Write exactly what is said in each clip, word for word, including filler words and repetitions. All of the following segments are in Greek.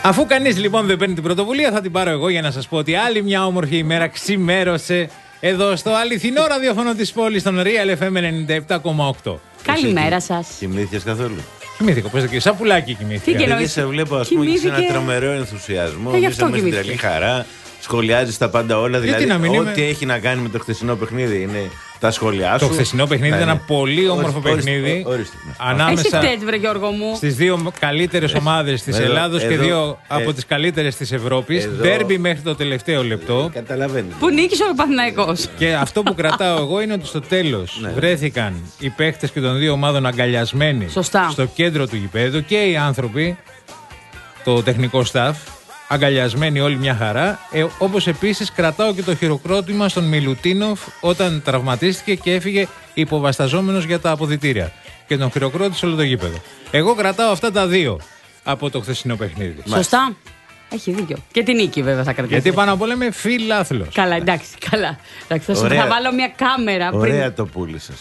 Αφού κανείς λοιπόν δεν παίρνει την πρωτοβουλία, θα την πάρω εγώ για να σας πω ότι άλλη μια όμορφη ημέρα ξημέρωσε εδώ στο αληθινό ραδιόφωνο της πόλης, στον Real εφ εμ ενενήντα επτά κόμμα οκτώ. Καλημέρα σας. Κοιμήθηκες καθόλου? Κοιμήθηκα, πώς το κύριε, σαν πουλάκι κοιμήθηκα. Τι Γιατί σε βλέπω, ας πούμε, σε ένα τρομερό ενθουσιασμό, ε, είσαι με στην τρελή χαρά, σχολιάζεις τα πάντα όλα. Δηλαδή, ό,τι είμαι... έχει να κάνει με το χθεσινό παιχνίδι είναι τα σχόλιά σου. Το χθεσινό παιχνίδι ήταν ένα πολύ όμορφο παιχνίδι. Ανάμεσα στις δύο καλύτερες ομάδες της Ελλάδος και δύο από τις καλύτερες της Ευρώπης. Ντέρμπι μέχρι το τελευταίο λεπτό. Καταλαβαίνετε. Που νίκησε ο Παναθηναϊκός. Και αυτό που κρατάω εγώ είναι ότι στο τέλος βρέθηκαν οι παίχτες και των δύο ομάδων αγκαλιασμένοι στο κέντρο του γηπέδου και οι άνθρωποι, το τεχνικό staff, αγκαλιασμένοι όλοι μια χαρά. Ε, όπως επίσης κρατάω και το χειροκρότημα στον Μιλουτίνοφ όταν τραυματίστηκε και έφυγε υποβασταζόμενος για τα αποδυτήρια. Και τον χειροκρότησε όλο το γήπεδο. Εγώ κρατάω αυτά τα δύο από το χθεσινό παιχνίδι. Σωστά. Έχει δίκιο. Και την νίκη βέβαια θα κρατήσει. Γιατί πάνω απ' όλα είμαι φίλαθλος. Καλά, εντάξει, καλά. Εντάξει, θα, σου, θα βάλω μια κάμερα πριν. Ωραία το πούλησες.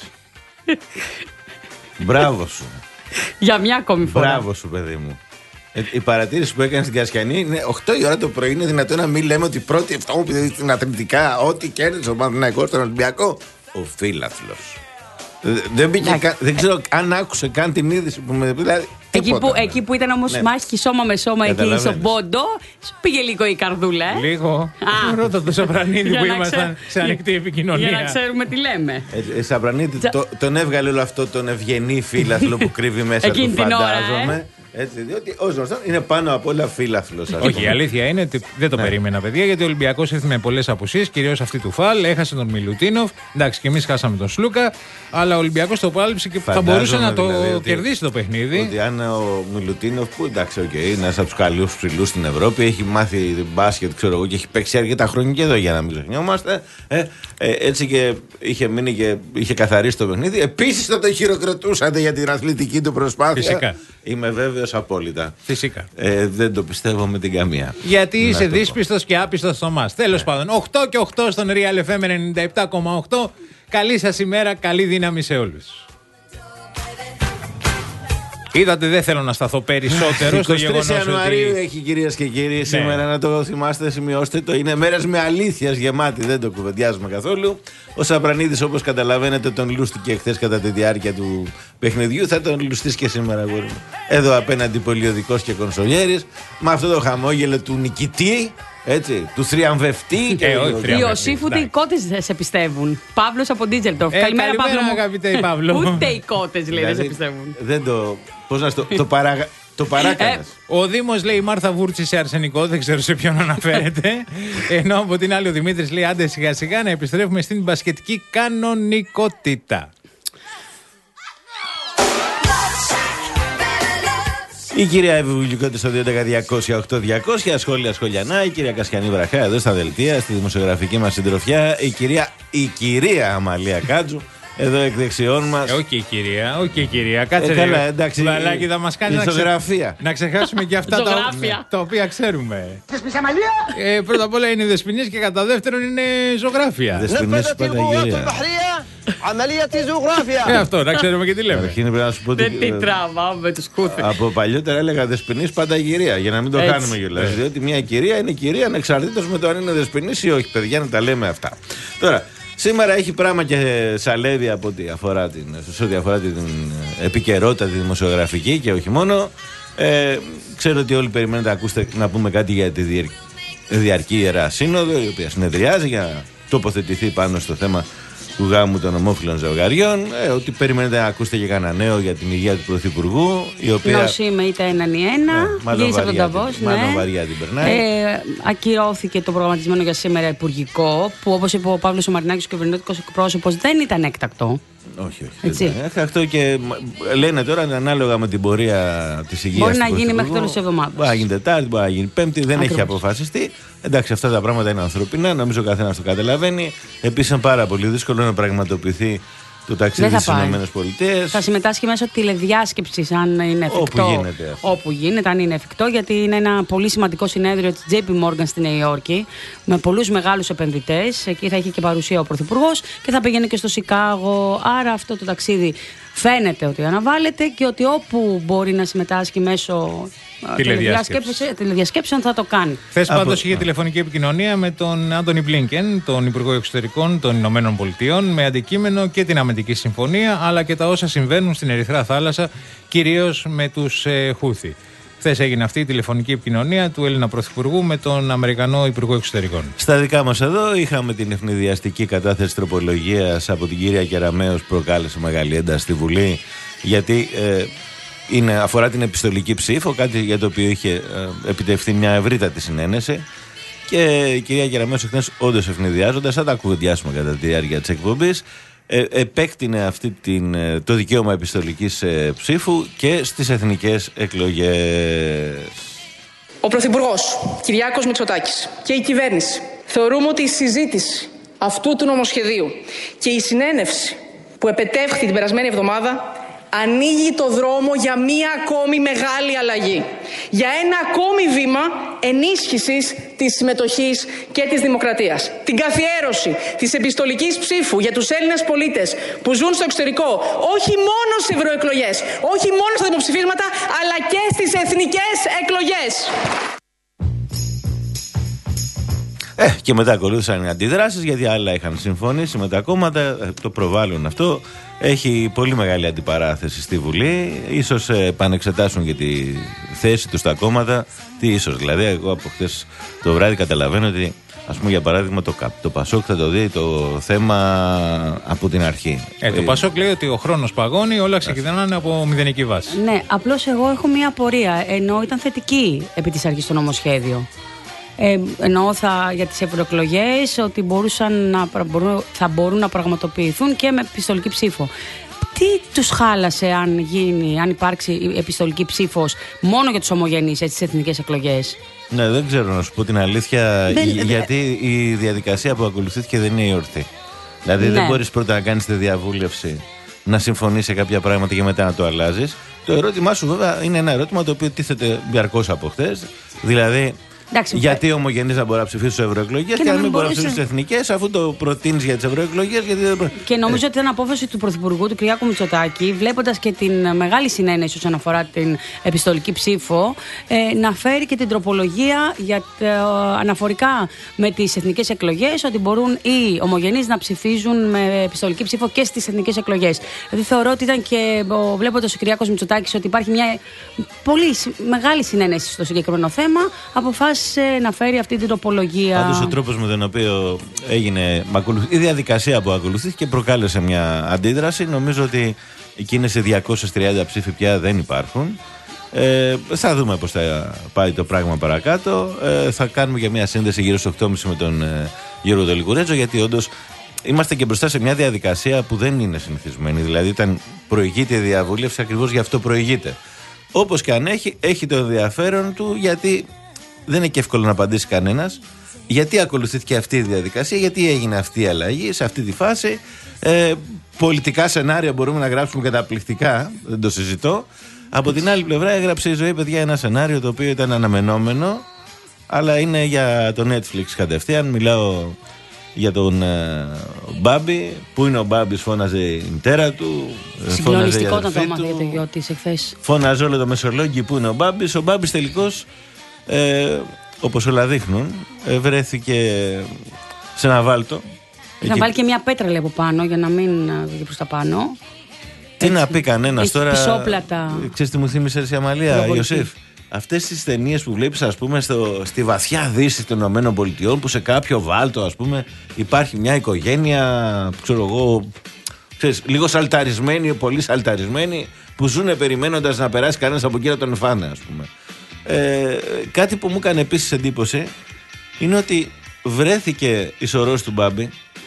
Μπράβο σου. Για μια ακόμη φορά. Μπράβο σου, παιδί μου. Ε, η παρατήρηση που έκανε στην Κασιανή είναι οκτώ η ώρα το πρωί. Είναι δυνατόν να μην λέμε ότι πρώτη εφτά μου πει στην Αθλητικά ότι κέρδισε ο Παναθηναϊκός στον Ολυμπιακό? Ο φίλαθλος. Δεν, κα, δεν ξέρω αν άκουσε καν την είδηση που με. Δηλαδή, εκεί, τίποτα, που, εκεί που ήταν όμως ναι. μάχη σώμα με σώμα εκεί στον Πόντο, σου πήγε λίγο η καρδούλα. Ε? Λίγο. Ρώτα το Σαπρανίδη που ήμασταν σε ανοιχτή επικοινωνία. Για να ξέρουμε τι λέμε. Ε, ε, Σαπρανίδη, το, τον έβγαλε όλο αυτό τον ευγενή φίλαθλο που κρύβει μέσα του, φαντάζομαι. Ε? Έτσι, διότι ως γνωστό είναι πάνω απ' όλα φίλαθλος. Όχι, η αλήθεια είναι ότι δεν το ναι. περίμενα, παιδιά, γιατί ο Ολυμπιακός ήρθε με πολλές απουσίες, κυρίως αυτή του Φαλ. Έχασε τον Μιλουτίνοφ. Εντάξει, και εμείς χάσαμε τον Σλούκα. Αλλά ο Ολυμπιακός το πάλεψε και φαντάζομαι, θα μπορούσε να το δηλαδή, κερδίσει το παιχνίδι. Ότι αν ο Μιλουτίνοφ, που εντάξει, okay, είναι ένας από τους καλούς ψηλούς στην Ευρώπη, έχει μάθει μπάσκετ, ξέρω εγώ, και έχει παίξει αρκετά χρόνια και εδώ για να μην ξεχνιόμαστε. Ε, ε, έτσι και είχε μείνει και είχε καθαρίσει το παιχνίδι. Επίσης θα το χειροκροτούσατε για την αθλητική του προσπάθεια. Φυσικά. Είμαι βέβαιος απόλυτα. Φυσικά. Ε, δεν το πιστεύω με την καμία. Γιατί να είσαι δύσπιστος και άπιστος στο μας. Τέλος ναι. πάντων, οκτώ και οκτώ στον Real εφ εμ ενενήντα επτά κόμμα οκτώ. Καλή σας ημέρα, καλή δύναμη σε όλους. Είδατε, δεν θέλω να σταθώ περισσότερο στο γεγονός ότι... είκοσι τρεις Ιανουαρίου έχει, κυρίες και κύριοι, ναι. σήμερα, να το θυμάστε, σημειώστε το. Είναι μέρες με αλήθειας γεμάτη, δεν το κουβεντιάζουμε καθόλου. Ο Σαπρανίδης, όπως καταλαβαίνετε, τον λούστηκε χθες κατά τη διάρκεια του παιχνιδιού. Θα τον λουστείς και σήμερα, αγόρι μου. Εδώ απέναντι πολιοδικός και κονσολιέρης, με αυτό το χαμόγελο του νικητή. Έτσι, του θριαμβευτή. Ε, οι Ιωσήφ, οι κότες σε πιστεύουν. Παύλος από Ντίτζελντορφ. Ε, καλημέρα, Παύλο μου. Αγαπητέ Παύλο. Ούτε οι κότες, λέει, δεν σε πιστεύουν. Δεν το. Πώς να το. Το, παραγα... το παράκανες. Ε, ο Δήμος λέει η Μάρθα Βούρτση σε αρσενικό, δεν ξέρω σε ποιον αναφέρεται. Ενώ από την άλλη ο Δημήτρης λέει άντε σιγά σιγά να επιστρέφουμε στην μπασκετική κανονικότητα. Η κυρία Εύη Βουλικότη στο δύο έντεκα διακόσια οκτώ διακόσια, σχόλια σχολιανά. Η κυρία Κασιανή Βραχά εδώ στα δελτία, στη δημοσιογραφική μας συντροφιά. Η κυρία, η κυρία Αμαλία Κάτζου, εδώ εκ δεξιών μας. Ε, όχι η κυρία, όχι η κυρία. Κάτσε ε, καλά, εντάξει. Βαλάκι, θα μας κάνει να, ξε... να ξεχάσουμε και αυτά τα... τα οποία ξέρουμε. Δεσποινής Αμαλία. Ε, πρώτα απ' όλα είναι Δεσποινής και κατά δεύτερον είναι ζωγράφια. Δεσποινής Παναγία. Αμαλία τη ζωγράφια. Ε, αυτό, να ξέρουμε και τι λέμε. Δεν την τραβάμε τους κούθες. Από παλιότερα έλεγα Δεσποινής Πανταγυρία, για να μην το έτσι κάνουμε κιόλας. Διότι μια κυρία είναι κυρία ανεξαρτήτως με το αν είναι Δεσποινής ή όχι. Παιδιά, να τα λέμε αυτά. Τώρα, σήμερα έχει πράγμα και σαλεύει από ό,τι αφορά την, σε ό,τι αφορά την επικαιρότητα τη δημοσιογραφική και όχι μόνο. Ε, ξέρω ότι όλοι περιμένετε να ακούσετε να πούμε κάτι για τη διαρκή, διαρκή Ιερά Σύνοδο, η οποία συνεδριάζει για να τοποθετηθεί πάνω στο θέμα του γάμου των ομόφυλων ζευγαριών. Ε, ότι περιμένετε να ακούσετε και κανένα νέο για την υγεία του Πρωθυπουργού, η οποία. Νοσή με είτε έναν ή ένα. Ναι, γύρισε από τον Ταβός. Ναι. Μάλλον βαριά την περνάει. Ε, ακυρώθηκε το προγραμματισμένο για σήμερα υπουργικό, που όπως είπε ο Παύλος ο Μαρινάκης, ο κυβερνητικός εκπρόσωπος, δεν ήταν έκτακτο. Όχι, όχι. Αυτό και λένε τώρα ανάλογα με την πορεία της υγείας. Μπορεί να γίνει μέχρι τέλος της εβδομάδας. Μπορεί να γίνει Τετάρτη, μπορεί να γίνει Πέμπτη, δεν Ακριβώς. έχει αποφασιστεί. Εντάξει, αυτά τα πράγματα είναι ανθρωπινά, νομίζω ο καθένας το καταλαβαίνει. Επίσης, είναι πάρα πολύ δύσκολο να πραγματοποιηθεί το ταξίδι στις ΗΠΑ. Θα συμμετάσχει μέσω τηλεδιάσκεψης, αν είναι εφικτό. Όπου γίνεται. Όπου γίνεται, αν είναι εφικτό, γιατί είναι ένα πολύ σημαντικό συνέδριο της τζέι πι Morgan στη Νέα Υόρκη, με πολλούς μεγάλους επενδυτές. Εκεί θα έχει και παρουσία ο Πρωθυπουργός και θα πηγαίνει και στο Σικάγο. Άρα αυτό το ταξίδι φαίνεται ότι αναβάλλεται και ότι όπου μπορεί να συμμετάσχει μέσω τηλεδιασκέψεων θα το κάνει. Χθες πάντως είχε τηλεφωνική επικοινωνία με τον Άντονι Μπλίνκεν, τον Υπουργό Εξωτερικών των Ηνωμένων Πολιτειών, με αντικείμενο και την αμυντική συμφωνία αλλά και τα όσα συμβαίνουν στην Ερυθρά Θάλασσα, κυρίως με τους ε, Χούθι. Χθες έγινε αυτή η τηλεφωνική επικοινωνία του Έλληνα Πρωθυπουργού με τον Αμερικανό Υπουργό Εξωτερικών. Στα δικά μας εδώ είχαμε την ευνηδιαστική κατάθεση τροπολογίας από την κυρία Κεραμέως που προκάλεσε μεγάλη ένταση στη Βουλή, γιατί ε, είναι, αφορά την επιστολική ψήφο, κάτι για το οποίο είχε ε, επιτευχθεί μια ευρύτατη συνένεση. Και η κυρία Κεραμέως εχθές, όντως ευνηδιάζοντας, θα τα κουβεντιάσουμε κατά τη διάρκεια της εκπομπής, ε, επέκτηνε αυτή την, το δικαίωμα επιστολικής ε, ψήφου και στις εθνικές εκλογές. Ο Πρωθυπουργός Κυριάκος Μητσοτάκης και η κυβέρνηση θεωρούμε ότι η συζήτηση αυτού του νομοσχεδίου και η συνένευση που επετεύχθη την περασμένη εβδομάδα ανοίγει το δρόμο για μία ακόμη μεγάλη αλλαγή. Για ένα ακόμη βήμα ενίσχυσης της συμμετοχής και της δημοκρατίας. Την καθιέρωση της επιστολικής ψήφου για τους Έλληνες πολίτες που ζουν στο εξωτερικό, όχι μόνο στις ευρωεκλογές, όχι μόνο στα δημοψηφίσματα, αλλά και στις εθνικές εκλογές. Ε, και μετά ακολούθησαν οι αντιδράσεις, γιατί άλλα είχαν συμφωνήσει με τα κόμματα, το προβάλλουν αυτό. Έχει πολύ μεγάλη αντιπαράθεση στη Βουλή. Ίσως ε, επανεξετάσουν και τη θέση τους στα κόμματα. Τι ίσως, δηλαδή, εγώ από χθες το βράδυ καταλαβαίνω ότι, ας πούμε, για παράδειγμα, το ΚΑΠ, το ΠΑΣΟΚ θα το δει το θέμα από την αρχή. Ε, το ΠΑΣΟΚ λέει ότι ο χρόνος παγώνει, όλα ξεκινάνε από μηδενική βάση. Ναι, απλώς εγώ έχω μία απορία. Ενώ ήταν θετική επί της αρχής το νομοσχέδιο. Ε, εννοώ θα, για τις ευρωεκλογές ότι μπορούσαν να, μπορούν, θα μπορούν να πραγματοποιηθούν και με επιστολική ψήφο. Τι τους χάλασε αν γίνει, αν υπάρξει επιστολική ψήφος μόνο για τους ομογενείς στις εθνικές εκλογές? Ναι, δεν ξέρω να σου πω την αλήθεια, δεν, γιατί δε... η διαδικασία που ακολουθήθηκε δεν είναι η ορθή. Δηλαδή ναι. δεν μπορείς πρώτα να κάνεις τη διαβούλευση, να συμφωνείς σε κάποια πράγματα και μετά να το αλλάζεις. Το ερώτημά σου βέβαια είναι ένα ερώτημα το οποίο τίθεται διαρκώς από χθες. Δηλαδή, εντάξει, γιατί ο ομογενής να μπορεί να ψηφίσει στις ευρωεκλογές και, και να μην μπορεί να ψηφίσει στις εθνικές, αφού το προτείνεις για τις ευρωεκλογές. Δεν... Και νομίζω ε. ότι ήταν απόφαση του Πρωθυπουργού, του Κυριάκου Μητσοτάκη, βλέποντας και την μεγάλη συνένεση όσον αφορά την επιστολική ψήφο, ε, να φέρει και την τροπολογία για το, αναφορικά με τις εθνικές εκλογές, ότι μπορούν οι ομογενείς να ψηφίζουν με επιστολική ψήφο και στις εθνικές εκλογές. Δηλαδή θεωρώ ότι ήταν και βλέποντας ο Κυριάκος Μητσοτάκης ότι υπάρχει μια πολύ μεγάλη συνένεση στο συγκεκριμένο θέμα, αποφάσισε να φέρει αυτή την τροπολογία. Πάντως ο τρόπος με τον οποίο έγινε η διαδικασία που ακολουθήθηκε προκάλεσε μια αντίδραση. Νομίζω ότι εκείνες οι διακόσιες τριάντα ψήφοι πια δεν υπάρχουν. Ε, θα δούμε πώς θα πάει το πράγμα παρακάτω. Ε, θα κάνουμε και μια σύνδεση γύρω στις οκτώ και μισή με τον ε, Γιώργο Τελικουρέτζο, γιατί όντως είμαστε και μπροστά σε μια διαδικασία που δεν είναι συνηθισμένη. Δηλαδή, όταν προηγείται η διαβούλευση, ακριβώς γι' αυτό προηγείται. Όπως και αν έχει, έχει το ενδιαφέρον του, γιατί δεν είναι και εύκολο να απαντήσει κανένας. Γιατί ακολουθήθηκε αυτή η διαδικασία, γιατί έγινε αυτή η αλλαγή σε αυτή τη φάση. Ε, πολιτικά σενάρια μπορούμε να γράψουμε καταπληκτικά, δεν το συζητώ. Από την άλλη πλευρά έγραψε η ζωή, παιδιά, ένα σενάριο το οποίο ήταν αναμενόμενο, αλλά είναι για το Netflix κατευθείαν. Μιλάω για τον ε, Μπάμπη. Πού είναι ο Μπάμπης, φώναζε η μητέρα του. Συγκλονιστικό ήταν το μάθημα για το γιο της εχθές. Φώναζε όλο το Μεσολόγγι, πού είναι ο Μπάμπης. Ο Μπάμπης τελικώς, ε, όπως όλα δείχνουν, ε, βρέθηκε σε ένα βάλτο. Να βάλει και μια πέτρα, λέει, από πάνω, για να μην βγει προς τα πάνω. Τι έτσι να πει κανένας τώρα. Πισόπλατα. Ξέρεις τι μου θύμισε η Αμαλία, Ιωσήφ? Αυτές τις ταινίες που βλέπεις, ας πούμε, στο, στη βαθιά δύση των ΗΠΑ, που σε κάποιο βάλτο, ας πούμε, υπάρχει μια οικογένεια, ξέρω εγώ, ξέρεις, λίγο σαλταρισμένη, πολύ σαλταρισμένη, που ζουν περιμένοντας να περάσει κανένας από εκεί να τον φάνε, ας πούμε. Ε, κάτι που μου έκανε επίσης εντύπωση είναι ότι βρέθηκε η σωρός του Μπάμπη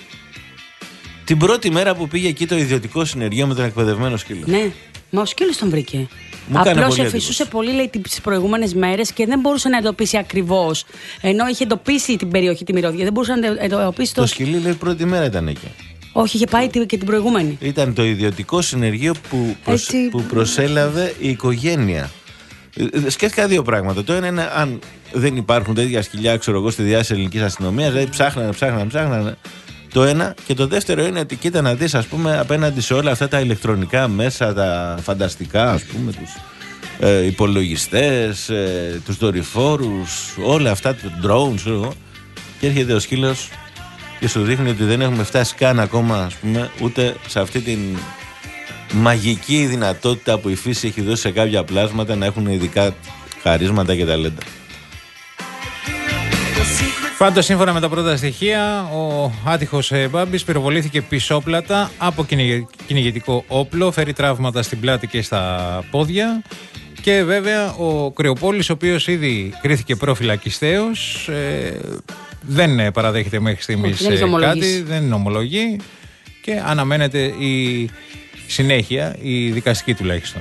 την πρώτη μέρα που πήγε εκεί το ιδιωτικό συνεργείο με τον εκπαιδευμένο σκύλο. Ναι, μα ο σκύλος τον βρήκε. Απλώς εφησούσε πολύ, λέει, τις προηγούμενες μέρες και δεν μπορούσε να εντοπίσει ακριβώς. Ενώ είχε εντοπίσει την περιοχή, τη μυρωδιά, δεν μπορούσε να εντοπίσει το. Το σκυλί, λέει, πρώτη μέρα ήταν εκεί. Όχι, είχε πάει και την προηγούμενη. Ήταν το ιδιωτικό συνεργείο που, προσ... Έτσι... που προσέλαβε η οικογένεια. Σκέφτηκα δύο πράγματα. Το ένα είναι αν δεν υπάρχουν τέτοια σκυλιά, ξέρω εγώ, στη διάσταση ελληνικής αστυνομίας, δηλαδή ψάχνανε, ψάχνανε, ψάχνανε. Το ένα. Και το δεύτερο είναι ότι κοίτα να δεις, ας πούμε, απέναντι σε όλα αυτά τα ηλεκτρονικά μέσα, τα φανταστικά, ας πούμε, τους ε, υπολογιστές, ε, τους δορυφόρους, όλα αυτά, τα drones, και έρχεται ο σκύλος και σου δείχνει ότι δεν έχουμε φτάσει καν ακόμα, ας πούμε, ούτε σε αυτή την μαγική δυνατότητα που η φύση έχει δώσει σε κάποια πλάσματα να έχουν ειδικά χαρίσματα και ταλέντα. Πάντως, σύμφωνα με τα πρώτα στοιχεία, ο άτυχος Μπάμπης πυροβολήθηκε πισόπλατα από κυνηγητικό όπλο, φέρει τραύματα στην πλάτη και στα πόδια. Και βέβαια ο Κρεοπόλης, ο οποίος ήδη κρίθηκε προφυλακιστέως, ε, δεν παραδέχεται μέχρι στιγμής κάτι, δεν ομολογεί και αναμένεται η συνέχεια, η δικαστική τουλάχιστον.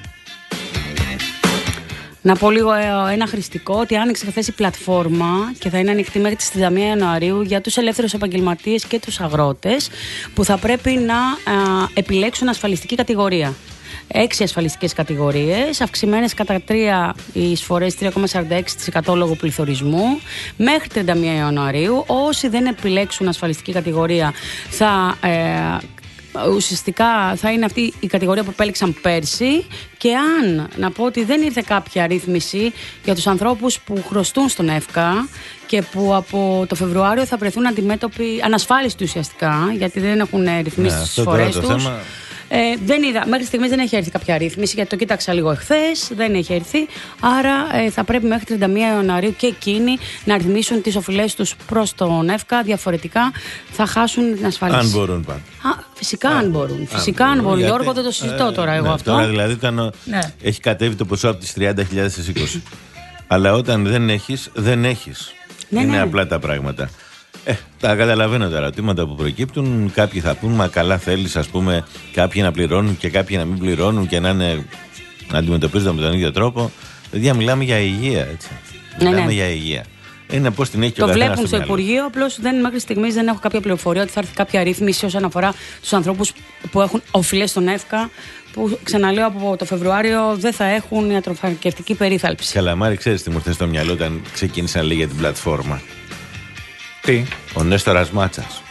Να πω λίγο ένα χρηστικό, ότι άνοιξε χθες η πλατφόρμα και θα είναι ανοιχτή μέχρι τις τριάντα μία Ιανουαρίου για τους ελεύθερους επαγγελματίες και τους αγρότες που θα πρέπει να α, επιλέξουν ασφαλιστική κατηγορία. Έξι ασφαλιστικές κατηγορίες, αυξημένες κατά τρία οι εισφορές, τρία κόμμα σαράντα έξι τοις εκατό λόγω πληθωρισμού. Μέχρι τριάντα μία Ιανουαρίου, όσοι δεν επιλέξουν ασφαλιστική κατηγορία θα... Ε, ουσιαστικά θα είναι αυτή η κατηγορία που επέλεξαν πέρσι, και αν να πω ότι δεν ήρθε κάποια ρύθμιση για τους ανθρώπους που χρωστούν στον ΕΦΚΑ και που από το Φεβρουάριο θα βρεθούν αντιμέτωποι, ανασφάλιστοι ουσιαστικά, γιατί δεν έχουν ρυθμίσει τις εισφορές τους. Θέμα... Ε, δεν είδα, μέχρι στιγμής δεν έχει έρθει κάποια ρύθμιση, γιατί το κοίταξα λίγο εχθές, δεν έχει έρθει. Άρα ε, θα πρέπει μέχρι τριάντα μία Ιανουαρίου και εκείνοι να ρυθμίσουν τις οφειλές τους προς τον ΕΦΚΑ. Διαφορετικά θα χάσουν την ασφάλιση. Αν μπορούν πάντα. Α, φυσικά αν, αν μπορούν. Φυσικά αν, αν μπορούν. Γιατί... Γιώργο, δεν το συζητώ ε, τώρα εγώ ναι, αυτό. Τώρα δηλαδή όταν ναι. έχει κατέβει το ποσό από τις τριάντα χιλιάδες στις είκοσι. Αλλά όταν δεν έχεις, δεν έχεις. Ναι, είναι ναι. απλά τα πράγματα. Ε, τα καταλαβαίνω τα ερωτήματα που προκύπτουν. Κάποιοι θα πούν, μα καλά θέλεις, ας πούμε, κάποιοι να πληρώνουν και κάποιοι να μην πληρώνουν και να, είναι, να αντιμετωπίζονται με τον ίδιο τρόπο. Παιδιά, μιλάμε για υγεία, έτσι. Ναι, μιλάμε ναι. για υγεία. Είναι πώς την έχει και το ο καθένας βλέπουν στο μυαλό. Υπουργείο, απλώς μέχρι στιγμής δεν έχω κάποια πληροφορία ότι θα έρθει κάποια ρύθμιση όσον αφορά τους ανθρώπους που έχουν οφειλές στον ΕΦΚΑ, που ξαναλέω από το Φεβρουάριο δεν θα έχουν ιατροφαρμακευτική περίθαλψη. Καλά, Μάρη, ξέρεις τι μου ήρθε στο μυαλό όταν ξεκίνησα να λέει για την πλατφόρμα. Τι? Ο Νέστορας Μάτσας.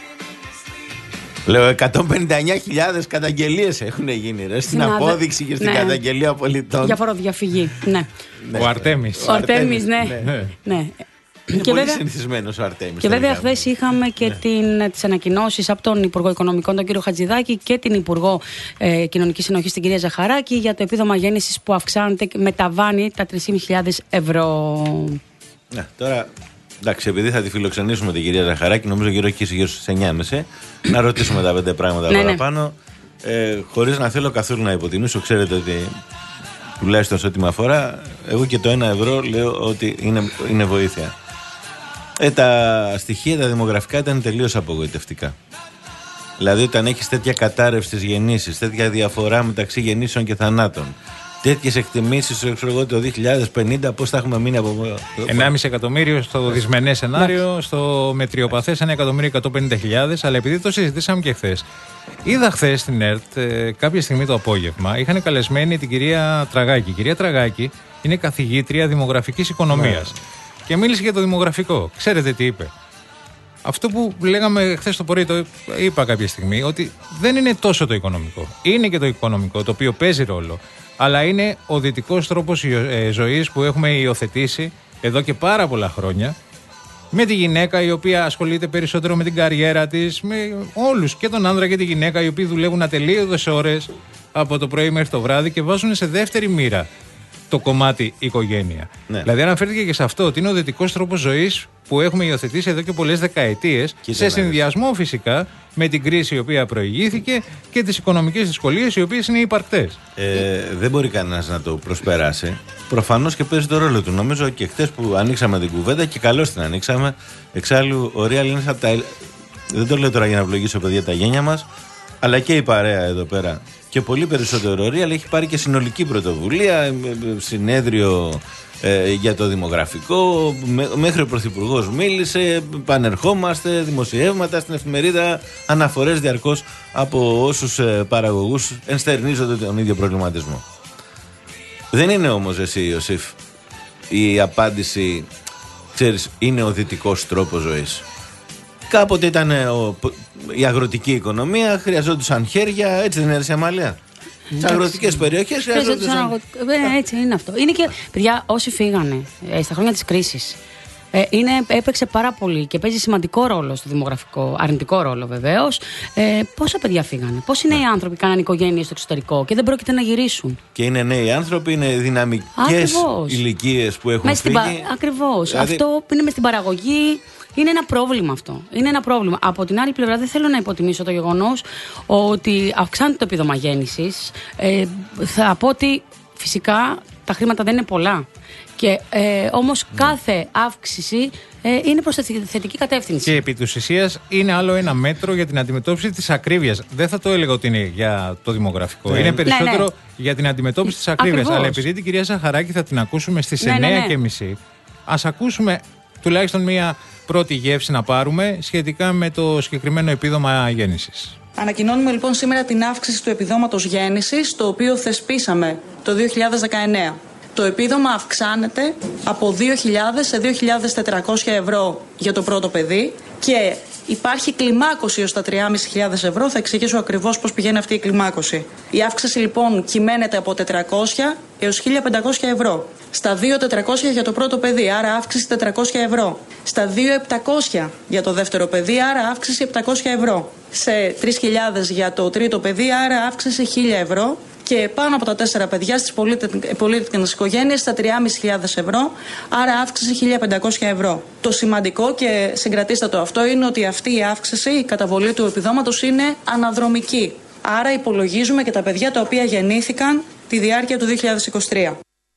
Λέω εκατόν πενήντα εννιά χιλιάδες καταγγελίες έχουν γίνει ρε, στην να, απόδειξη και στην ναι. καταγγελία πολιτών. Για φοροδιαφυγή, ναι. ναι. Ο Αρτέμις. Ο Αρτέμις, ναι. ναι. ναι. ναι. Είναι και πολύ βέβαια, συνηθισμένος ο Αρτέμις. Και βέβαια χθες είχαμε και ναι. την, τις ανακοινώσεις από τον Υπουργό Οικονομικών, τον κύριο Χατζηδάκη, και την Υπουργό ε, Κοινωνικής Συνοχής, την κυρία Ζαχαράκη, για το επίδομα γέννησης που αυξάνεται, μεταβάνει τα τρεις χιλιάδες πεντακόσια ευρώ. Ναι, τώρα... Εντάξει, επειδή θα τη φιλοξενήσουμε την κυρία Ζαχαράκη, νομίζω γύρω εκεί γύρω στις εννιά και μισή, να ρωτήσουμε τα πέντε πράγματα ναι, παραπάνω. Ναι. Ε, χωρίς να θέλω καθόλου να υποτιμήσω, ξέρετε ότι τουλάχιστον σε ό,τι με αφορά, εγώ και το ένα ευρώ λέω ότι είναι, είναι βοήθεια. Ε, τα στοιχεία, τα δημογραφικά ήταν τελείως απογοητευτικά. Δηλαδή, όταν έχεις τέτοια κατάρρευση στις γεννήσεις, τέτοια διαφορά μεταξύ γεννήσεων και θανάτων, τέτοιες εκτιμήσεις, ξέρω εγώ, το δύο χιλιάδες πενήντα, πώς θα έχουμε μείνει από. ενάμιση εκατομμύριο στο δυσμενές σενάριο, στο μετριοπαθές ένα εκατομμύριο εκατόν πενήντα χιλιάδες, αλλά επειδή το συζητήσαμε και χθες. Είδα χθες στην ΕΡΤ, ε, κάποια στιγμή το απόγευμα, είχαν καλεσμένη την κυρία Τραγάκη. Η κυρία Τραγάκη είναι καθηγήτρια δημογραφικής οικονομίας. Ναι. Και μίλησε για το δημογραφικό. Ξέρετε τι είπε? Αυτό που λέγαμε χθες το πρωί, το είπα κάποια στιγμή, ότι δεν είναι τόσο το οικονομικό. Είναι και το οικονομικό, το οποίο παίζει ρόλο. Αλλά είναι ο δυτικός τρόπος ζωής που έχουμε υιοθετήσει εδώ και πάρα πολλά χρόνια, με τη γυναίκα η οποία ασχολείται περισσότερο με την καριέρα της, με όλους, και τον άνδρα και τη γυναίκα, οι οποίοι δουλεύουν ατελείωτες ώρες από το πρωί μέχρι το βράδυ και βάζουν σε δεύτερη μοίρα το κομμάτι οικογένεια. Ναι. Δηλαδή αναφέρθηκε και σε αυτό, ότι είναι ο δυτικός τρόπος ζωής που έχουμε υιοθετήσει εδώ και πολλές δεκαετίες, σε συνδυασμό φυσικά με την κρίση η οποία προηγήθηκε και τις οικονομικές δυσκολίες οι οποίες είναι υπαρκτές. Ε, δεν μπορεί κανένας να το προσπεράσει. Προφανώς και παίζει το ρόλο του. Νομίζω και χτες που ανοίξαμε την κουβέντα, και καλώς την ανοίξαμε. Εξάλλου, ο Real είναι από τα. Δεν το λέω τώρα για να ευλογήσω, παιδιά, τα γένια μας, αλλά και η παρέα εδώ πέρα. Και πολύ περισσότερο Real έχει πάρει και συνολική πρωτοβουλία, συνέδριο ε, για το δημογραφικό, μέχρι ο Πρωθυπουργός μίλησε, πανερχόμαστε, δημοσιεύματα στην εφημερίδα, αναφορές διαρκώς από όσους ε, παραγωγούς ενστερνίζονται τον ίδιο προβληματισμό. Δεν είναι όμως εσύ, Ιωσήφ, η απάντηση, ξέρεις, είναι ο δυτικός τρόπος ζωής. Κάποτε ήταν ο, η αγροτική οικονομία, χρειαζόντουσαν χέρια, έτσι δεν είναι σε Αμαλία. Στις αγροτικές περιοχές χρειαζόντουσαν. Αγροτ... Ε, έτσι είναι αυτό. Είναι και, παιδιά, όσοι φύγανε ε, στα χρόνια της κρίσης, ε, είναι, έπαιξε πάρα πολύ και παίζει σημαντικό ρόλο στο δημογραφικό, αρνητικό ρόλο βεβαίως. Ε, πόσα παιδιά φύγανε, πόσοι νέοι άνθρωποι κάναν οικογένειες στο εξωτερικό και δεν πρόκειται να γυρίσουν. Και είναι νέοι άνθρωποι, είναι δυναμικές ηλικίες που έχουν φύγει. Πα... Ακριβώς. Δηλαδή... Αυτό είναι μες στην παραγωγή. Είναι ένα πρόβλημα αυτό. Είναι ένα πρόβλημα. Από την άλλη πλευρά, δεν θέλω να υποτιμήσω το γεγονός ότι αυξάνεται το επίδομα γέννησης. Ε, θα πω ότι φυσικά τα χρήματα δεν είναι πολλά. Και ε, όμως ναι. κάθε αύξηση ε, είναι προς θετική κατεύθυνση. Και επί της ουσίας είναι άλλο ένα μέτρο για την αντιμετώπιση της ακρίβειας. Δεν θα το έλεγα ότι είναι για το δημογραφικό. Ναι. Είναι περισσότερο ναι, ναι. για την αντιμετώπιση της ακρίβειας. Ακριβώς. Αλλά επειδή την κυρία Ζαχαράκη θα την ακούσουμε στις ναι, εννιά ναι, ναι. και μισή, ας ακούσουμε τουλάχιστον μία πρώτη γεύση να πάρουμε σχετικά με το συγκεκριμένο επίδομα γέννησης. Ανακοινώνουμε λοιπόν σήμερα την αύξηση του επιδόματος γέννησης, το οποίο θεσπίσαμε το δύο χιλιάδες δεκαεννέα. Το επίδομα αυξάνεται από δύο χιλιάδες σε δύο χιλιάδες τετρακόσια ευρώ για το πρώτο παιδί και υπάρχει κλιμάκωση ως τα τρεις χιλιάδες πεντακόσια ευρώ. Θα εξηγήσω ακριβώς πώς πηγαίνει αυτή η κλιμάκωση. Η αύξηση λοιπόν κυμαίνεται από τετρακόσια έως χίλια πεντακόσια ευρώ. Στα δύο χιλιάδες τετρακόσια για το πρώτο παιδί, άρα αύξηση τετρακόσια ευρώ. Στα δύο χιλιάδες επτακόσια για το δεύτερο παιδί, άρα αύξηση επτακόσια ευρώ. Σε τρεις χιλιάδες για το τρίτο παιδί, άρα αύξηση χίλια ευρώ. Και πάνω από τα τέσσερα παιδιά στις πολύτεκνες οικογένειες στα τρεις χιλιάδες πεντακόσια ευρώ, άρα αύξηση χίλια πεντακόσια ευρώ. Το σημαντικό και συγκρατήστε το αυτό είναι ότι αυτή η αύξηση, η καταβολή του επιδόματος είναι αναδρομική. Άρα υπολογίζουμε και τα παιδιά τα οποία γεννήθηκαν τη διάρκεια του δύο χιλιάδες είκοσι τρία.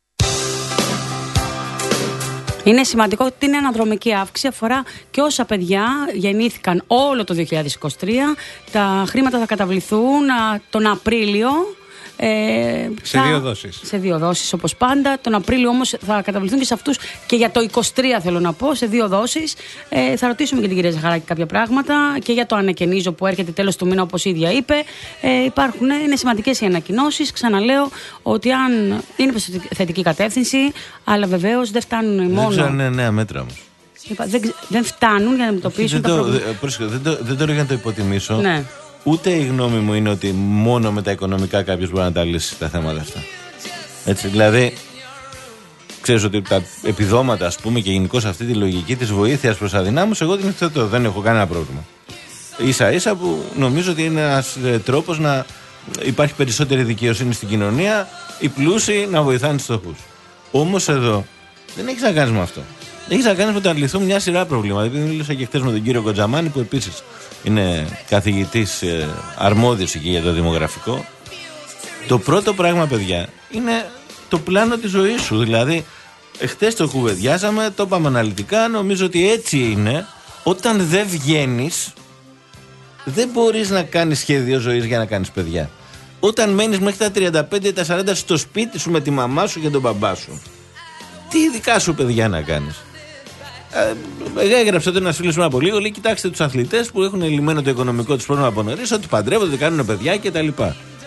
Είναι σημαντικό ότι είναι αναδρομική αύξηση, αφορά και όσα παιδιά γεννήθηκαν όλο το δύο χιλιάδες είκοσι τρία. Τα χρήματα θα καταβληθούν τον Απρίλιο. Ε, σε θα, δύο δόσεις. Σε δύο δόσεις όπως πάντα. Τον Απρίλιο όμως θα καταβληθούν και σε αυτούς και για το είκοσι τρία θέλω να πω, σε δύο δόσεις. Ε, θα ρωτήσουμε και την κυρία Ζαχαράκη κάποια πράγματα και για το ανακαινίζω που έρχεται τέλος του μήνα όπως η ίδια είπε. Ε, υπάρχουν, είναι σημαντικές οι ανακοινώσεις. Ξαναλέω ότι αν είναι προς θετική κατεύθυνση, αλλά βεβαίως δεν φτάνουν μόνο. Δεν ξέρω, είναι νέα μέτρα όμως. Δεν, δεν φτάνουν για να αντιμετωπίσουν τα προβλήματα. Δεν το, δεν το λέω για να το υποτιμήσω. Ναι. Ούτε η γνώμη μου είναι ότι μόνο με τα οικονομικά κάποιος μπορεί να τα λύσει τα θέματα αυτά. Έτσι, δηλαδή, ξέρεις ότι τα επιδόματα, ας πούμε, και γενικώς αυτή τη λογική της βοήθειας προς αδυνάμους, εγώ την θέτω, δεν έχω κανένα πρόβλημα. Ίσα ίσα που νομίζω ότι είναι ένας ε, τρόπος να υπάρχει περισσότερη δικαιοσύνη στην κοινωνία, οι πλούσιοι να βοηθάνε τους φτωχούς. Όμως εδώ δεν έχεις να κάνεις με αυτό. Έχεις να κάνεις με το να λυθούν μια σειρά προβλήματα. Επειδή μίλησα και χτες με τον κύριο Κοντζαμάνη, που επίσης είναι καθηγητής ε, αρμόδιος εκεί για το δημογραφικό. Το πρώτο πράγμα, παιδιά, είναι το πλάνο της ζωής σου. Δηλαδή, χτες το κουβεντιάσαμε, το είπαμε αναλυτικά. Νομίζω ότι έτσι είναι. Όταν δεν βγαίνεις, δεν μπορείς να κάνεις σχέδιο ζωής για να κάνεις παιδιά. Όταν μένεις μέχρι τα τριάντα πέντε τα σαράντα στο σπίτι σου με τη μαμά σου και τον μπαμπά σου, τι δικά σου παιδιά να κάνεις? Ε, έγραψε ότι ένα φίλο μου από λίγο, λέει: κοιτάξτε τους αθλητές που έχουν λυμμένο το οικονομικό τους πρόβλημα από νωρίς, ότι παντρεύονται, κάνουν παιδιά κτλ. Ε,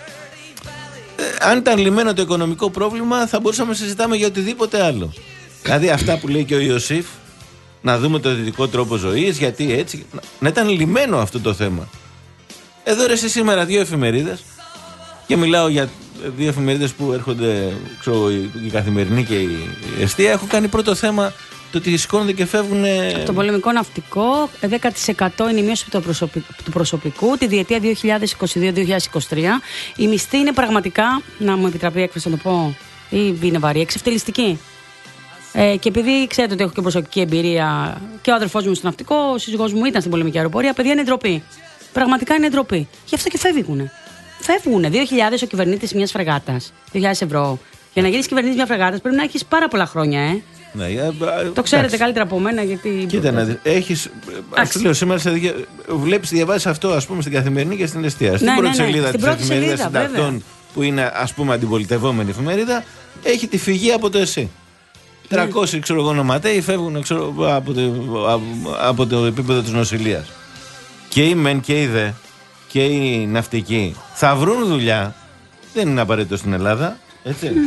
αν ήταν λυμμένο το οικονομικό πρόβλημα, θα μπορούσαμε να συζητάμε για οτιδήποτε άλλο. Δηλαδή, αυτά που λέει και ο Ιωσήφ, να δούμε το δυτικό τρόπο ζωής, γιατί έτσι. Να ήταν λυμμένο αυτό το θέμα. Εδώ ρε εσύ σήμερα δύο εφημερίδες, και μιλάω για δύο εφημερίδες που έρχονται, ξέρω, η Καθημερινή και η Εστία, έχω κάνει πρώτο θέμα το ότι σηκώνονται και φεύγουν. Από το πολεμικό ναυτικό, δέκα τοις εκατό είναι η μείωση του προσωπικού, του προσωπικού τη διετία δύο χιλιάδες είκοσι δύο με δύο χιλιάδες είκοσι τρία. Η μισθή είναι πραγματικά, να μου επιτραπεί η έκφραση να το πω, ή είναι βαρύ, εξευτελιστική. Ε, και επειδή ξέρετε ότι έχω και προσωπική εμπειρία και ο αδερφός μου στο ναυτικό, ο σύζυγός μου ήταν στην πολεμική αεροπορία, παιδιά, είναι ντροπή. Πραγματικά είναι ντροπή. Γι' αυτό και φεύγουν. Φεύγουν. δύο χιλιάδες ο κυβερνήτης μιας φρεγάτας. δύο χιλιάδες ευρώ. Για να γίνεις κυβερνήτης μιας φρεγάτας πρέπει να έχεις πάρα πολλά χρόνια, ε. Ναι, το ξέρετε εντάξει. Καλύτερα από μένα, γιατί. Κοίτα να δεις. Έχεις. Ας λέω σήμερα, βλέπεις, διαβάζεις αυτό, ας πούμε, στην Καθημερινή και στην Εστία. Στην ναι, πρώτη ναι, ναι. σελίδα της εφημερίδας συντακτών, που είναι, ας πούμε, αντιπολιτευόμενη εφημερίδα, έχει τη φυγή από το ΕΣΥ. Ναι. τριακόσιοι ξέρω εγώ νοματέοι φεύγουν ξέρω, από, το, από το επίπεδο της νοσηλείας. Και οι μεν και οι δε και οι ναυτικοί θα βρουν δουλειά. Δεν είναι απαραίτητο στην Ελλάδα. Έτσι. Mm.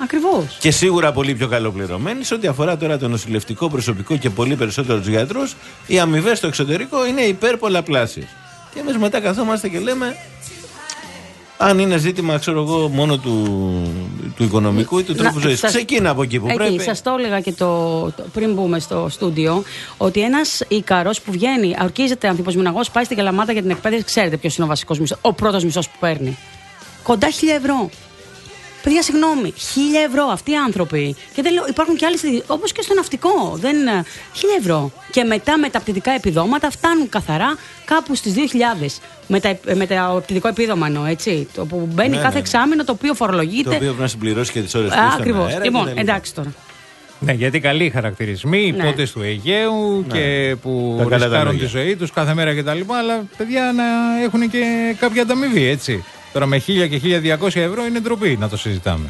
Ακριβώς. Και σίγουρα πολύ πιο καλοπληρωμένοι. Σε ό,τι αφορά τώρα το νοσηλευτικό προσωπικό και πολύ περισσότερο τους γιατρούς, οι αμοιβές στο εξωτερικό είναι υπερπολαπλάσιες. Και εμείς μετά καθόμαστε και λέμε, αν είναι ζήτημα, ξέρω εγώ, μόνο του, του οικονομικού ή του τρόπου ζωής. Σας... Ξεκίνα από εκεί που εκεί, πρέπει. Σας το έλεγα και το, το, πριν μπούμε στο στούντιο, ότι ένας Ίκαρος που βγαίνει, ορκίζεται ανθιποσμηναγός, πάει στην Καλαμάτα για την εκπαίδευση, ξέρετε ποιος είναι ο βασικός μισθός, ο πρώτος μισθός που παίρνει. Κοντά χίλια ευρώ. Παιδιά, συγγνώμη, χίλια ευρώ αυτοί οι άνθρωποι. Και δεν λέω, υπάρχουν και άλλες, όπως και στο ναυτικό. Δεν, χίλια ευρώ. Και μετά μεταπτυτικά επιδόματα φτάνουν καθαρά κάπου στις δύο χιλιάδες. Μετα, μεταπτυτικό επίδομα εννοώ, έτσι. Το που μπαίνει ναι, κάθε ναι, ναι. εξάμηνο, το οποίο φορολογείται. Το οποίο πρέπει να συμπληρώσει και τις ώρες του. Ακριβώς. Λοιπόν, εντάξει τώρα. Ναι, γιατί καλοί χαρακτηρισμοί, οι ναι. πότες του Αιγαίου ναι. και που ρισκάρουν τη ζωή τους κάθε μέρα κτλ. Αλλά παιδιά να έχουν και κάποια ανταμοιβή, έτσι. Τώρα με χίλια και χίλια διακόσια ευρώ είναι ντροπή να το συζητάμε.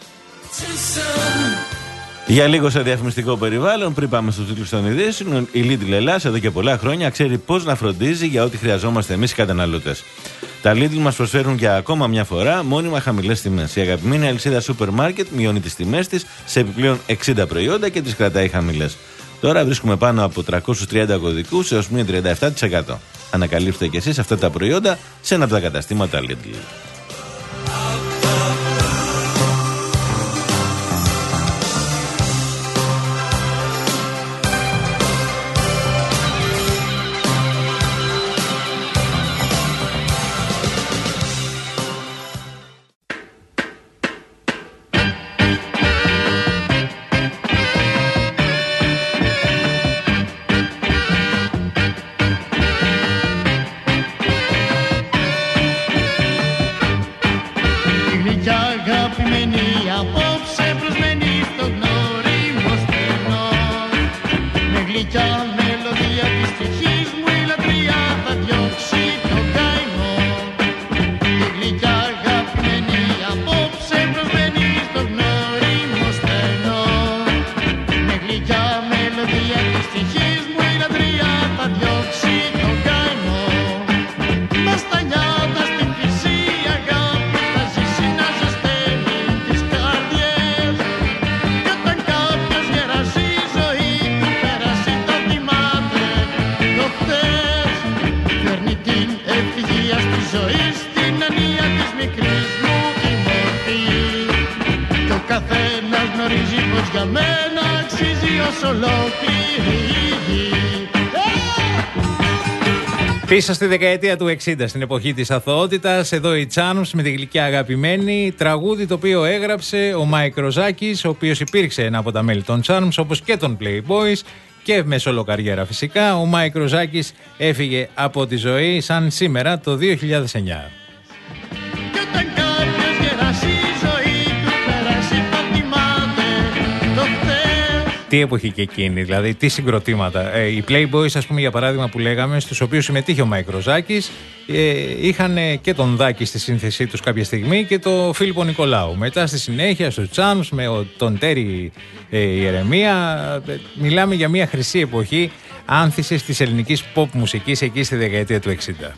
Για λίγο σε διαφημιστικό περιβάλλον, πριν πάμε στους τίτλους των ειδήσεων, η Lidl Ελλάς εδώ και πολλά χρόνια ξέρει πώς να φροντίζει για ό,τι χρειαζόμαστε εμείς οι καταναλωτές. Τα Lidl μας προσφέρουν για ακόμα μια φορά μόνιμα χαμηλές τιμές. Η αγαπημένη αλυσίδα σούπερ μάρκετ μειώνει τις τιμές της σε επιπλέον εξήντα προϊόντα και τις κρατάει χαμηλές. Τώρα βρίσκουμε πάνω από τριακόσιους τριάντα κωδικούς έως μείον τριάντα επτά τοις εκατό. Ανακαλύψτε και εσείς αυτά τα προϊόντα σε ένα από τα καταστήματα Lidl. Πίσω στη δεκαετία του εξήντα, στην εποχή της αθωότητας, εδώ η Charms με τη γλυκιά αγαπημένη, τραγούδι το οποίο έγραψε ο Μάικ Ροζάκης, ο οποίος υπήρξε ένα από τα μέλη των Charms, όπως και των Playboys και με σολοκαριέρα φυσικά. Ο Μάικ Ροζάκης έφυγε από τη ζωή σαν σήμερα το δύο χιλιάδες εννιά. Τι εποχή και εκείνη, δηλαδή, τι συγκροτήματα. Ε, οι Playboys, ας πούμε, για παράδειγμα, που λέγαμε, στους οποίους συμμετείχε ο Μάικ Ροζάκης, ε, είχαν και τον Δάκη στη σύνθεσή τους κάποια στιγμή και τον Φίλιππο Νικολάου. Μετά στη συνέχεια στους Charms με ο, τον Τέρι ε, Ιερεμία. Ε, μιλάμε για μια χρυσή εποχή άνθησης της ελληνικής pop μουσικής εκεί στη δεκαετία του εξήντα.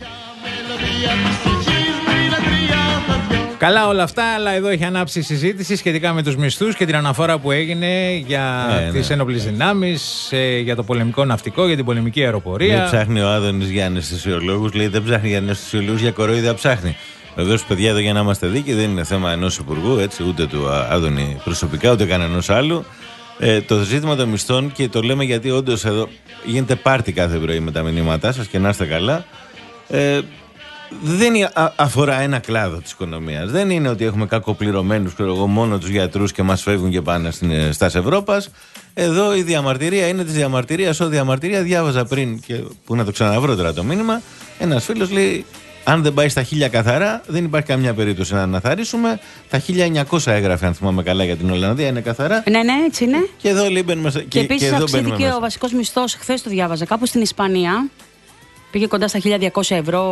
Καλά όλα αυτά, αλλά εδώ έχει ανάψει η συζήτηση σχετικά με τους μισθούς και την αναφορά που έγινε για ε, τις ναι. ένοπλες δυνάμεις, ε, για το πολεμικό ναυτικό, για την πολεμική αεροπορία. Δεν ψάχνει ο Άδωνης για αναισθησιολόγους, λέει δεν ψάχνει για αναισθησιολόγους, για κορόιδα ψάχνει. Βεβαίως, παιδιά, εδώ για να είμαστε δίκαιοι, δεν είναι θέμα ενός υπουργού, έτσι, ούτε του Άδωνη προσωπικά, ούτε κανενός άλλου. Ε, το ζήτημα των μισθών, και το λέμε γιατί όντως εδώ γίνεται πάρτι κάθε πρωί με τα μηνύματά σας και να είστε καλά. Ε, Δεν αφορά ένα κλάδο της οικονομίας. Δεν είναι ότι έχουμε κακοπληρωμένους, ξέρω εγώ, μόνο τους γιατρούς και μας φεύγουν και πάνε στα Ευρώπας. Εδώ η διαμαρτυρία είναι της διαμαρτυρίας. Ω διαμαρτυρία, διάβαζα πριν, και που να το ξαναβρω τώρα το μήνυμα, ένας φίλος λέει: αν δεν πάει στα χίλια καθαρά, δεν υπάρχει καμιά περίπτωση να αναθαρίσουμε. Τα χίλια εννιακόσια έγραφε, αν θυμάμαι καλά, για την Ολλανδία, είναι καθαρά. Ναι, ναι, έτσι είναι. Και εδώ λέει μπαίνουμε. Και, και επίσης αυξήθηκε ο βασικός μισθός. Χθες το διάβαζα κάπου στην Ισπανία. πήγε κοντά στα χίλια διακόσια ευρώ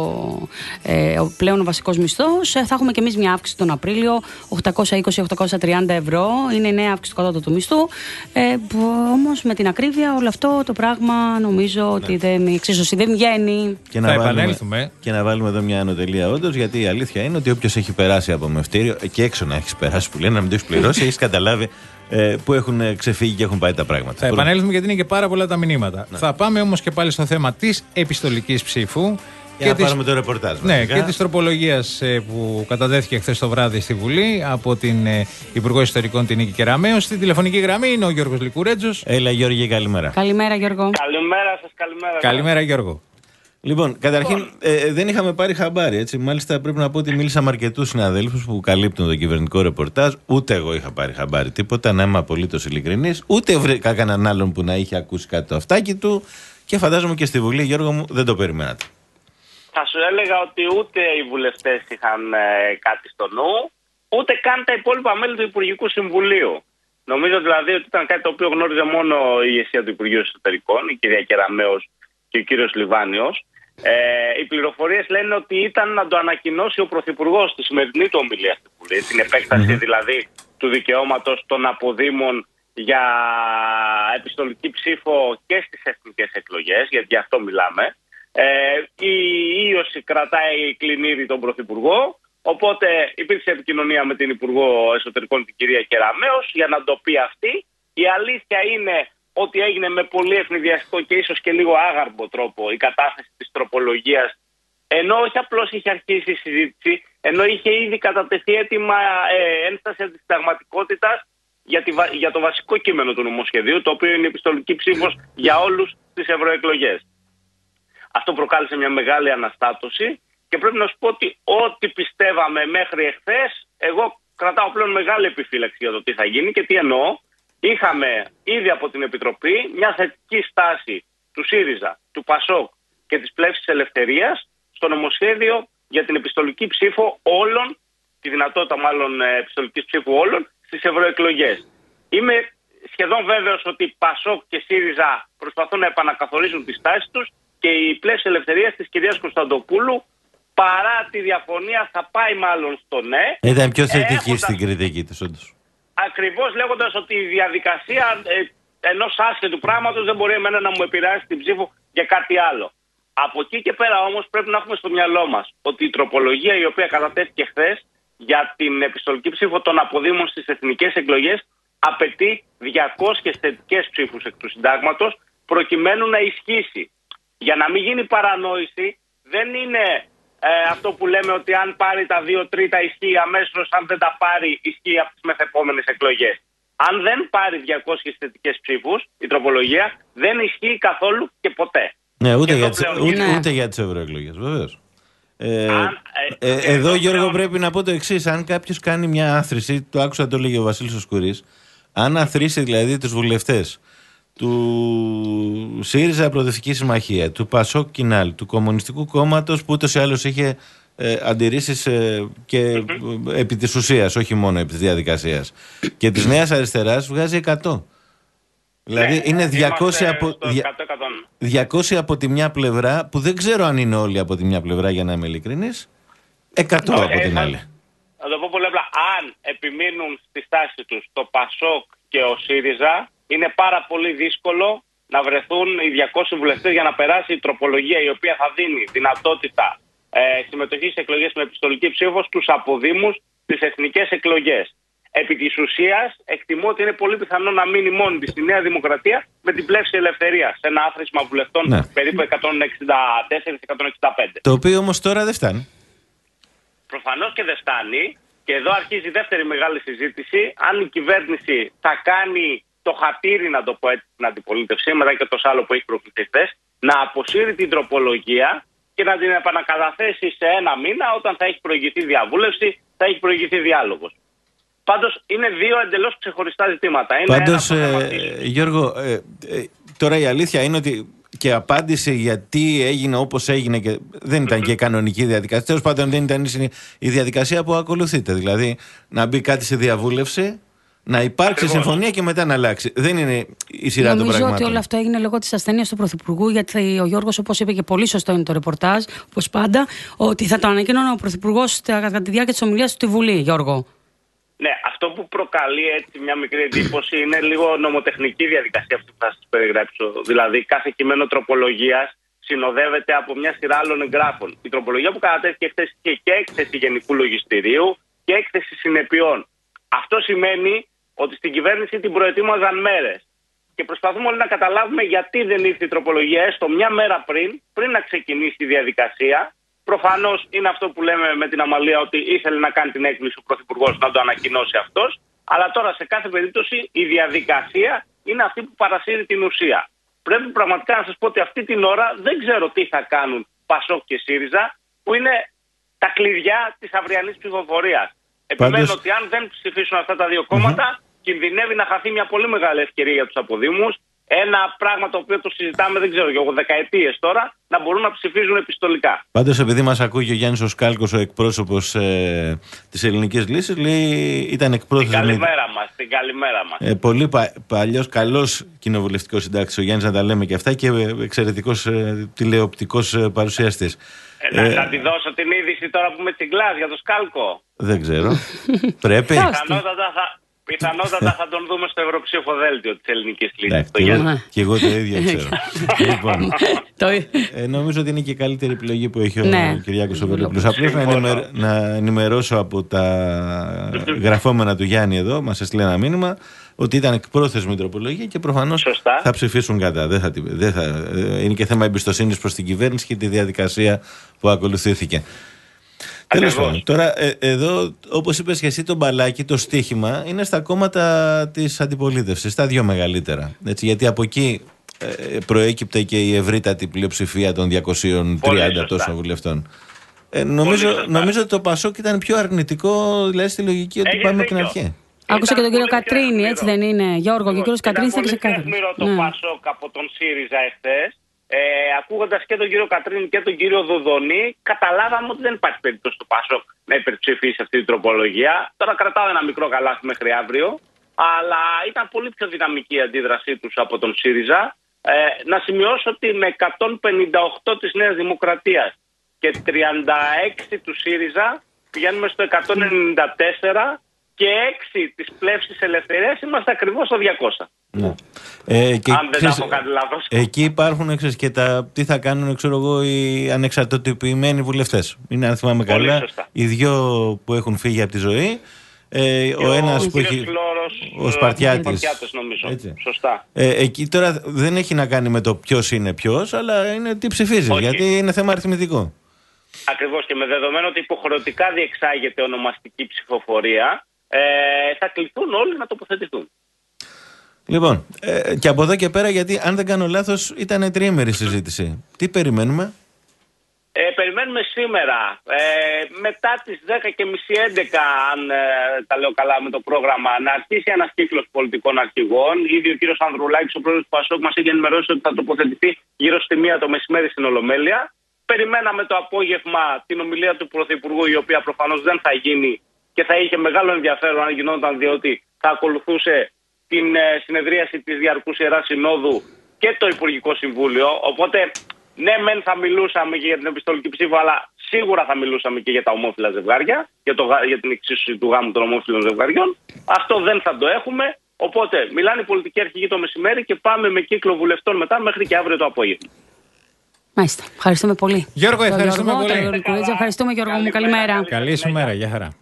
ε, ο πλέον ο βασικός μισθός. Θα έχουμε και εμείς μια αύξηση τον Απρίλιο, οκτακόσια είκοσι με οκτακόσια τριάντα ευρώ. Είναι η νέα αύξηση του κατώτατου μισθού. Ε, όμως με την ακρίβεια όλο αυτό το πράγμα νομίζω ναι. ότι δεν, η εξίσωση δεν βγαίνει. Και να θα βάλουμε, επανέλθουμε. Και να βάλουμε εδώ μια ανωτελεία όντως, γιατί η αλήθεια είναι ότι όποιος έχει περάσει από μευτήριο, και έξω να έχει περάσει που λένε να μην το έχει πληρώσει, έχει καταλάβει ε, που έχουν ξεφύγει και έχουν πάει τα πράγματα. Θα επανέλθουμε γιατί είναι και πάρα πολλά τα μηνύματα. Ναι. Θα πάμε όμως και πάλι στο θέμα της επιστολικής ψήφου. Και να της... πάρουμε το ρεπορτάζ. Ναι, και της τροπολογίας ε, που κατατέθηκε χθες το βράδυ στη Βουλή από την ε, Υπουργό Ιστορικών την Νίκη Κεραμέως. Στη τηλεφωνική γραμμή είναι ο Γιώργος Λικουρέτζος. Έλα, Γιώργη, καλημέρα. Καλημέρα, Γιώργο. Καλημέρα σας, καλημέρα. Καλημέρα, Γιώργο. Λοιπόν, καταρχήν ε, δεν είχαμε πάρει χαμπάρι, έτσι. Μάλιστα πρέπει να πω ότι μίλησα με αρκετούς συναδέλφους που καλύπτουν το κυβερνητικό ρεπορτάζ. Ούτε εγώ είχα πάρει χαμπάρι τίποτα, να είμαι απολύτως ειλικρινής. Ούτε βρήκα κανέναν άλλον που να είχε ακούσει κάτι το αυτάκι του. Και φαντάζομαι και στη Βουλή, Γιώργο μου, δεν το περιμένατε. Θα σου έλεγα ότι ούτε οι βουλευτές είχαν ε, κάτι στο νου, ούτε καν τα υπόλοιπα μέλη του Υπουργικού Συμβουλίου. Νομίζω δηλαδή ότι ήταν κάτι το οποίο γνώριζε μόνο η ηγεσία του Υπουργείου Εσωτερικών, η κυρία Κεραμέως και ο κύριος Λιβάνιος. Ε, οι πληροφορίες λένε ότι ήταν να το ανακοινώσει ο Πρωθυπουργός στη σημερινή του ομιλία στη Βουλή, την επέκταση δηλαδή του δικαιώματος των αποδήμων για επιστολική ψήφο και στις εθνικές εκλογές, γιατί γι' αυτό μιλάμε. Ε, η ίωση κρατάει κλινήρι τον Πρωθυπουργό, οπότε υπήρξε επικοινωνία με την Υπουργό Εσωτερικών, την κυρία Κεραμέως, για να το πει αυτή. Η αλήθεια είναι ότι έγινε με πολύ ευνηδιαστικό και ίσως και λίγο άγαρμπο τρόπο η κατάθεση της τροπολογίας, ενώ όχι απλώς είχε αρχίσει η συζήτηση, ενώ είχε ήδη κατατεθεί έτοιμα ε, ένσταση αντισυνταγματικότητας για, τη, για το βασικό κείμενο του νομοσχεδίου, το οποίο είναι η επιστολική ψήφος για όλους τις ευρωεκλογές. Αυτό προκάλεσε μια μεγάλη αναστάτωση και πρέπει να σου πω ότι ό,τι πιστεύαμε μέχρι εχθές, εγώ κρατάω πλέον μεγάλη επιφύλαξη για το τι θα γίνει και τι εννοώ. Είχαμε ήδη από την Επιτροπή μια θετική στάση του ΣΥΡΙΖΑ, του ΠΑΣΟΚ και της Πλεύσης Ελευθερίας στο νομοσχέδιο για την επιστολική ψήφο όλων, τη δυνατότητα μάλλον επιστολικής ψήφου όλων, στις ευρωεκλογές. Είμαι σχεδόν βέβαιος ότι ΠΑΣΟΚ και ΣΥΡΙΖΑ προσπαθούν να επανακαθορίσουν τις στάσεις τους και η Πλεύση Ελευθερίας της κυρίας Κωνσταντοπούλου, παρά τη διαφωνία, θα πάει μάλλον στο ναι. Ήταν πιο θετική έχοντας... στην κριτική της, όντως. Ακριβώς, λέγοντας ότι η διαδικασία ε, ενός άσχετου πράγματος δεν μπορεί εμένα να μου επηρεάσει την ψήφο για κάτι άλλο. Από εκεί και πέρα όμως πρέπει να έχουμε στο μυαλό μας ότι η τροπολογία η οποία κατατέθηκε χθες για την επιστολική ψήφο των αποδήμων στις εθνικές εκλογές απαιτεί διακόσιες θετικές ψήφους εκ του συντάγματος προκειμένου να ισχύσει. Για να μην γίνει παρανόηση, δεν είναι ε, αυτό που λέμε ότι αν πάρει τα δύο τρίτα ισχύει αμέσως, αν δεν τα πάρει ισχύει από τις μεθεπόμενες εκλογές. Αν δεν πάρει διακόσιες θετικές ψήφους, η τροπολογία δεν ισχύει καθόλου και ποτέ. Ναι, ούτε, για τις, ούτε, ούτε για τις ευρωεκλογές, βεβαίως. Ε, αν, ε, ε, εδώ, Γιώργο, πλέον... πρέπει να πω το εξής. Αν κάποιος κάνει μια άθρηση, το άκουσα το λέγει ο Βασίλης ο Σκουρής, αν αθρήσει δηλαδή τους βουλευτές του ΣΥΡΙΖΑ Προοδευτική Συμμαχία, του ΠΑΣΟΚ Κινάλ, του Κομμουνιστικού Κόμματος που ούτως ή άλλως είχε ε, αντιρρήσεις ε, και mm-hmm. επί της ουσίας, όχι μόνο επί της διαδικασίας, και της Νέας Αριστεράς βγάζει εκατό. Δηλαδή ναι, είναι διακόσια από, διακόσια από τη μια πλευρά, που δεν ξέρω αν είναι όλοι από τη μια πλευρά για να είμαι ειλικρινής, εκατό no, από ε, την άλλη. Θα το πω πολύ απλά. Αν επιμείνουν στη στάση τους το ΠΑΣΟΚ και ο ΣΥΡΙΖΑ, είναι πάρα πολύ δύσκολο να βρεθούν οι διακόσιοι βουλευτές για να περάσει η τροπολογία η οποία θα δίνει δυνατότητα ε, συμμετοχή σε εκλογές με επιστολική ψήφο στους αποδήμους στις εθνικές εκλογές. Επί της ουσίας, εκτιμώ ότι είναι πολύ πιθανό να μείνει μόνη της η Νέα Δημοκρατία με την Πλεύση Ελευθερίας σε ένα άθροισμα βουλευτών ναι. περίπου εκατόν εξήντα τέσσερα με εκατόν εξήντα πέντε. Το οποίο όμως τώρα δεν φτάνει. Προφανώς και δεν φτάνει. Και εδώ αρχίζει η δεύτερη μεγάλη συζήτηση. Αν η κυβέρνηση θα κάνει το χατήρι, να το πω έτσι, στην αντιπολίτευση, μετά και το άλλο που έχει προκληθεί χθες, να αποσύρει την τροπολογία και να την επανακαταθέσει σε ένα μήνα όταν θα έχει προηγηθεί διαβούλευση, θα έχει προηγηθεί διάλογος. Πάντως είναι δύο εντελώς ξεχωριστά ζητήματα. Είναι Πάντως, ε, Γιώργο, ε, ε, τώρα η αλήθεια είναι ότι και απάντηση γιατί έγινε όπως έγινε και δεν ήταν mm-hmm. και κανονική διαδικασία. Τέλος πάντων δεν ήταν η διαδικασία που ακολουθείτε. Δηλαδή να μπει κάτι σε διαβούλευση, Να υπάρξει Ακριβώς. συμφωνία και μετά να αλλάξει. Δεν είναι η σειρά των πραγμάτων. Νομίζω ότι όλο αυτό έγινε λόγω της ασθένειας του Πρωθυπουργού, γιατί ο Γιώργος, όπως είπε και πολύ σωστό είναι το ρεπορτάζ, όπως πάντα, ότι θα το ανακοίνωνε ο Πρωθυπουργός κατά τη διάρκεια της ομιλίας του στη Βουλή, Γιώργο. Ναι, αυτό που προκαλεί έτσι μια μικρή εντύπωση είναι λίγο νομοτεχνική διαδικασία αυτή που θα σας περιγράψω. Δηλαδή, κάθε κείμενο τροπολογίας συνοδεύεται από μια σειρά άλλων εγγράφων. Η τροπολογία που κατατέθηκε χθες είχε και έκθεση Γενικού Λογιστηρίου και έκθεση συνεπειών. Αυτό σημαίνει ότι στην κυβέρνηση την προετοίμαζαν μέρες. Και προσπαθούμε όλοι να καταλάβουμε γιατί δεν ήρθε η τροπολογία έστω μια μέρα πριν, πριν να ξεκινήσει η διαδικασία. Προφανώς είναι αυτό που λέμε με την Αμαλία, ότι ήθελε να κάνει την έκκληση ο Πρωθυπουργός να το ανακοινώσει αυτός. Αλλά τώρα σε κάθε περίπτωση η διαδικασία είναι αυτή που παρασύρει την ουσία. Πρέπει πραγματικά να σας πω ότι αυτή την ώρα δεν ξέρω τι θα κάνουν Πασόκ και ΣΥΡΙΖΑ, που είναι τα κλειδιά της αυριανής ψηφοφορίας. Επιμένω Πάντως... ότι αν δεν ψηφίσουν αυτά τα δύο κόμματα, mm-hmm. κινδυνεύει να χαθεί μια πολύ μεγάλη ευκαιρία για τους αποδήμους. Ένα πράγμα το οποίο το συζητάμε, δεν ξέρω, για δεκαετίες τώρα, να μπορούν να ψηφίζουν επιστολικά. Πάντως, επειδή μας ακούει ο Γιάννης ο Σκάλκος, ο εκπρόσωπος ε, της Ελληνικής Λύσης, λέει ήταν εκπρόθεσμος. Την καλημέρα μας, την καλημέρα μας. Ε, πολύ πα, παλιός, καλός κοινοβουλευτικός συντάκτης ο Γιάννης, να τα λέμε και αυτά, και εξαιρετικός ε, τηλεοπτικός ε, παρουσιαστής. Ε, να, ε, να τη δώσω την είδηση τώρα που με τσιγκλάς για το Σκάλκο. Δεν ξέρω. Πρέπει. Πιθανότατα θα... Πιθανότατα θα τον δούμε στο ευρωψηφοδέλτιο της Ελληνικής Λύσης. Και εγώ το ίδιο ξέρω. Λοιπόν, ε, νομίζω ότι είναι και η καλύτερη επιλογή που έχει ο ναι. Κυριάκος ο Βελόπουλος. Απλώς να, ενημερ, να ενημερώσω από τα γραφόμενα του Γιάννη εδώ, μας έστειλε ένα μήνυμα ότι ήταν εκπρόθεσμη η τροπολογία και προφανώς θα ψηφίσουν κατά. Δεν θα, δεν θα, είναι και θέμα εμπιστοσύνης προς την κυβέρνηση και τη διαδικασία που ακολουθήθηκε. Τέλος πάντων, τώρα ε, εδώ, όπως είπες και εσύ, το μπαλάκι, το στίχημα είναι στα κόμματα της αντιπολίτευσης, τα δύο μεγαλύτερα. Έτσι, γιατί από εκεί ε, προέκυπτε και η ευρύτατη πλειοψηφία των διακόσιων τριάντα τόσων βουλευτών. Ε, νομίζω, νομίζω ότι το Πασόκ ήταν πιο αρνητικό, δηλαδή στη λογική ότι πάμε από την αρχή. Άκουσα και τον κύριο Κατρίνη, έτσι δεν είναι, Γιώργο, και ο κύριος Κατρίνης θα ξεκάθαρο. Είναι πολύ το Πασόκ από τον ΣΥΡΙΖΑ εχθές. Ε, ακούγοντας και τον κύριο Κατρίνη και τον κύριο Δουδονή, καταλάβαμε ότι δεν υπάρχει περίπτωση στο Πασόκ να υπερψηφίσει αυτή την τροπολογία. Τώρα κρατάω ένα μικρό καλάθι μέχρι αύριο, αλλά ήταν πολύ πιο δυναμική η αντίδρασή τους από τον ΣΥΡΙΖΑ. Ε, να σημειώσω ότι με εκατόν πενήντα οκτώ της Νέας Δημοκρατίας και τριάντα έξι του ΣΥΡΙΖΑ πηγαίνουμε στο εκατόν ενενήντα τέσσερα και έξι της Πλεύσης Ελευθερίας, είμαστε ακριβώς στο διακόσια. Ναι. Ε, και αν δεν τα έχω κάνει λάθος. Εκεί υπάρχουν ξέρεις, και τα, τι θα κάνουν ξέρω εγώ, οι ανεξαρτητοποιημένοι βουλευτές. Είναι, αν θυμάμαι πολύ καλά, σωστά. οι δυο που έχουν φύγει από τη ζωή. Ε, ο, ο ένας που έχει. Φλόρος, ο Σπαρτιάτης. Σπαρτιάτης νομίζω. Έτσι. Σωστά. Ε, εκεί τώρα δεν έχει να κάνει με το ποιος είναι ποιος, αλλά είναι τι ψηφίζει. Γιατί είναι θέμα αριθμητικό. Ακριβώς, και με δεδομένο ότι υποχρεωτικά διεξάγεται ονομαστική ψηφοφορία, ε, θα κληθούν όλοι να τοποθετηθούν. Λοιπόν, ε, και από εδώ και πέρα, γιατί αν δεν κάνω λάθος, ήταν τριήμερη συζήτηση. Τι περιμένουμε? Ε, περιμένουμε σήμερα, ε, μετά τις δέκα και μισή έντεκα, αν ε, τα λέω καλά με το πρόγραμμα, να αρχίσει ένας κύκλος πολιτικών αρχηγών. Ήδη ο κύριος Ανδρουλάκης, ο πρόεδρος του Πασόκ, μας έχει ενημερώσει ότι θα τοποθετηθεί γύρω στη μία το μεσημέρι στην Ολομέλεια. Περιμέναμε το απόγευμα την ομιλία του Πρωθυπουργού, η οποία προφανώς δεν θα γίνει και θα είχε μεγάλο ενδιαφέρον αν γινόταν, διότι θα ακολουθούσε την ε, συνεδρίαση της Διαρκούς Ιεράς Συνόδου και το Υπουργικό Συμβούλιο. Οπότε, ναι, μεν θα μιλούσαμε και για την επιστολική ψήφο, αλλά σίγουρα θα μιλούσαμε και για τα ομόφυλα ζευγάρια, για, το, για την εξίσωση του γάμου των ομόφυλων ζευγαριών. Αυτό δεν θα το έχουμε. Οπότε, μιλάνε οι πολιτικοί αρχηγοί το μεσημέρι και πάμε με κύκλο βουλευτών μετά μέχρι και αύριο το απόγευμα. Μάλιστα. Ευχαριστούμε πολύ. Γιώργο, ευχαριστούμε Γιώργο, πολύ. Γιώργο, ευχαριστούμε, Γιώργο μου. Καλημέρα. Καλή σου μέρα. Γεια χαρά.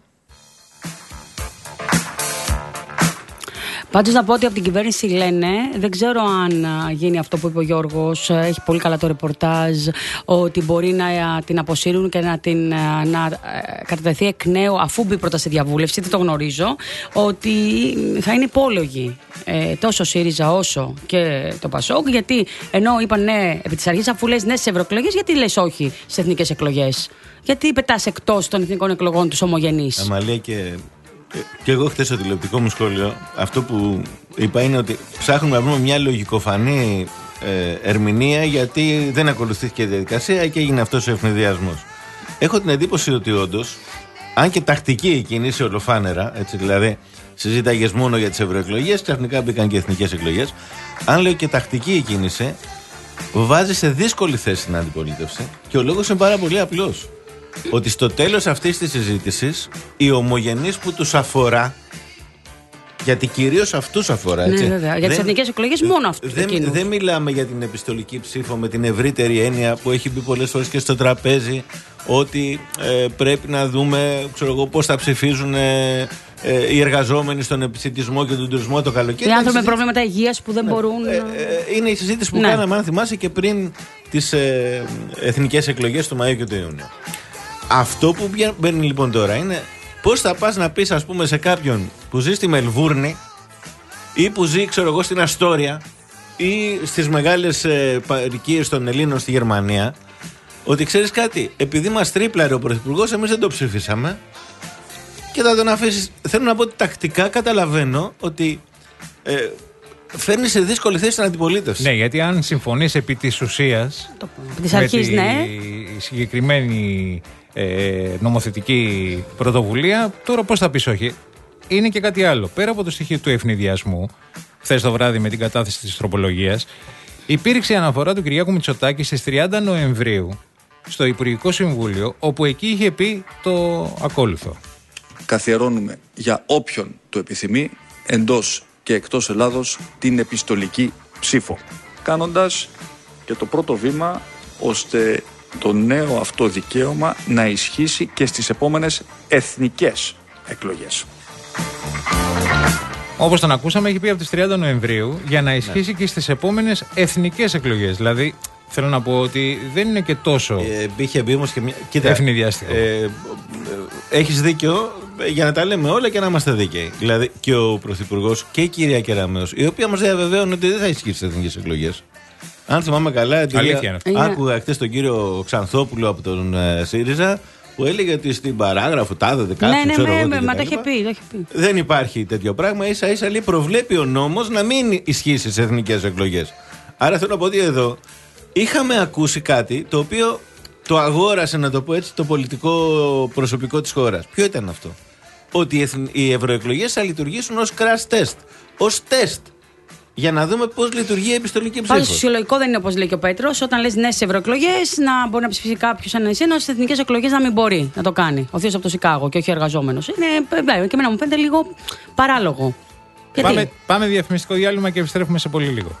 Πάντως να πω ότι από την κυβέρνηση λένε, δεν ξέρω αν γίνει αυτό που είπε ο Γιώργος, έχει πολύ καλά το ρεπορτάζ, ότι μπορεί να την αποσύρουν και να, την, να κατατεθεί εκ νέου αφού μπει πρώτα σε διαβούλευση, δεν το γνωρίζω, ότι θα είναι υπόλογοι ε, τόσο ΣΥΡΙΖΑ όσο και το Πασόκ, γιατί ενώ είπαν ναι επί της αρχής, αφού λες ναι στις ευρωεκλογές, γιατί λες όχι στις εθνικές εκλογές? Γιατί πετάς εκτός των εθνικών εκλογών τους ομογενείς? Αμαλία, και... Και εγώ χθες στο τηλεοπτικό μου σχόλιο αυτό που είπα είναι ότι ψάχνουμε να βρούμε μια λογικοφανή ε, ερμηνεία, γιατί δεν ακολουθήθηκε η διαδικασία και έγινε αυτός ο ευνηδιασμός. Έχω την εντύπωση ότι όντως, αν και τακτική η κίνηση ολοφάνερα, έτσι, δηλαδή συζήταγες μόνο για τις ευρωεκλογές, ξαφνικά μπήκαν και εθνικές εκλογές. Αν λέω και τακτική η κίνηση, βάζει σε δύσκολη θέση την αντιπολίτευση και ο λόγος είναι πάρα πολύ απλός. Ότι στο τέλος αυτής της συζήτησης, οι ομογενείς που τους αφορά, γιατί κυρίως αυτούς αφορά, έτσι. Ναι, βέβαια. Για τις εθνικές εκλογές μόνο αυτούς. Δεν, δεν μιλάμε για την επιστολική ψήφο με την ευρύτερη έννοια που έχει μπει πολλές φορές και στο τραπέζι, ότι ε, πρέπει να δούμε, ξέρω εγώ, πώς θα ψηφίζουν ε, ε, οι εργαζόμενοι στον επισιτισμό και τον τουρισμό το καλοκαίρι. Οι άνθρωποι με προβλήματα υγείας που δεν ναι, μπορούν. Ε, ε, είναι η συζήτηση που ναι. κάναμε, αν θυμάσαι, και πριν τις ε, εθνικές εκλογές του Μαΐου και του Ιούνιου. Αυτό που μπαίνει λοιπόν τώρα είναι πώς θα πας να πεις, ας πούμε, σε κάποιον που ζει στη Μελβούρνη ή που ζει, ξέρω εγώ, στην Αστόρια ή στις μεγάλες ε, παροικίες των Ελλήνων στη Γερμανία, ότι ξέρεις κάτι, επειδή μας τρίπλαρε ο Πρωθυπουργός, εμείς δεν το ψηφίσαμε και θα τον αφήσεις. Θέλω να πω ότι τακτικά καταλαβαίνω ότι ε, φέρνει σε δύσκολη θέση την αντιπολίτευση. Ναι, γιατί αν συμφωνείς επί της ουσίας της αρχής, τη ναι. συγκεκριμένη ε, νομοθετική πρωτοβουλία, τώρα πώς θα πεις όχι. Είναι και κάτι άλλο. Πέρα από το στοιχείο του ευνηδιασμού, χθες το βράδυ με την κατάθεση της τροπολογίας, υπήρξε αναφορά του Κυριάκου Μητσοτάκη στις τριάντα Νοεμβρίου στο Υπουργικό Συμβούλιο, όπου εκεί είχε πει το ακόλουθο. Καθιερώνουμε για όποιον το επιθυμεί, εντός και εκτός Ελλάδος, την επιστολική ψήφο, κάνοντας και το πρώτο βήμα ώστε το νέο αυτό δικαίωμα να ισχύσει και στις επόμενες εθνικές εκλογές. Όπως τον ακούσαμε, έχει πει από τις τριάντα Νοεμβρίου για να ισχύσει ναι. και στις επόμενες εθνικές εκλογές. Δηλαδή, θέλω να πω ότι δεν είναι και τόσο ε, είχε μπει όμως και μια... Κοίτα, ευνηδιαστικό. Ε, ε, έχεις δίκιο, για να τα λέμε όλα και να είμαστε δίκαιοι. Δηλαδή, και ο Πρωθυπουργός και η κυρία Κεραμέως, οι οποίοι μας διαβεβαίωναν ότι δεν θα ισχύσει στις εθνικές εκλογές. Αν θυμάμαι καλά, άκουγα χτες τον κύριο Ξανθόπουλο από τον ε, ΣΥΡΙΖΑ, που έλεγε ότι στην παράγραφο τάδε δεκάτου. Ναι, ναι, ναι, ναι, μα το είχε πει, το είχε πει. Δεν υπάρχει τέτοιο πράγμα. Ίσα ίσα λέει προβλέπει ο νόμος να μην ισχύσει στις εθνικές εκλογές. Άρα θέλω να πω ότι εδώ είχαμε ακούσει κάτι το οποίο το αγόρασε, να το πω έτσι, το πολιτικό προσωπικό της χώρας. Ποιο ήταν αυτό? Ότι οι ευρωεκλογές θα λειτουργήσουν ως crash test, ως τεστ. Για να δούμε πώς λειτουργεί η επιστολική ψήφος. Πάντως, φυσιολογικό δεν είναι όπως λέει και ο Πέτρος. Όταν λες ναι στις ευρωεκλογές, να μπορεί να ψηφίσει κάποιος έναν εσύ, ενώ στις εθνικές εκλογές να μην μπορεί να το κάνει. Ο θείος από το Σικάγο και όχι εργαζόμενος. Είναι και εμένα μου φαίνεται λίγο παράλογο. Πάμε, πάμε διαφημιστικό διάλειμμα και επιστρέφουμε σε πολύ λίγο.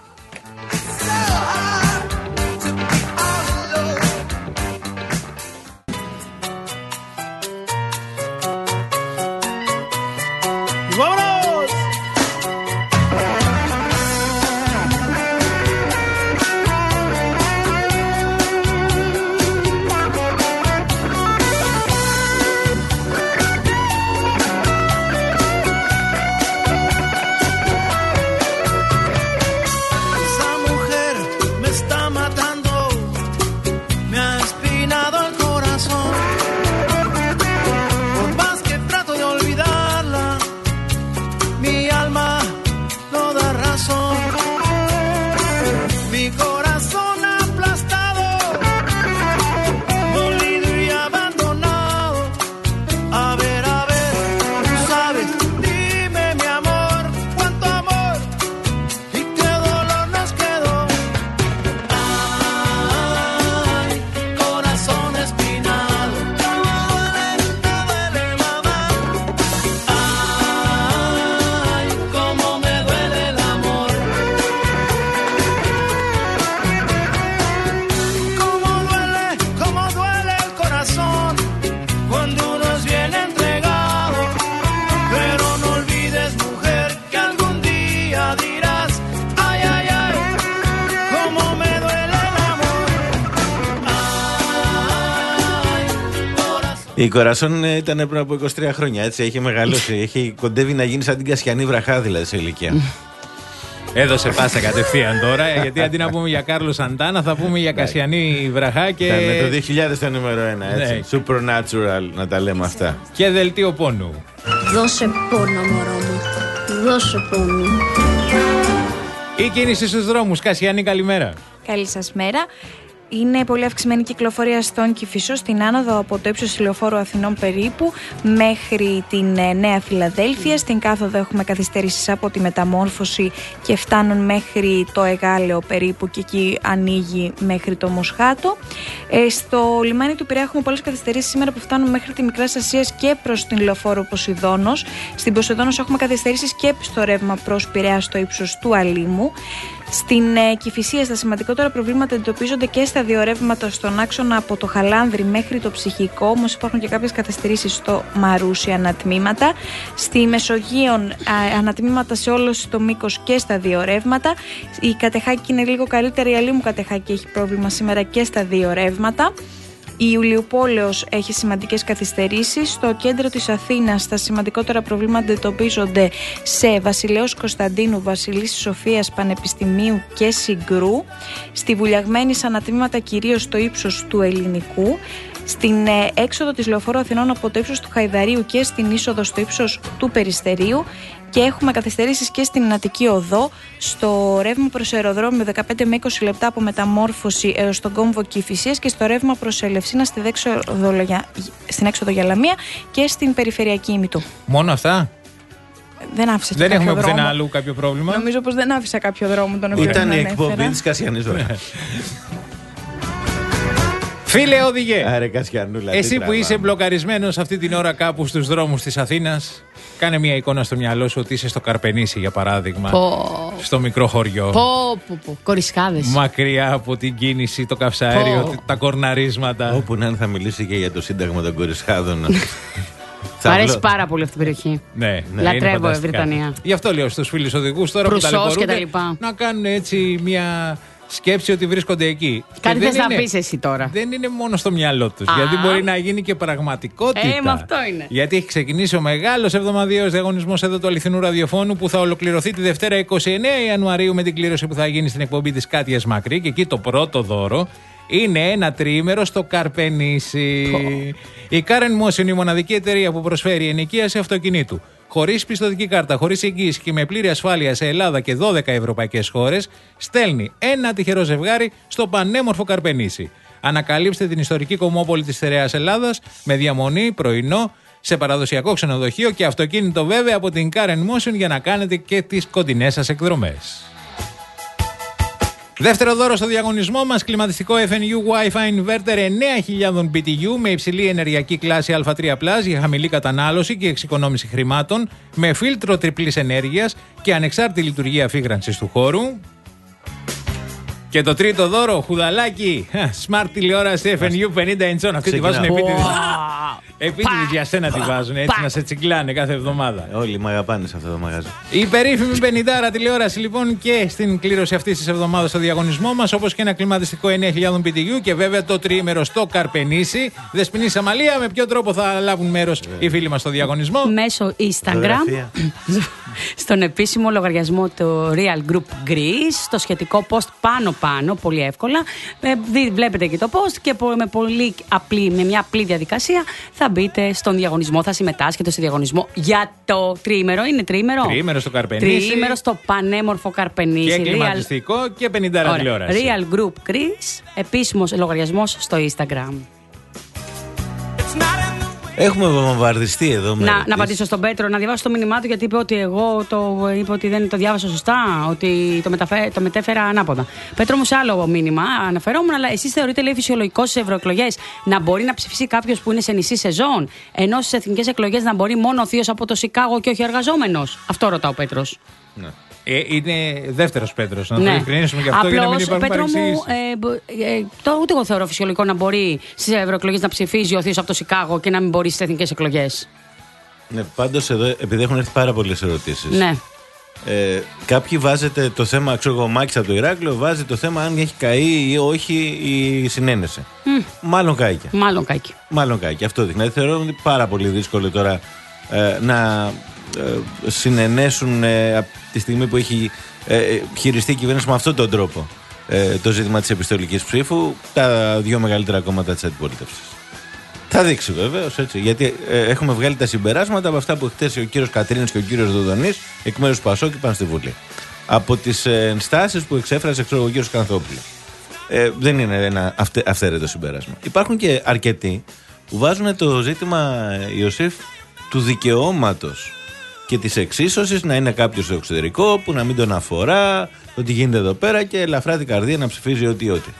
Η Κορασόν ήταν πριν από είκοσι τρία χρόνια, έτσι, έχει μεγαλώσει, έχει κοντεύει να γίνει σαν την Κασιανή Βραχά δηλαδή σε ηλικία. Έδωσε πάσα κατευθείαν τώρα, γιατί αντί να πούμε για Κάρλος Σαντάνα θα πούμε για Κασιανή Βραχά και... Ήταν το δύο χιλιάδες το νούμερο ένα, έτσι, ναι. Supernatural να τα λέμε αυτά. Και δελτίο πόνου. Δώσε πόνο μωρό μου, δώσε πόνο. Η κίνηση στους δρόμους, Κασιανή, καλημέρα. Καλή σας μέρα. είναι πολύ αυξημένη κυκλοφορία στον Κηφισό, στην άνοδο από το ύψος Λεωφόρου Αθηνών περίπου μέχρι την Νέα Φιλαδέλφεια. Στην κάθοδο έχουμε καθυστερήσεις από τη Μεταμόρφωση και φτάνουν μέχρι το Εγάλεο περίπου και εκεί ανοίγει μέχρι το Μοσχάτο. Ε, στο λιμάνι του Πειραιά έχουμε πολλές καθυστερήσεις σήμερα που φτάνουν μέχρι τη Μικράς Ασίας και προς την Λεωφόρο Ποσειδώνος. Στην Ποσειδώνος έχουμε καθυστερήσεις και στο ρεύμα προς Πειραιά στο ύψος του Αλήμου. Στην ε, Κηφισία στα σημαντικότερα προβλήματα εντοπίζονται και στα δύο ρεύματα στον άξονα από το Χαλάνδρι μέχρι το Ψυχικό, όμως υπάρχουν και κάποιες καθυστερήσεις στο Μαρούσι ανατμήματα. Στη Μεσογείων ε, ανατμήματα σε όλο το μήκος και στα δύο ρεύματα. Η Κατεχάκη είναι λίγο καλύτερη, η Αλήμου Κατεχάκη έχει πρόβλημα σήμερα και στα δύο ρεύματα. Η Ιουλιοπόλεως έχει σημαντικές καθυστερήσεις. Στο κέντρο της Αθήνας τα σημαντικότερα προβλήματα εντοπίζονται σε Βασιλέως Κωνσταντίνου, Βασιλίσσης Σοφίας, Πανεπιστημίου και Συγκρού. Στη Βουλιαγμένη ανατμήματα κυρίως στο ύψος του Ελληνικού. Στην έξοδο της Λεωφόρου Αθηνών από το ύψος του Χαϊδαρίου και στην είσοδο στο ύψος του Περιστερίου. Και έχουμε καθυστερήσεις και στην Αττική Οδό, στο ρεύμα προς αεροδρόμιο δεκαπέντε με είκοσι λεπτά από Μεταμόρφωση έως τον κόμβο Κηφισίας και στο ρεύμα προς Ελευσίνα στη στην έξοδο για Λαμία και στην περιφερειακή Ήμητο. Μόνο αυτά? Δεν άφησα Δεν έχουμε πουθενά πουθενά αλλού κάποιο πρόβλημα. Νομίζω πως δεν άφησα κάποιο δρόμο τον οποίο ήταν η εκπομπή της Κασιανής. Φίλε οδηγέ, Άρε, Κασιανούλα, εσύ που είσαι μπλοκαρισμένος αυτή την ώρα κάπου στους δρόμους της Αθήνας, κάνε μια εικόνα στο μυαλό σου ότι είσαι στο Καρπενήσι, για παράδειγμα. Πω. Στο μικρό χωριό. Πω, πω, πω. Κορισκάδες. Μακριά από την κίνηση, το καυσαέριο, Πω. τα κορναρίσματα. Όπου να είναι θα μιλήσει και για το Σύνταγμα των Κορισχάδων. Μ' αρέσει πάρα πολύ αυτή η περιοχή. Ναι, ναι, λατρεύω η Βρετανία. Γι' αυτό λέω στους φίλους οδηγούς τώρα Προυσός που ταλαιπωρούνται και τα λοιπά. να κάνουν έτσι μια σκέψη ότι βρίσκονται εκεί. Κάτι θες να είναι- πεις εσύ τώρα. Δεν είναι μόνο στο μυαλό τους. Α. Γιατί μπορεί να γίνει και πραγματικότητα. Ε, μα αυτό είναι. Γιατί έχει ξεκινήσει ο μεγάλος εβδομαδιαίος διαγωνισμός εδώ του αληθινού ραδιοφώνου που θα ολοκληρωθεί τη Δευτέρα είκοσι εννέα Ιανουαρίου με την κλήρωση που θα γίνει στην εκπομπή της Κάτιας Μακρύ. Και εκεί το πρώτο δώρο είναι ένα τριήμερο στο Καρπενήσι. Η Karen Motion, η μοναδική εταιρεία που προσφέρει ενοικίαση αυτοκινήτου χωρίς πιστωτική κάρτα, χωρίς εγγύηση και με πλήρη ασφάλεια σε Ελλάδα και δώδεκα ευρωπαϊκές χώρες, στέλνει ένα τυχερό ζευγάρι στο πανέμορφο Καρπενήσι. Ανακαλύψτε την ιστορική κομμόπολη της στερεάς Ελλάδας με διαμονή, πρωινό, σε παραδοσιακό ξενοδοχείο και αυτοκίνητο βέβαια από την Karen Motion για να κάνετε και τις κοντινές σας εκδρομές. Δεύτερο δώρο στο διαγωνισμό μας, κλιματιστικό εφ εν γιου Wi-Fi Inverter εννέα χιλιάδες μπι τι γιου με υψηλή ενεργειακή κλάση Α τρία πλας για χαμηλή κατανάλωση και εξοικονόμηση χρημάτων, με φίλτρο τριπλής ενέργειας και ανεξάρτητη λειτουργία αφήγρανσης του χώρου. Και το τρίτο δώρο, χουδαλάκι, smart τηλεόραση εφ εν γιου πενήντα inch. Αυτή τη βάζουν επίτηδες. Επίτηδες για σένα τη βάζουν, έτσι να σε τσιγκλάνε κάθε εβδομάδα. Όλοι με αγαπάνε σε αυτό το μαγαζί. Η περίφημη πενηντάρα τηλεόραση λοιπόν και στην κλήρωση αυτής της εβδομάδας στο διαγωνισμό μας, όπως και ένα κλιματιστικό εννέα χιλιάδες μπι τι γιου και βέβαια το τριήμερο στο Καρπενήσι. Δεσποινή Σαμαλία, με ποιο τρόπο θα λάβουν μέρος οι φίλοι μας στο διαγωνισμό? Μέσω Instagram, στον επίσημο λογαριασμό του Real Group Greece, στο σχετικό post πάνω-πάνω, πολύ εύκολα. Ε, δι- βλέπετε και το post και με, πολύ απλή, με μια απλή διαδικασία θα μπείτε στον διαγωνισμό, θα συμμετάσχετε στο διαγωνισμό για το τριήμερο. Είναι τριήμερο. Τριήμερο στο Καρπενήσι. Τριήμερο στο πανέμορφο Καρπενήσι. Και κλιματιστικό Real... και πενηντάρα τηλεόραση. Real Group Greece, επίσημος λογαριασμός στο Instagram. Έχουμε βομβαρδιστεί εδώ με. Να, να απαντήσω στον Πέτρο, να διαβάσω το μήνυμά του, γιατί είπε ότι εγώ το, είπε ότι δεν το διάβασα σωστά, ότι το, μεταφέ, το μετέφερα ανάποδα. Πέτρο μου, σε άλλο μήνυμα αναφερόμουν, αλλά εσείς θεωρείτε, λέει, φυσιολογικό στις ευρωεκλογές να μπορεί να ψηφίσει κάποιος που είναι σε νησί σεζόν, ενώ στις εθνικές εκλογές να μπορεί μόνο ο θείος από το Σικάγο και όχι ο εργαζόμενος? Αυτό ρωτά ο Πέτρος. Ναι. Ε, είναι δεύτερος Πέτρος. Να το Ναι. διευκρινίσουμε γι' αυτό. Απλώς, για να μην υπάρχουν Πέτρο μου, παρεξηγήσεις. ε, ε, το, ούτε εγώ θεωρώ φυσιολογικό να μπορεί στις ευρωεκλογές να ψηφίζει ο θείος από το Σικάγο και να μην μπορεί στις εθνικές εκλογές. Ναι, πάντως εδώ, επειδή έχουν έρθει πάρα πολλές ερωτήσεις. Ναι. Ε, κάποιοι βάζετε το θέμα, ξέρω εγώ, ο Μάκης από το Ηράκλειο βάζει το θέμα αν έχει καεί ή όχι η συνένεση. Mm. Μάλλον κάηκε. Μάλλον κάηκε. Μάλλον κάηκε. Αυτό δείχνει. Θεωρώ ότι πάρα πολύ δύσκολο τώρα ε, να ε, συνενέσουν ε, από τη στιγμή που έχει ε, χειριστεί η κυβέρνηση με αυτόν τον τρόπο ε, το ζήτημα της επιστολικής ψήφου τα δύο μεγαλύτερα κόμματα της αντιπολίτευσης. Θα δείξει βεβαίως, έτσι. Γιατί ε, έχουμε βγάλει τα συμπεράσματα από αυτά που χτες ο κύριος Κατρίνης και ο κύριος Δουδονής εκ μέρους του Πασόκ είπαν στη Βουλή. Από τις ε, ενστάσεις που εξέφρασε ξέρω, ο κύριος Κανθόπουλος. Ε, δεν είναι ένα αυτε, αυθαίρετο συμπέρασμα. Υπάρχουν και αρκετοί που βάζουν το ζήτημα, Ιωσήφ, του δικαιώματος και της εξίσωσης να είναι κάποιος στο εξωτερικό που να μην τον αφορά, ότι γίνεται εδώ πέρα και ελαφρά την καρδία να ψηφίζει ό,τι ό,τι.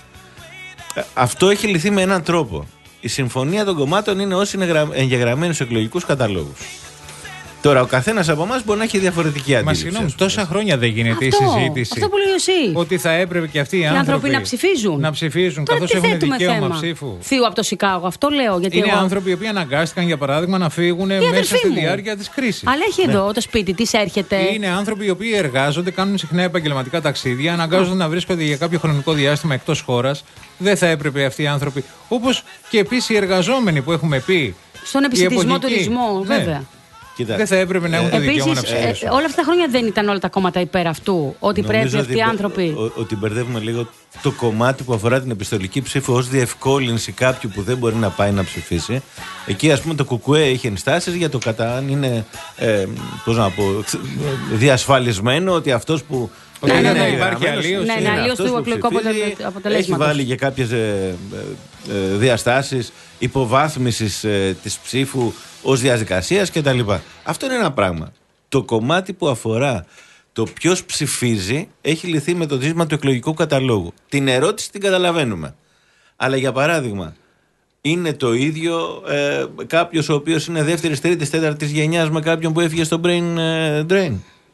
Αυτό έχει λυθεί με έναν τρόπο. Η συμφωνία των κομμάτων είναι όσοι είναι εγγεγραμμένοι στους εκλογικούς καταλόγους. Τώρα, ο καθένας από εμάς μπορεί να έχει διαφορετική αντίληψη. Μα συγγνώμη, τόσα χρόνια δεν γίνεται αυτό, η συζήτηση. Αυτό που λέει εσύ. Ότι θα έπρεπε και αυτοί οι, οι άνθρωποι, άνθρωποι να ψηφίζουν. Να ψηφίζουν, καθώς έχουν δικαίωμα ψήφου. Θείου από το Σικάγο, αυτό λέω. Γιατί είναι εγώ... άνθρωποι οι οποίοι αναγκάστηκαν, για παράδειγμα, να φύγουν μέσα στη διάρκεια της κρίσης. Αλλά έχει ναι. εδώ το σπίτι τη, έρχεται. Είναι άνθρωποι οι οποίοι εργάζονται, κάνουν συχνά επαγγελματικά ταξίδια, αναγκάζονται να βρίσκονται για κάποιο χρονικό διάστημα εκτός χώρας. Δεν θα έπρεπε αυτοί οι άνθρωποι. Όπως και επίσης οι εργαζόμενοι που έχουμε πει. Στον επιστημισμό τουρισμό, ναι. βέβαια. Κοίτα. Δεν θα έπρεπε να έχουν το δικαίωμα να ψηφίσουν. Ε, όλα αυτά τα χρόνια δεν ήταν όλα τα κόμματα υπέρ αυτού. Ότι νομίζω πρέπει αυτοί οι άνθρωποι. Ότι, ότι μπερδεύουμε λίγο το κομμάτι που αφορά την επιστολική ψήφο ως διευκόλυνση κάποιου που δεν μπορεί να πάει να ψηφίσει. Εκεί, ας πούμε, το ΚΚΕ είχε ενστάσεις για το κατά αν είναι ε, πώς να πω, διασφαλισμένο ότι αυτός που. Ότι ναι, ναι, ναι, υπάρχει αλλίωση. Ναι, ναι, αλλίωση του εκλογικού αποτελέσματος. Έχει βάλει και κάποιες ε, ε, διαστάσεις υποβάθμισης ε, της ψήφου ως διαδικασίας κτλ. Αυτό είναι ένα πράγμα. Το κομμάτι που αφορά το ποιος ψηφίζει έχει λυθεί με το ζήτημα του εκλογικού καταλόγου. Την ερώτηση την καταλαβαίνουμε. Αλλά για παράδειγμα, είναι το ίδιο ε, κάποιος ο οποίος είναι δεύτερης, τρίτης, τέταρτης γενιάς με κάποιον που έφυγε στο brain ε, drain.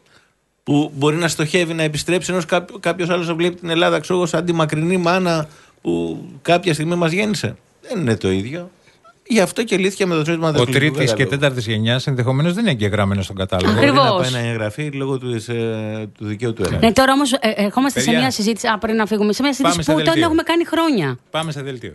Που μπορεί να στοχεύει να επιστρέψει, ενώ κάποιος άλλος βλέπει την Ελλάδα, ξέρω εγώ, σαν τη μακρινή μάνα που κάποια στιγμή μας γέννησε. Δεν είναι το ίδιο. Γι' αυτό και λύθηκε με το ζήτημα του εκλογικού καταλόγου. Ο τρίτης και τέταρτης γενιάς ενδεχομένως δεν είναι εγγεγραμμένος στον κατάλογο. Ακριβώς. Μπορεί να πάει να εγγραφεί λόγω του, ε, του δικαίου του έργου. Ναι, τώρα όμως ε, ερχόμαστε σε μια συζήτηση. Α, πριν να φύγουμε. Σε μια συζήτηση που τον έχουμε κάνει χρόνια. Πάμε σε δελτίο.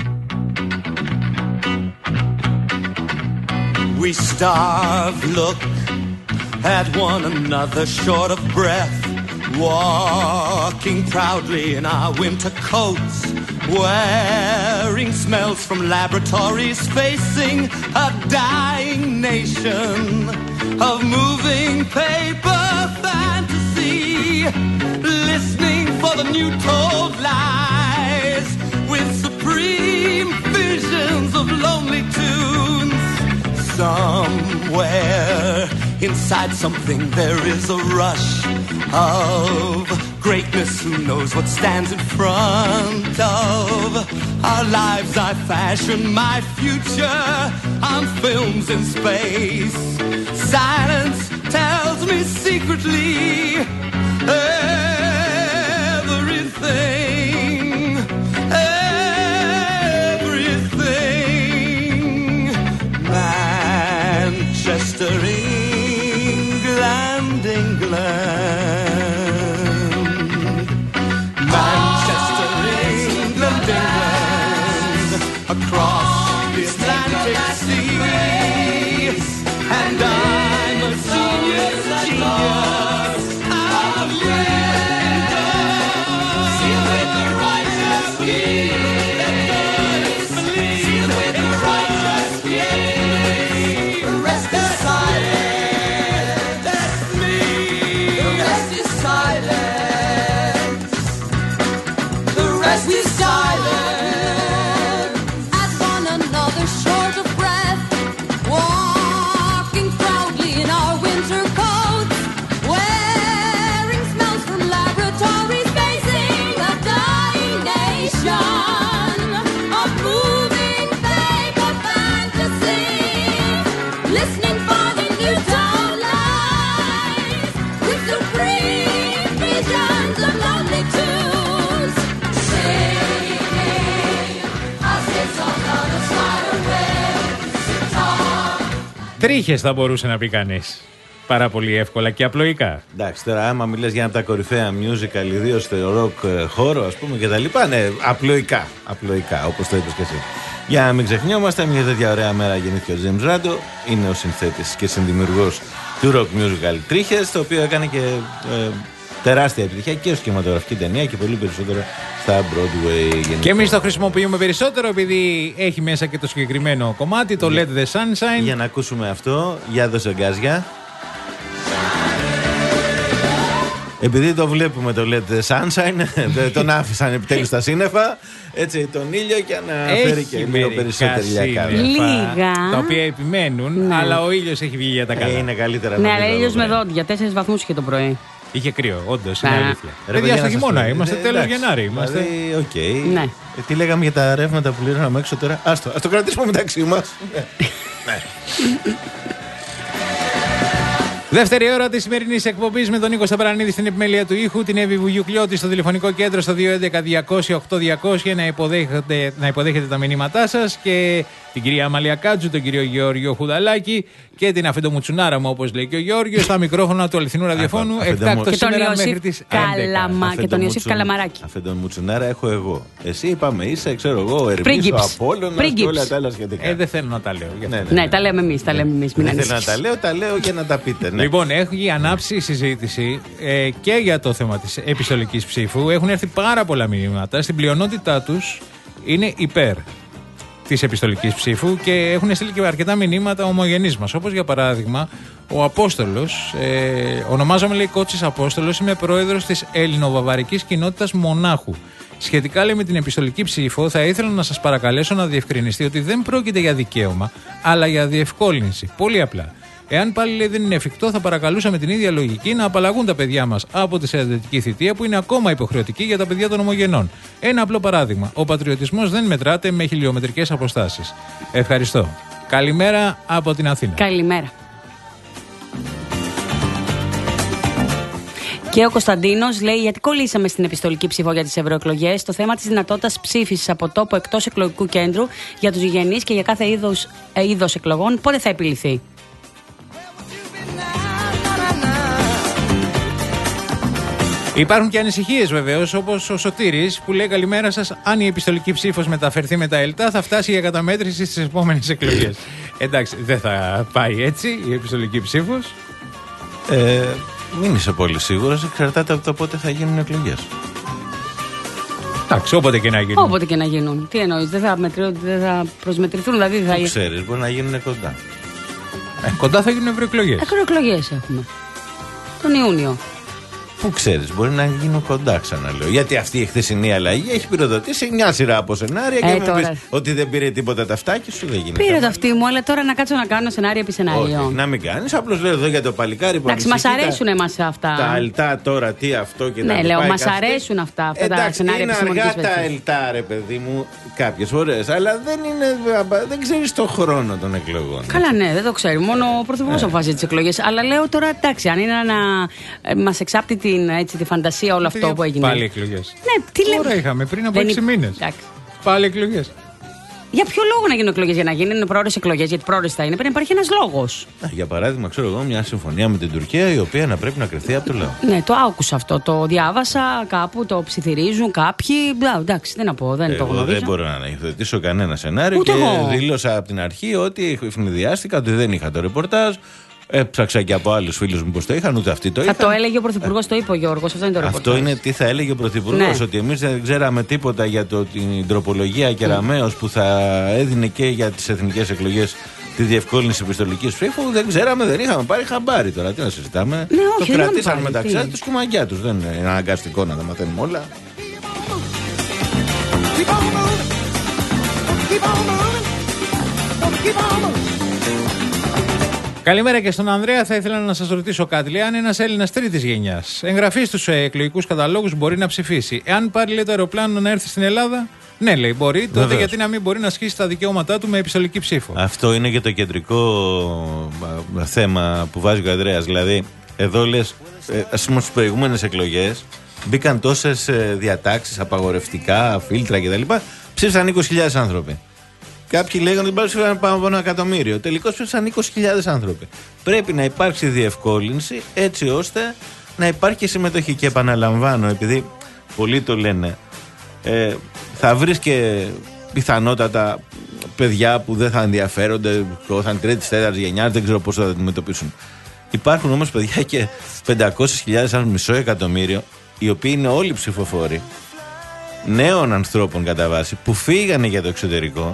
We starve, look at one another short of breath, walking proudly in our winter coats, wearing smells from laboratories, facing a dying nation of moving paper fantasy, listening for the new told lies with supreme visions of lonely tunes. Somewhere inside something there is a rush of greatness. Who knows what stands in front of our lives? I fashion my future on films in space. Silence tells me secretly everything, everything. Manchester, England, England. Manchester, England, England. Across the Atlantic Sea. And I'm a senior genius. I'm sealed with the righteous peace. Sealed with the righteous peace. The rest is silent. That's me. The rest is silent. The rest is silent. At one another short of breath, walking proudly in our winter coats, wearing smells from laboratories, facing a dying nation of moving paper fantasy, listening for the new dawn lies with supreme visions of lonely tunes, singing as it's all gonna slide away. Τρίχες θα μπορούσε να πει κανείς. Πάρα πολύ εύκολα και απλοϊκά. Εντάξει, τώρα άμα μιλάς για ένα από τα κορυφαία musical, ιδίως στο rock χώρο, ας πούμε, και τα λοιπά, ναι, απλοϊκά, απλοϊκά, όπως το είπες και εσύ. Για να μην ξεχνιόμαστε, μια τέτοια ωραία μέρα γεννήθηκε ο James Rando, είναι ο συνθέτης και συνδημιουργός του rock musical Τρίχες, το οποίο έκανε και ε, τεράστια επιτυχία και ως κινηματογραφική ταινία και πολύ περισσότερο στα Broadway γενικά. Και εμείς το χρησιμοποιούμε περισσότερο επειδή έχει μέσα και το συγκεκριμένο κομμάτι, το Let the Sunshine. Για να ακούσουμε αυτό, για δώσε γκάζια. Επειδή το βλέπουμε το λέτε Sunshine, τον άφησαν επιτέλους στα σύννεφα, έτσι τον ήλιο και να έχει φέρει και λίγο περισσότερη λιακάδα. Λίγα. Τα οποία επιμένουν, ναι. Αλλά ο ήλιος έχει βγει για τα καλά. Ε, είναι καλύτερα ναι, να αλλά ήλιος με δόντια, τέσσερις βαθμούς είχε το πρωί. Είχε κρύο, όντως, είναι αλήθεια. Παιδιά, στο χειμώνα είμαστε, τέλος Γενάρη είμαστε. Δηλαδή, οκ. Ναι. Ε, τι λέγαμε για τα ρεύματα που λύναμε έξω τώρα. Άστο, ας το κρατήσουμε μεταξύ μας. Ναι. Δεύτερη ώρα της σημερινής εκπομπής με τον Νίκο Σταυρανίδη στην επιμέλεια του ήχου, την Εύη Βουγιουκλιώτη στο τηλεφωνικό κέντρο στο δύο έντεκα διακόσια οκτώ διακόσια να υποδέχετε, να υποδέχετε τα μηνύματά σας, και την κυρία Αμαλία Κάτζου, τον κύριο Γεώργιο Χουδαλάκη και την Αφέντο Μουτσουνάρα μου, όπως λέει και ο Γεώργιος, στα μικρόφωνα του αληθινού ραδιοφώνου, εκτάκτως σήμερα μέχρι τις Καλαμα... και τον Ιωσήφ Καλαμαράκη. Αφέντο Μουτσουνάρα έχω εγώ. Εσύ είπαμε είσαι, ξέρω εγώ, ο Ερμής, ο Απόλλωνας και όλα τα άλλα σχετικά. Ε, δεν θέλω να τα λέω. Ναι, ναι, ναι, τα λέμε εμείς, τα λέμε εμείς. Δεν θέλω να τα λέω, τα λέω για να τα πείτε. Ναι. Λοιπόν, έχει ανάψει η συζήτηση ε, και για το θέμα της επιστολικής ψήφου. Έχουν έρθει πάρα πολλά μηνύματα. Στην πλειονότητά τους είναι υπέρ της επιστολικής ψήφου και έχουν στείλει και αρκετά μηνύματα ομογενείς μας. Όπως για παράδειγμα, ο Απόστολος, ε, ονομάζομαι λέει Κότσης Απόστολος, είμαι πρόεδρος της ελληνοβαβαρικής κοινότητας Μονάχου. Σχετικά λέει με την επιστολική ψήφο, θα ήθελα να σας παρακαλέσω να διευκρινιστεί ότι δεν πρόκειται για δικαίωμα, αλλά για διευκόλυνση. Πολύ απλά. Εάν πάλι λέει, δεν είναι εφικτό, θα παρακαλούσα με την ίδια λογική να απαλλαγούν τα παιδιά μας από τη στρατιωτική θητεία που είναι ακόμα υποχρεωτική για τα παιδιά των ομογενών. Ένα απλό παράδειγμα. Ο πατριωτισμός δεν μετράται με χιλιομετρικές αποστάσεις. Ευχαριστώ. Καλημέρα από την Αθήνα. Καλημέρα. Και ο Κωνσταντίνος λέει: γιατί κολλήσαμε στην επιστολική ψήφο για τις ευρωεκλογές? Το θέμα της δυνατότητας ψήφισης από τόπο εκτός εκλογικού κέντρου για τους γηγενείς και για κάθε είδος, ε, είδος εκλογών, πότε θα επιληθεί? Υπάρχουν και ανησυχίες βεβαίως, όπως ο Σωτήρης που λέει: καλημέρα σας. Αν η επιστολική ψήφος μεταφερθεί με τα ΕΛΤΑ, θα φτάσει για καταμέτρηση στις επόμενες εκλογές. Εντάξει, δεν θα πάει έτσι η επιστολική ψήφος. Ε, μην είσαι πολύ σίγουρος, εξαρτάται από το πότε θα γίνουν εκλογές. Εντάξει, όποτε και να γίνουν. Όποτε και να γίνουν. Τι εννοείς, δεν θα, μετρώ, δεν θα προσμετρηθούν, δηλαδή θα. Το ξέρεις, μπορεί να γίνουν κοντά. Ε, κοντά θα γίνουν ευρωεκλογές. Ευρωεκλογές έχουμε. Τον Ιούνιο. Πού ξέρεις, μπορεί να γίνουν κοντά, ξαναλέω. Γιατί αυτή η χθεσινή αλλαγή έχει πυροδοτήσει μια σειρά από σενάρια ε, και μου πεις ότι δεν πήρε τίποτα ταυτάκι σου, δεν γίνεται. Πήρε το αυτή μου, αλλά τώρα να κάτσω να κάνω σενάρια επί σενάριων. Όχι, να μην κάνεις, απλώς λέω εδώ για το παλικάρι που εντάξει, μας αρέσουν εμάς αυτά. Τα ΕΛΤΑ τώρα, τι αυτό και τα ναι, λέω, μας αρέσουν αυτά, αυτά εντάξει, τα σενάρια επιστημονικής είναι αργά τα ΕΛΤΑ, ρε παιδί μου, κάποιες φορές, αλλά δεν, είναι, δεν ξέρεις το χρόνο των εκλογών. Καλά, ναι, δεν το ξέρω. Μόνο ο Πρωθυπουργός αποφασίζει τις εκλογές. Αλλά λέω τώρα, εντάξει, αν είναι να μας εξάπτει την, έτσι, τη φαντασία όλο αυτό που έγινε. Πάλι εκλογές. Ναι, τι λέμε. Τώρα είχαμε πριν από έξι μήνες. Πάλι εκλογές. Για ποιο λόγο να γίνουν εκλογές? Για να γίνουν πρόορες εκλογές? Γιατί πρόορες θα είναι. Πρέπει να υπάρχει ένας λόγος. Για παράδειγμα, ξέρω εγώ, μια συμφωνία με την Τουρκία η οποία να πρέπει να κρυφθεί από το λαό. Ναι, το άκουσα αυτό. Το διάβασα κάπου, το ψιθυρίζουν κάποιοι. Εντάξει, δεν να πω, δεν εγώ το γνωρίζω. Δεν μπορώ να ανοιχτήσω κανένα σενάριο. Ούτε και εγώ. δήλωσα από την αρχή ότι ευνηδιάστηκα, ότι δεν είχα το ρεπορτάζ. Έψαξα και από άλλους φίλους μου πως το είχαν, ούτε αυτοί το είχαν. Θα το έλεγε ο Πρωθυπουργός, το είπε ο Γιώργος. Αυτό είναι το ρεπορτάζ. Αυτό είναι τι θα έλεγε ο Πρωθυπουργός, ναι. Ότι εμείς δεν ξέραμε τίποτα για το, την τροπολογία Κεραμέως που θα έδινε και για τις εθνικές εκλογές τη διευκόλυνση επιστολικής ψήφου. Δεν ξέραμε, δεν είχαμε πάρει χαμπάρι τώρα. Τι να συζητάμε. Ναι, όχι, το κρατήσαν πάρει, μεταξύ τι. τους και μαγιά τους. Δεν είναι αναγκαστικό να τα μαθαίνουμε όλα. Καλημέρα και στον Ανδρέα. Θα ήθελα να σας ρωτήσω κάτι. Λέει: αν ένας Έλληνας τρίτης γενιάς εγγραφεί στους εκλογικούς καταλόγους, μπορεί να ψηφίσει. Εάν πάρει λέει, το αεροπλάνο να έρθει στην Ελλάδα, ναι, λέει, μπορεί. Τότε Βεβαίως. γιατί να μην μπορεί να ασκήσει τα δικαιώματά του με επιστολική ψήφο? Αυτό είναι και το κεντρικό θέμα που βάζει ο Ανδρέας. Δηλαδή, εδώ λες, ας πούμε στις προηγούμενες εκλογές μπήκαν τόσες διατάξεις, απαγορευτικά, φίλτρα κτλ. Ψήφισαν είκοσι χιλιάδες άνθρωποι. Κάποιοι λέγανε ότι ψήφισαν πάνω από ένα εκατομμύριο. Τελικώς ψήφισαν είκοσι χιλιάδες άνθρωποι. Πρέπει να υπάρξει διευκόλυνση έτσι ώστε να υπάρχει και συμμετοχή. Και επαναλαμβάνω, επειδή πολλοί το λένε, ε, θα βρεις και πιθανότατα παιδιά που δεν θα ενδιαφέρονται, θα είναι τρίτη, τέταρτη γενιά, δεν ξέρω πώς θα τα αντιμετωπίσουν. Υπάρχουν όμως παιδιά και πεντακόσιες χιλιάδες, αν μισό εκατομμύριο, οι οποίοι είναι όλοι ψηφοφόροι, νέων ανθρώπων κατά βάση, που φύγανε για το εξωτερικό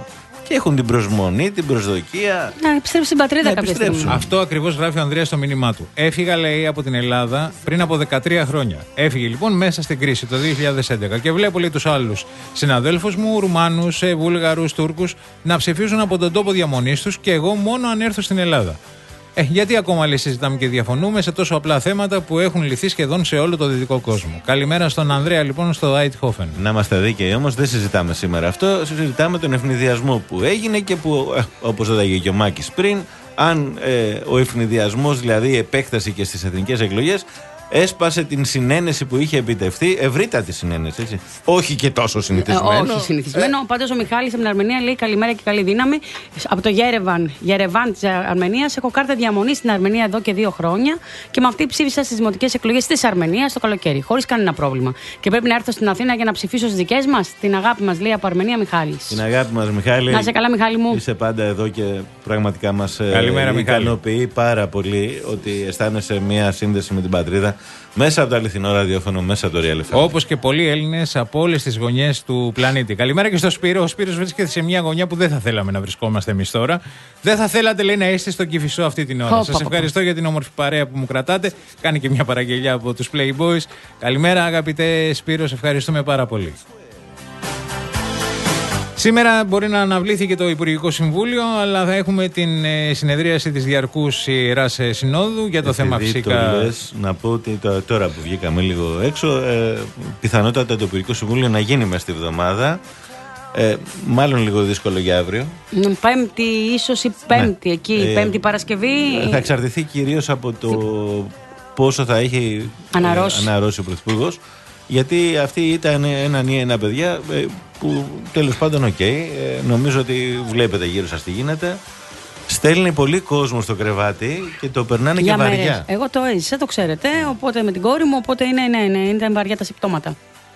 και έχουν την προσμονή, την προσδοκία. Να επιστρέψουν στην πατρίδα κάποια στιγμή. Αυτό ακριβώς γράφει ο Ανδρέας στο μήνυμά του. Έφυγα, λέει, από την Ελλάδα πριν από δεκατρία χρόνια. Έφυγε λοιπόν μέσα στην κρίση το δύο χιλιάδες έντεκα και βλέπω, λέει, τους άλλους συναδέλφους μου, Ρουμάνους, Βούλγαρους, Τούρκους, να ψηφίζουν από τον τόπο διαμονής τους και εγώ μόνο αν έρθω στην Ελλάδα. Ε, γιατί ακόμα, λέει, συζητάμε και διαφωνούμε σε τόσο απλά θέματα που έχουν λυθεί σχεδόν σε όλο το δυτικό κόσμο. Καλημέρα στον Ανδρέα, λοιπόν, στο Άιτχόφεν. Να είμαστε δίκαιοι όμως, δεν συζητάμε σήμερα αυτό. Συζητάμε τον ευνηδιασμό που έγινε και που, ε, όπως έδαγε και ο Μάκης πριν, αν ε, ο ευνηδιασμός, δηλαδή η επέκταση και στις εθνικές εκλογές, έσπασε την συνένεση που είχε επιτευχθεί, ευρύτατη συνένεση, έτσι. Όχι και τόσο συνηθισμένο. Ε, όχι συνηθισμένο. Ε. Πάντως ο Μιχάλης από την Αρμενία λέει καλημέρα και καλή δύναμη. Από το Γέρεβαν, Γερεβάν της Αρμενίας, έχω κάρτα διαμονή στην Αρμενία εδώ και δύο χρόνια και με αυτή ψήφισα στις δημοτικές εκλογές της Αρμενίας το καλοκαίρι, χωρίς κανένα πρόβλημα. Και πρέπει να έρθω στην Αθήνα για να ψηφίσω στις δικές μας. Την αγάπη μας, λέει, από Αρμενία, Μιχάλης. Την αγάπη μας, Μιχάλη. Να είσαι καλά, Μιχάλη μου. Είσαι πάντα εδώ και πραγματικά μας ικανοποιεί πάρα πολύ ότι αισθάνεσαι μια σύνδεση με την πατρίδα. Μέσα από το αληθινό ραδιόφωνο, μέσα από το Real εφ εμ. Όπως και πολλοί Έλληνες από όλες τις γωνιές του πλανήτη. Καλημέρα και στο Σπύρο. Ο Σπύρος βρίσκεται σε μια γωνιά που δεν θα θέλαμε να βρισκόμαστε εμείς τώρα. Δεν θα θέλατε, λέει, να είστε στο Κηφισό αυτή την ώρα. Σας ευχαριστώ για την όμορφη παρέα που μου κρατάτε. Κάνει και μια παραγγελιά από τους Playboys. Καλημέρα, αγαπητέ Σπύρο, σε ευχαριστούμε πάρα πολύ. Σήμερα μπορεί να αναβλήθηκε το Υπουργικό Συμβούλιο, αλλά θα έχουμε την ε, συνεδρίαση της Διαρκούς Ιεράς Συνόδου για το Επειδή θέμα φυσικά. Το λες, να πω ότι τώρα που βγήκαμε λίγο έξω, ε, πιθανότατα το Υπουργικό Συμβούλιο να γίνει μες τη βδομάδα. Ε, μάλλον λίγο δύσκολο για αύριο. Πέμπτη, ίσως η Πέμπτη, ναι. Εκεί, ε, Πέμπτη Παρασκευή. Θα εξαρτηθεί κυρίως από το πόσο θα έχει αναρρώσει, ε, αναρρώσει ο Πρωθυπουργός. Γιατί αυτή ήταν έναν ή ένα παιδιά που τέλος πάντων οκ. Okay, νομίζω ότι βλέπετε γύρω σας τι γίνεται. Στέλνει πολύ κόσμο στο κρεβάτι και το περνάνε για και βαριά. Μέρες. Εγώ το έζησα, το ξέρετε. Οπότε με την κόρη μου, οπότε είναι, ναι, ναι, είναι βαριά τα συμπτώματα.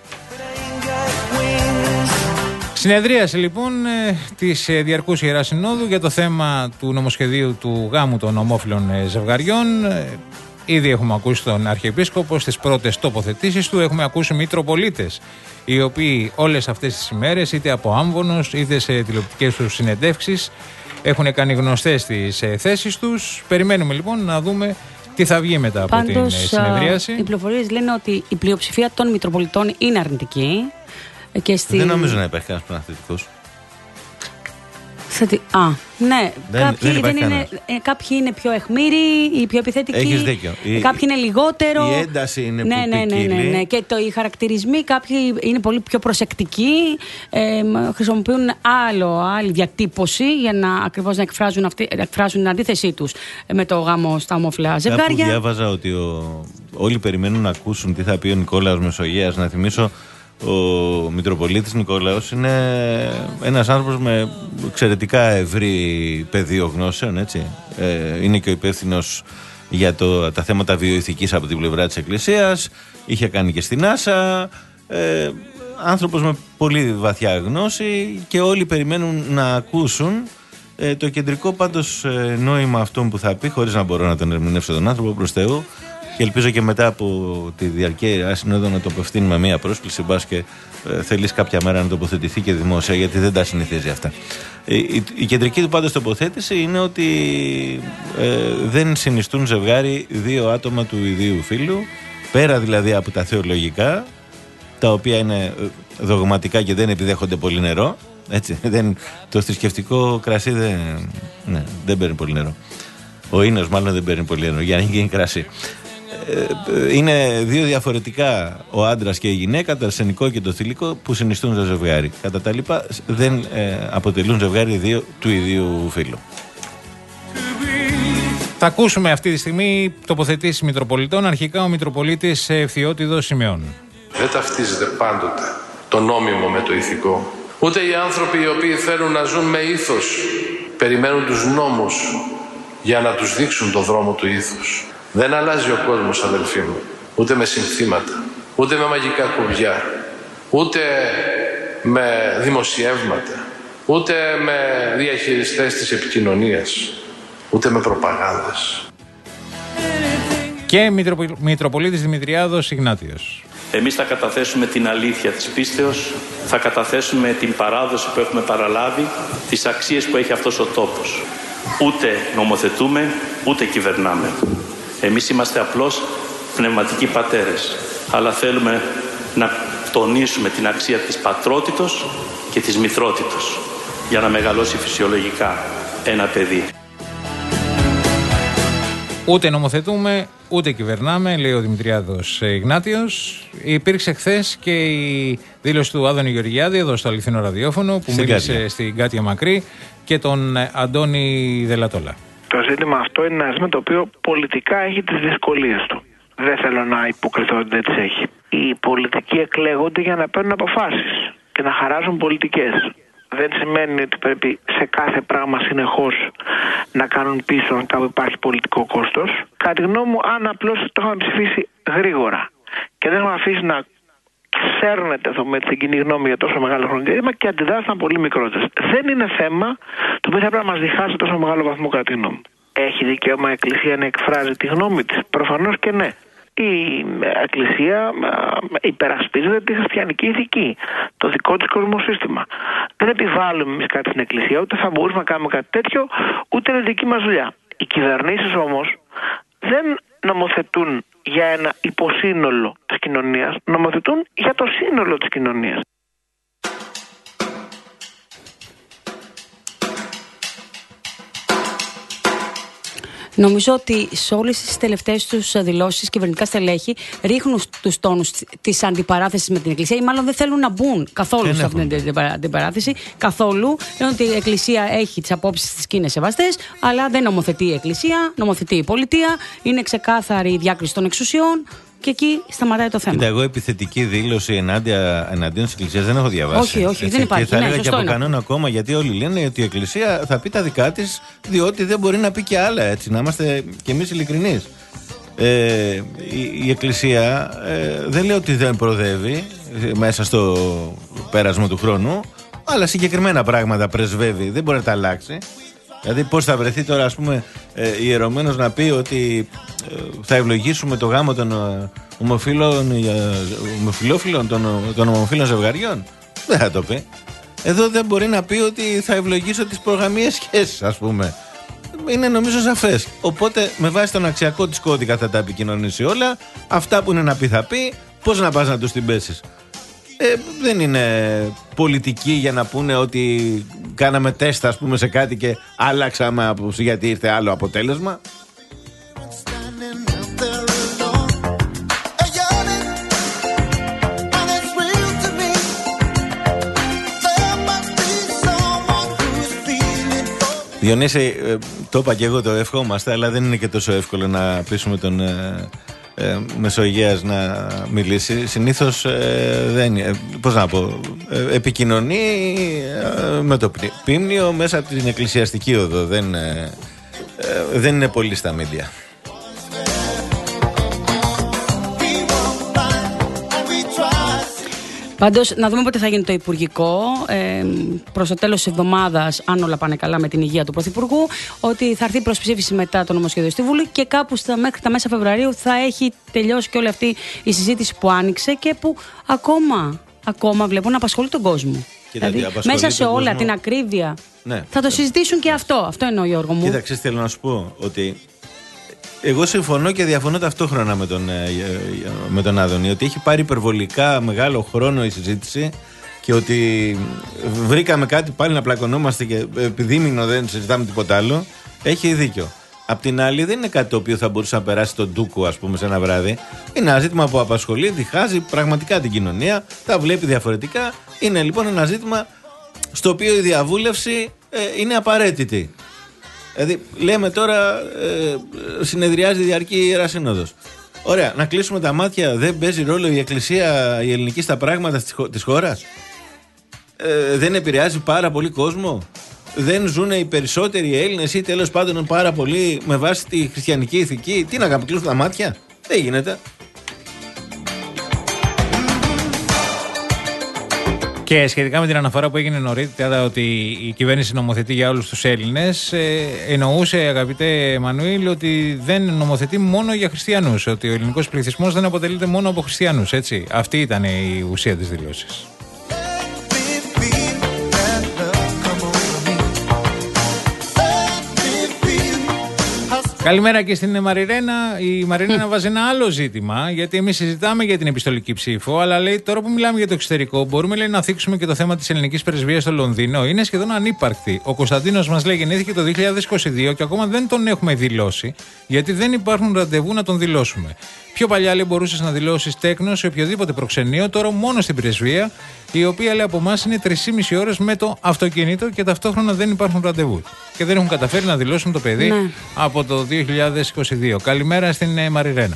Συνεδρίαση λοιπόν της Διαρκούς Ιεράς Συνόδου για το θέμα του νομοσχεδίου του γάμου των ομόφυλων ζευγαριών. Ήδη έχουμε ακούσει τον Αρχιεπίσκοπο στις πρώτες τοποθετήσεις του. Έχουμε ακούσει Μητροπολίτες, οι οποίοι όλες αυτές τις ημέρες, είτε από άμβονος είτε σε τηλεοπτικές τους συνεντεύξεις, έχουν κάνει γνωστές τις θέσεις τους. Περιμένουμε λοιπόν να δούμε τι θα βγει μετά από Πάντως, την συνεδρίαση. Οι πληροφορίες λένε ότι η πλειοψηφία των Μητροπολιτών είναι αρνητική. Και στη... Δεν νομίζω να υπάρχει κανένας πνευματικός. Α, ναι. Δεν, κάποιοι, δεν δεν είναι, ε, κάποιοι είναι πιο αιχμήροι, οι πιο επιθετικοί. Έχεις δίκιο. Κάποιοι είναι λιγότερο. Η ένταση είναι ναι, που ναι, ναι, ναι, ναι. Και το, οι χαρακτηρισμοί, κάποιοι είναι πολύ πιο προσεκτικοί, ε, χρησιμοποιούν άλλο, άλλη διατύπωση για να ακριβώς να εκφράζουν, αυτή, εκφράζουν την αντίθεσή τους με το γάμο στα ομόφυλα ζευγάρια. Κάπου διάβαζα ότι ο, όλοι περιμένουν να ακούσουν τι θα πει ο Νικόλαος Μεσογείας. Να θυμίσω, ο Μητροπολίτης Νικόλαος είναι ένας άνθρωπος με εξαιρετικά ευρύ πεδίο γνώσεων, έτσι. Ε, είναι και ο υπεύθυνος για το, τα θέματα βιοειθικής από την πλευρά της Εκκλησίας. Είχε κάνει και στην Άσα. Ε, άνθρωπος με πολύ βαθιά γνώση και όλοι περιμένουν να ακούσουν ε, το κεντρικό πάντως ε, νόημα αυτόν που θα πει, χωρίς να μπορώ να τον ερμηνεύσω τον άνθρωπο, προς Θεού. Και ελπίζω και μετά από τη διαρκή συνόδο να το απευθύνουμε μία πρόσκληση, μπας και ε, θέλεις κάποια μέρα να τοποθετηθεί και δημόσια, γιατί δεν τα συνηθίζει αυτά. Η, η, η κεντρική του πάντως τοποθέτηση είναι ότι ε, δεν συνιστούν ζευγάρι δύο άτομα του ιδίου φύλου, πέρα δηλαδή από τα θεολογικά, τα οποία είναι δογματικά και δεν επιδέχονται πολύ νερό. Έτσι, δεν, το θρησκευτικό κρασί δεν, ναι, δεν παίρνει πολύ νερό. Ο ίνος μάλλον δεν παίρνει πολύ νερό για να γίνει κρασί. Είναι δύο διαφορετικά, ο άντρας και η γυναίκα, το αρσενικό και το θηλυκό, που συνιστούν το ζευγάρι. Κατά τα λοιπά δεν ε, αποτελούν ζευγάρι δύο του ιδίου φύλου. Θα ακούσουμε αυτή τη στιγμή τοποθετήσεις Μητροπολιτών. Αρχικά ο Μητροπολίτης Ευθιώτιδος Σημεών. Δεν ταυτίζεται πάντοτε το νόμιμο με το ηθικό. Ούτε οι άνθρωποι οι οποίοι θέλουν να ζουν με ήθος περιμένουν τους νόμους για να τους δείξουν το δρόμο του ήθους. Δεν αλλάζει ο κόσμος, αδελφοί μου, ούτε με συνθήματα, ούτε με μαγικά κουμπιά, ούτε με δημοσιεύματα, ούτε με διαχειριστές της επικοινωνίας, ούτε με προπαγάνδες. Και Μητροπολίτης Δημητριάδος Ιγνάτιος. Εμείς θα καταθέσουμε την αλήθεια της πίστεως, θα καταθέσουμε την παράδοση που έχουμε παραλάβει, τις αξίες που έχει αυτός ο τόπος. Ούτε νομοθετούμε, ούτε κυβερνάμε. Εμείς είμαστε απλώς πνευματικοί πατέρες, αλλά θέλουμε να τονίσουμε την αξία της πατρότητος και της μητρότητος για να μεγαλώσει φυσιολογικά ένα παιδί. Ούτε νομοθετούμε, ούτε κυβερνάμε, λέει ο Δημητριάδος Ιγνάτιος. Υπήρξε χθες και η δήλωση του Άδωνη Γεωργιάδη εδώ στο Αληθινό Ραδιόφωνο, που στην μίλησε Κάτια. στην Κάτια Μακρύ, και τον Αντώνη Δελατόλα. Το ζήτημα αυτό είναι ένα ζήτημα το οποίο πολιτικά έχει τις δυσκολίες του. Δεν θέλω να υποκριθώ ότι δεν τις έχει. Οι πολιτικοί εκλέγονται για να παίρνουν αποφάσεις και να χαράζουν πολιτικές. Δεν σημαίνει ότι πρέπει σε κάθε πράγμα συνεχώς να κάνουν πίσω αν κάπου υπάρχει πολιτικό κόστος. Κατά τη γνώμη μου, αν απλώς το είχαμε ψηφίσει γρήγορα και δεν έχουμε αφήσει να ξέρνεται με την κοινή γνώμη για τόσο μεγάλο χρονικό διάστημα και αντιδράσεις ήταν πολύ μικρότερες. Δεν είναι θέμα το οποίο θα πρέπει να μας διχάσει τόσο μεγάλο βαθμό, κατά τη γνώμη μου. Έχει δικαίωμα η Εκκλησία να εκφράζει τη γνώμη της? Προφανώς και ναι. Η Εκκλησία υπερασπίζεται τη χριστιανική ηθική, το δικό της κοσμοσύστημα. Δεν επιβάλλουμε εμείς κάτι στην Εκκλησία, ούτε θα μπορούσαμε να κάνουμε κάτι τέτοιο, ούτε είναι δική μας δουλειά. Οι κυβερνήσεις όμως δεν νομοθετούν για ένα υποσύνολο της κοινωνίας, νομοθετούν για το σύνολο της κοινωνίας. Νομίζω ότι σε όλες τις τελευταίες τους δηλώσεις κυβερνητικά στελέχη ρίχνουν τους τόνους της αντιπαράθεσης με την Εκκλησία, ή μάλλον δεν θέλουν να μπουν καθόλου δεν σε αυτήν την αντιπαράθεση. Καθόλου. Λένε ότι η Εκκλησία έχει τις απόψεις της και είναι σεβαστές, αλλά δεν νομοθετεί η Εκκλησία, νομοθετεί η πολιτεία. Είναι ξεκάθαρη η διάκριση των εξουσιών. Και εκεί σταματάει το θέμα. Κοίτα, εγώ επιθετική δήλωση ενάντια, εναντίον της Εκκλησίας δεν έχω διαβάσει. Όχι, όχι, έτσι, δεν υπάρχει. Και θα ναι, έλεγα και από είναι. κανόνα ακόμα, γιατί όλοι λένε ότι η Εκκλησία θα πει τα δικά της, διότι δεν μπορεί να πει και άλλα, έτσι, να είμαστε κι εμείς ειλικρινείς. Ε, η, η Εκκλησία ε, δεν λέει ότι δεν προοδεύει μέσα στο πέρασμα του χρόνου, αλλά συγκεκριμένα πράγματα πρεσβεύει, δεν μπορεί να τα αλλάξει. Δηλαδή πώς θα βρεθεί τώρα, ας πούμε, ε, ιερωμένος να πει ότι ε, θα ευλογήσουμε το γάμο των ε, ομοφύλων, ε, ομοφυλόφιλων, των, των ομοφύλων ζευγαριών? Δεν θα το πει. Εδώ δεν μπορεί να πει ότι θα ευλογήσω τις προγαμίες σχέσεις, ας πούμε. Είναι νομίζω σαφές. Οπότε με βάση τον αξιακό της κώδικα θα τα επικοινωνήσει όλα. Αυτά που είναι να πει θα πει. Πώς να πας να τους την πέσεις? Ε, δεν είναι πολιτική για να πούνε ότι κάναμε τεστ, ας πούμε, σε κάτι και άλλαξαμε γιατί ήρθε άλλο αποτέλεσμα. Διονύση, ε, το είπα και εγώ, το ευχόμαστε, αλλά δεν είναι και τόσο εύκολο να πείσουμε τον ε, ε, Μεσογείας να μιλήσει. Συνήθως ε, δεν είναι, πώς να πω, ε, επικοινωνεί ε, με το πίμνιο μέσα από την εκκλησιαστική οδό. Δεν, ε, ε, δεν είναι πολύ στα μίντια. Πάντως, να δούμε πότε θα γίνει το Υπουργικό. Ε, προς το τέλος της εβδομάδας, αν όλα πάνε καλά με την υγεία του Πρωθυπουργού, ότι θα έρθει προς ψήφιση μετά το νομοσχέδιο στη Βουλή και κάπου στα, μέχρι τα μέσα Φεβρουαρίου θα έχει τελειώσει και όλη αυτή η συζήτηση που άνοιξε και που ακόμα, ακόμα βλέπω να απασχολεί τον κόσμο. Κοίτα, δηλαδή, μέσα σε όλα κόσμο... την ακρίβεια ναι, θα το ναι. συζητήσουν και αυτό. Αυτό εννοώ, Γιώργο μου. Κοίταξε, θέλω να σου πω ότι εγώ συμφωνώ και διαφωνώ ταυτόχρονα με τον, με τον Άδωνη, ότι έχει πάρει υπερβολικά μεγάλο χρόνο η συζήτηση και ότι βρήκαμε κάτι πάλι να πλακωνόμαστε και επειδή μείνω δεν συζητάμε τίποτα άλλο. Έχει δίκιο. Απ' την άλλη, δεν είναι κάτι το οποίο θα μπορούσε να περάσει τον ντούκο, ας πούμε, σε ένα βράδυ. Είναι ένα ζήτημα που απασχολεί, διχάζει πραγματικά την κοινωνία, τα βλέπει διαφορετικά. Είναι λοιπόν ένα ζήτημα στο οποίο η διαβούλευση ε, είναι απαραίτητη. Δηλαδή, λέμε τώρα, ε, συνεδριάζει διαρκή η Ιερά Σύνοδος. Ωραία, να κλείσουμε τα μάτια, δεν παίζει ρόλο η Εκκλησία η ελληνική στα πράγματα της χώρας. Ε, δεν επηρεάζει πάρα πολύ κόσμο. Δεν ζουν οι περισσότεροι Έλληνες ή τέλος πάντων πάρα πολύ με βάση τη χριστιανική ηθική. Τι να κάνουμε, κλείσουμε τα μάτια? Δεν γίνεται. Και σχετικά με την αναφορά που έγινε νωρίτερα ότι η κυβέρνηση νομοθετεί για όλους τους Έλληνες, ε, εννοούσε, αγαπητέ Εμμανουήλ, ότι δεν νομοθετεί μόνο για χριστιανούς, ότι ο ελληνικός πληθυσμός δεν αποτελείται μόνο από χριστιανούς, έτσι. Αυτή ήταν η ουσία της δηλώσης. Καλημέρα και στην Μαριλένα. Η Μαριλένα βάζει ένα άλλο ζήτημα, γιατί εμείς συζητάμε για την επιστολική ψήφο, αλλά λέει τώρα που μιλάμε για το εξωτερικό, μπορούμε λέει, να θίξουμε και το θέμα της ελληνικής πρεσβείας στο Λονδίνο. Είναι σχεδόν ανύπαρκτη. Ο Κωνσταντίνος μας λέει γεννήθηκε το δύο χιλιάδες είκοσι δύο και ακόμα δεν τον έχουμε δηλώσει, γιατί δεν υπάρχουν ραντεβού να τον δηλώσουμε. Πιο παλιά λέει μπορούσες να δηλώσεις τέκνο σε οποιοδήποτε προξενείο, τώρα μόνο στην πρεσβεία, η οποία λέει από εμάς είναι τρεις και μισή ώρες με το αυτοκίνητο και ταυτόχρονα δεν υπάρχουν ραντεβού. Και δεν έχουν καταφέρει να δηλώσουν το παιδί ναι. από το δύο χιλιάδες είκοσι δύο. Καλημέρα στην ε, Μαριλένα.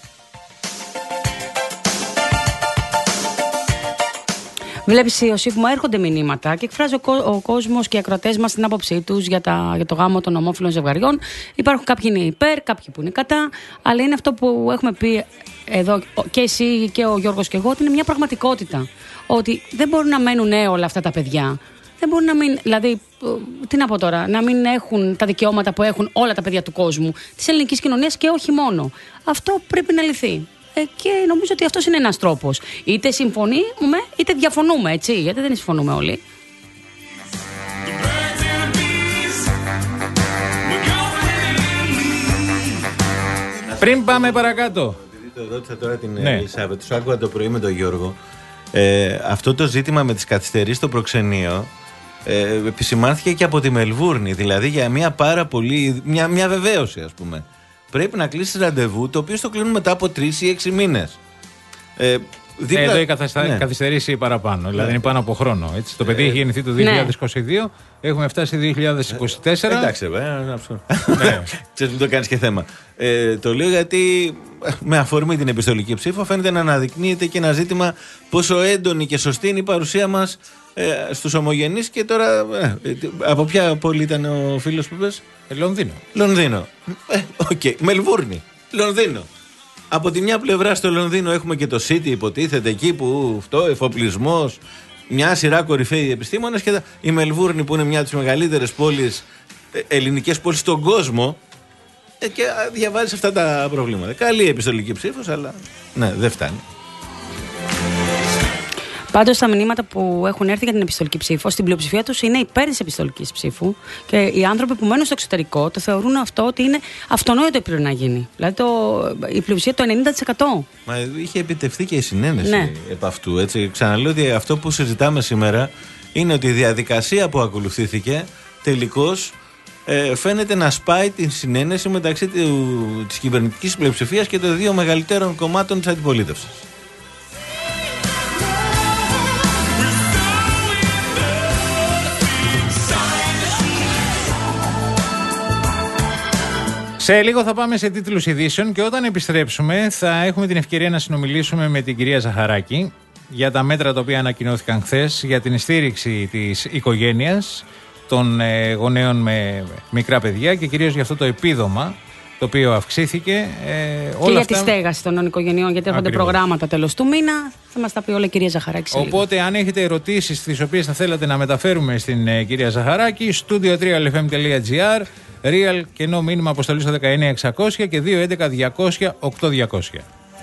Βλέπεις, Ιωσήφ, μου έρχονται μηνύματα και εκφράζει ο, κο- ο κόσμος και οι ακροατές μας την άποψή τους για, τα, για το γάμο των ομόφυλων ζευγαριών. Υπάρχουν κάποιοι είναι υπέρ, κάποιοι που είναι κατά, αλλά είναι αυτό που έχουμε πει εδώ και εσύ και ο Γιώργος και εγώ, ότι είναι μια πραγματικότητα. Ότι δεν μπορούν να μένουν νέα όλα αυτά τα παιδιά. Δεν μπορούν να μην, δηλαδή, τι να πω τώρα, να μην έχουν τα δικαιώματα που έχουν όλα τα παιδιά του κόσμου, της ελληνικής κοινωνίας και όχι μόνο. Αυτό πρέπει να λυθεί. Ε, και νομίζω ότι αυτός είναι ένας τρόπος. Είτε συμφωνούμε, είτε διαφωνούμε, έτσι, γιατί δεν συμφωνούμε όλοι. Πριν πάμε παρακάτω. Επειδή το ρώτησα τώρα την ναι. Ελισάβετ, τους άκουγα το πρωί με τον Γιώργο. Ε, αυτό το ζήτημα με τις καθυστερήσεις στο προξενείο ε, επισημάνθηκε και από τη Μελβούρνη. Δηλαδή για μια πάρα πολύ, μια, μια βεβαίωση ας πούμε. Πρέπει να κλείσεις ραντεβού, το οποίο στο κλείνουν μετά από τρεις ή έξι μήνες. Ε, δίπλα... ε, εδώ η καθυστα... ναι. καθυστερήσει παραπάνω, δηλαδή ναι. είναι πάνω από χρόνο. Έτσι. Το παιδί ε, έχει γεννηθεί το δύο χιλιάδες είκοσι δύο, ναι. έχουμε φτάσει δύο χιλιάδες είκοσι τέσσερα. Ε, εντάξει, ε, ξέρεις μην το κάνεις και θέμα. Ε, το λέω γιατί με αφορμή την επιστολική ψήφο φαίνεται να αναδεικνύεται και ένα ζήτημα πόσο έντονη και σωστή είναι η παρουσία μας ε, στους ομογενείς και τώρα ε, από ποια πόλη ήταν ο φίλος που πες? Ε, Λονδίνο. Λονδίνο. Ε, okay. Μελβούρνη. Λονδίνο. Από τη μια πλευρά στο Λονδίνο έχουμε και το City, υποτίθεται εκεί που αυτό, εφοπλισμός, μια σειρά κορυφαίοι επιστήμονες και η Μελβούρνη που είναι μια από τις μεγαλύτερες πόλεις, ελληνικές πόλεις στον κόσμο ε, και διαβάζεις αυτά τα προβλήματα. Καλή επιστολική ψήφος, αλλά ναι, δεν φτάνει. Πάντως, τα μηνύματα που έχουν έρθει για την επιστολική ψήφο, στην πλειοψηφία τους είναι υπέρ της επιστολικής ψήφου και οι άνθρωποι που μένουν στο εξωτερικό το θεωρούν αυτό ότι είναι αυτονόητο πρέπει να γίνει. Δηλαδή, το, η πλειοψηφία το ενενήντα τοις εκατό. Μα είχε επιτευχθεί και η συνένεση ναι. επ' αυτού. Έτσι. Ξαναλέω ότι αυτό που συζητάμε σήμερα είναι ότι η διαδικασία που ακολουθήθηκε τελικώς ε, φαίνεται να σπάει την συνένεση μεταξύ της κυβερνητικής πλειοψηφίας και των δύο μεγαλύτερων κομμάτων της αντιπολίτευσης. Σε λίγο θα πάμε σε τίτλους ειδήσεων και όταν επιστρέψουμε θα έχουμε την ευκαιρία να συνομιλήσουμε με την κυρία Ζαχαράκη για τα μέτρα τα οποία ανακοινώθηκαν χθες για την στήριξη της οικογένειας, των ε, γονέων με μικρά παιδιά και κυρίως για αυτό το επίδομα το οποίο αυξήθηκε. Ε, και όλα για αυτά... τη στέγαση των οικογενειών, γιατί έρχονται Ακριβώς. προγράμματα τέλος του μήνα. Θα μας τα πει όλα η κυρία Ζαχαράκη. Οπότε, αν έχετε ερωτήσεις τις οποίες θα θέλατε να μεταφέρουμε στην ε, κυρία Ζαχαράκη, studio τρία ελ εφ εμ τελεία τζι άρ, real κενό μήνυμα αποστολή στο δεκαεννιά εξακόσια και δύο έντεκα διακόσια οκτώ διακόσια.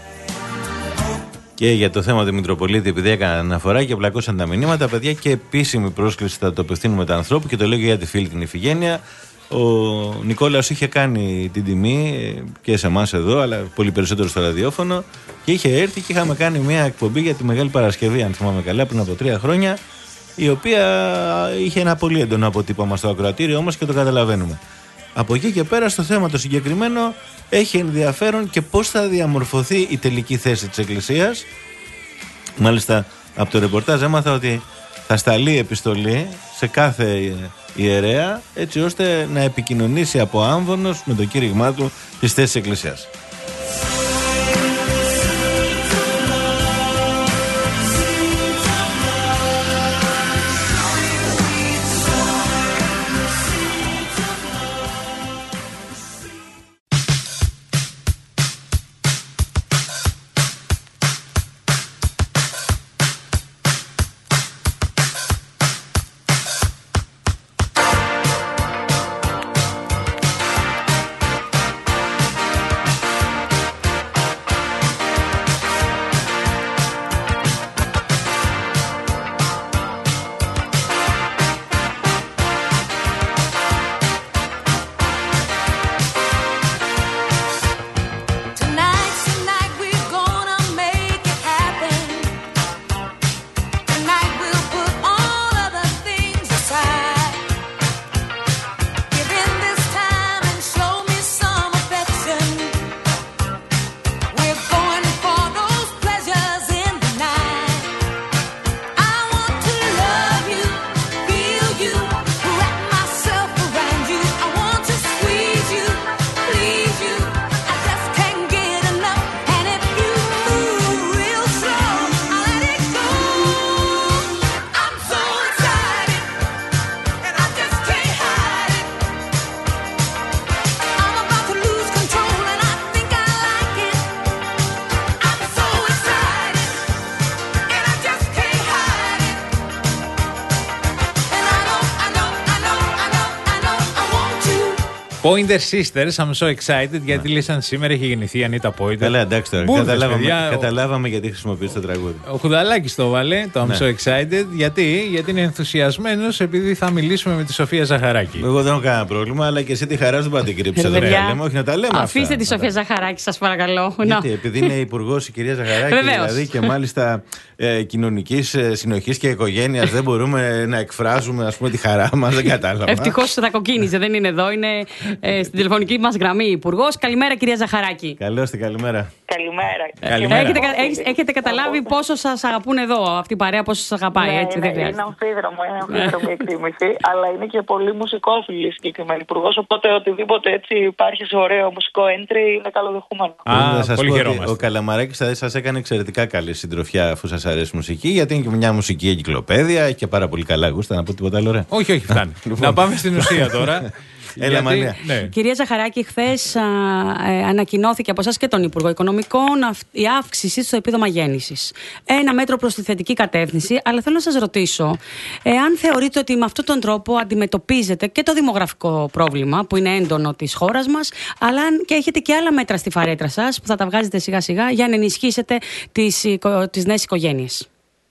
Και για το θέμα του Μητροπολίτη, επειδή έκανα αναφορά και πλακώσαν τα μηνύματα, παιδιά, και επίσημη πρόσκληση θα το απευθύνουμε τα ανθρώπου και το λέω για τη φίλη την Ιφηγένεια. Ο Νικόλαος είχε κάνει την τιμή και σε εμάς εδώ, αλλά πολύ περισσότερο στο ραδιόφωνο, και είχε έρθει και είχαμε κάνει μια εκπομπή για τη Μεγάλη Παρασκευή, αν θυμάμαι καλά, πριν από τρία χρόνια, η οποία είχε ένα πολύ έντονο αποτύπωμα στο ακροατήριο όμως και το καταλαβαίνουμε. Από εκεί και πέρα στο θέμα το συγκεκριμένο έχει ενδιαφέρον και πώς θα διαμορφωθεί η τελική θέση της Εκκλησίας. Μάλιστα από το ρεπορτάζ έμαθα ότι θα σταλεί επιστολή σε κάθε ιερέα έτσι ώστε να επικοινωνήσει από άμβονος με το κήρυγμά του τις θέσεις της Εκκλησίας. Pointer Sisters, I'm so excited, γιατί λέει σαν σήμερα έχει γεννηθεί η Ανίτα Pointer. Καλά, εντάξει τώρα. Μπούρδες, καταλάβαμε, καταλάβαμε γιατί χρησιμοποιείς το τραγούδι. Ο Χουδαλάκης το βάλε, το I'm ναι. so excited. Γιατί? Γιατί είναι ενθουσιασμένος επειδή θα μιλήσουμε με τη Σοφία Ζαχαράκη. Εγώ δεν έχω κανένα πρόβλημα, αλλά και εσύ τη χαρά σου δεν πάτε κρύψη εδώ πέρα. Λέμε, όχι να τα λέμε. Αφήστε αυτά, τη Σοφία Ζαχαράκη, σας παρακαλώ. Γιατί, επειδή είναι υπουργός η κυρία Ζαχαράκη, δηλαδή και μάλιστα ε, κοινωνικής ε, συνοχής και οικογένειας δεν μπορούμε να εκφράζουμε ας πούμε τη χαρά μας, δεν κατάλαβα. Ευτυχώς θα κοκκίνιζε, δεν είναι εδώ, είναι ε, στην τηλεφωνική μας γραμμή υπουργός. Καλημέρα κυρία Ζαχαράκη. Καλώς την καλημέρα. Καλημέρα. Καλημέρα. Έχετε, έχετε, έχετε καταλάβει πόσο σας αγαπούν εδώ, αυτή η παρέα, πόσο σας αγαπάει, ναι, έτσι είναι, δεν χρειάζεται. Είναι αμφίδρομο, είναι αμφίδρομη η εκτίμηση, αλλά είναι και πολύ μουσικόφιλη συγκεκριμένη υπουργός, οπότε οτιδήποτε έτσι υπάρχει σε ωραίο μουσικό entry είναι καλοδεχούμενο. Α, να σας πω ότι ο Καλαμαράκης θα σας έκανε εξαιρετικά καλή συντροφιά αφού σας αρέσει μουσική, γιατί είναι και μια μουσική εγκυκλοπαίδεια, έχει και πάρα πολύ καλά γούστα, να πω τίποτα άλλο ωραία. Όχι, όχι, φτάνει. Να πάμε στην ουσία τώρα. Έλα, γιατί, ναι. Κυρία Ζαχαράκη, χθες ε, ανακοινώθηκε από εσάς και τον Υπουργό Οικονομικών αυ, η αύξηση στο επίδομα γέννησης. Ένα μέτρο προς τη θετική κατεύθυνση, αλλά θέλω να σας ρωτήσω, εάν θεωρείτε ότι με αυτόν τον τρόπο αντιμετωπίζετε και το δημογραφικό πρόβλημα που είναι έντονο της χώρας μας, αλλά και έχετε και άλλα μέτρα στη φαρέτρα σας που θα τα βγάζετε σιγά σιγά για να ενισχύσετε τις, τις νέες οικογένειες.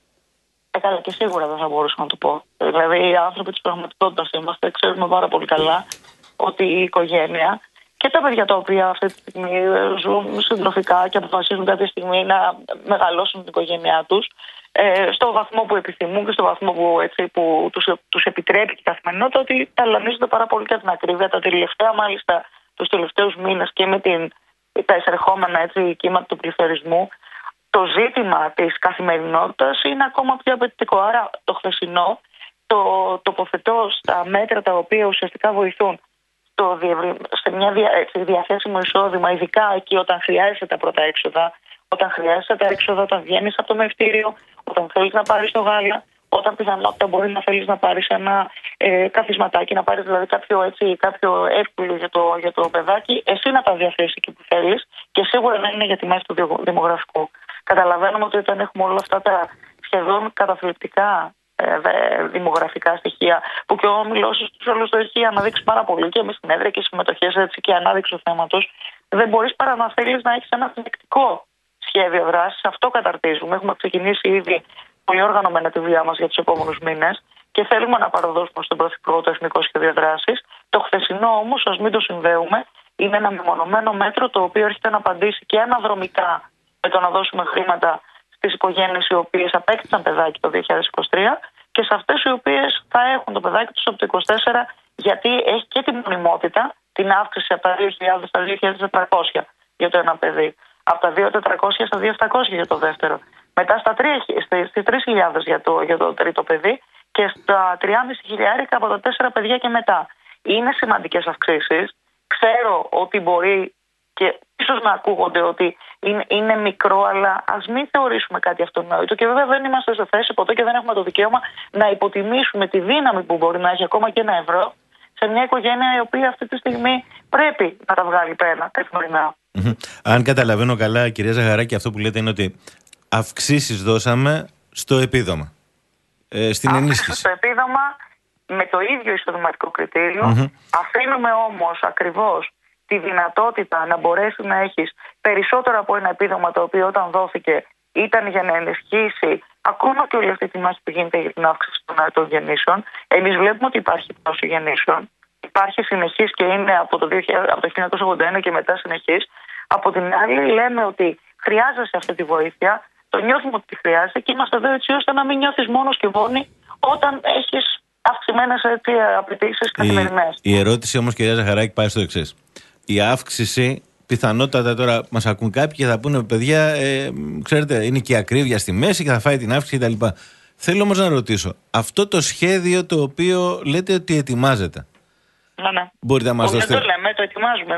Ε, καλά, και σίγουρα δεν θα μπορούσα να το πω. Δηλαδή, οι άνθρωποι της πραγματικότητας είμαστε, ξέρουμε πάρα πολύ καλά ότι η οικογένεια και τα παιδιά τα οποία αυτή τη στιγμή ζουν συντροφικά και αποφασίζουν κάποια στιγμή να μεγαλώσουν την οικογένειά τους ε, στο βαθμό που επιθυμούν και στο βαθμό που, έτσι, που τους, τους επιτρέπει η καθημερινότητα, ότι ταλανίζονται πάρα πολύ για την ακρίβεια. Τα τελευταία, μάλιστα, τους τελευταίους μήνες και με την, τα εισερχόμενα έτσι, κύματα του πληθωρισμού, το ζήτημα της καθημερινότητας είναι ακόμα πιο απαιτητικό. Άρα το χθεσινό το τοποθετώ στα μέτρα τα οποία ουσιαστικά βοηθούν στο διευρύ... σε μια δια... διαθέσιμο εισόδημα, ειδικά εκεί όταν χρειάζεσαι τα πρώτα έξοδα, όταν χρειάζεσαι τα έξοδα, όταν βγαίνεις από το μευτήριο, όταν θέλεις να πάρεις το γάλα, όταν πιθανότητα μπορεί να θέλεις να πάρεις ένα ε, καθισματάκι, να πάρεις δηλαδή κάποιο, έτσι, κάποιο εύκολο για το, για το παιδάκι, εσύ να τα διαθέσεις εκεί που θέλεις και σίγουρα να είναι για τη μέση του δημογραφικού. Καταλαβαίνουμε ότι όταν έχουμε όλα αυτά τα σχεδόν καταθλιπτικά ε, δημογραφικά στοιχεία, που και ο Όμιλος στους όλους το έχει αναδείξει πάρα πολύ και με συνέδρια και συμμετοχές έτσι, και ανάδειξη του θέματος, δεν μπορείς παρά να θέλεις να έχεις ένα συνεκτικό σχέδιο δράσης. Αυτό καταρτίζουμε. Έχουμε ξεκινήσει ήδη πολύ οργανωμένα τη δουλειά μας για τους επόμενους μήνες και θέλουμε να παραδώσουμε στον Πρωθυπουργό το Εθνικό Σχέδιο Δράσης. Το χθεσινό όμως, ας μην το συνδέουμε, είναι ένα μεμονωμένο μέτρο το οποίο έρχεται να απαντήσει και αναδρομικά με το να δώσουμε χρήματα στις οικογένειες οι οποίες απέκτησαν παιδάκι το δύο χιλιάδες είκοσι τρία και σε αυτές οι οποίες θα έχουν το παιδάκι τους από το είκοσι τέσσερα, γιατί έχει και την μονιμότητα, την αύξηση από τα δύο χιλιάδες στα δύο χιλιάδες τετρακόσια για το ένα παιδί, από τα δύο χιλιάδες τετρακόσια στα δύο χιλιάδες επτακόσια για το δεύτερο, μετά στα τρεις χιλιάδες για το, για το τρίτο παιδί και στα τριακόσια χιλιάδες από τα τέσσερα παιδιά και μετά. Είναι σημαντικές αυξήσεις. Ξέρω ότι μπορεί και ίσως να ακούγονται ότι είναι, είναι μικρό, αλλά ας μην θεωρήσουμε κάτι αυτονόητο. Και βέβαια δεν είμαστε σε θέση ποτέ και δεν έχουμε το δικαίωμα να υποτιμήσουμε τη δύναμη που μπορεί να έχει ακόμα και ένα ευρώ σε μια οικογένεια η οποία αυτή τη στιγμή πρέπει να τα βγάλει πέρα καθημερινά. Mm-hmm. Αν καταλαβαίνω καλά, κυρία Ζαχαράκη, αυτό που λέτε είναι ότι αυξήσεις δώσαμε στο επίδομα, ε, στην ενίσχυση. Στο επίδομα με το ίδιο εισοδηματικό κριτήριο, mm-hmm. αφήνουμε όμως ακριβώς τη δυνατότητα να μπορέσει να έχεις περισσότερο από ένα επίδομα το οποίο όταν δόθηκε ήταν για να ενισχύσει ακόμα και όλη αυτή τη μάχη που γίνεται για την αύξηση των γεννήσεων. Εμείς βλέπουμε ότι υπάρχει πτώση γεννήσεων. Υπάρχει συνεχής και είναι από το, δύο χιλιάδες, από το χίλια εννιακόσια ογδόντα ένα και μετά συνεχής. Από την άλλη λέμε ότι χρειάζεσαι αυτή τη βοήθεια, το νιώθουμε ότι τη χρειάζεται και είμαστε εδώ έτσι ώστε να μην νιώθεις μόνος και μόνη όταν έχεις αυξημένες απαιτήσεις καθημερινές. Η, η ερώτηση όμως, κυρία Ζαχαράκη, πάει στο εξής. Η αύξηση, πιθανότατα τώρα μας ακούν κάποιοι και θα πούνε παιδιά, ε, ξέρετε, είναι και η ακρίβεια στη μέση και θα φάει την αύξηση κτλ. Θέλω όμως να ρωτήσω, αυτό το σχέδιο το οποίο λέτε ότι ετοιμάζεται. Ναι, ναι. Μπορείτε να μας δώσετε. Δεν το λέμε, το ετοιμάζουμε.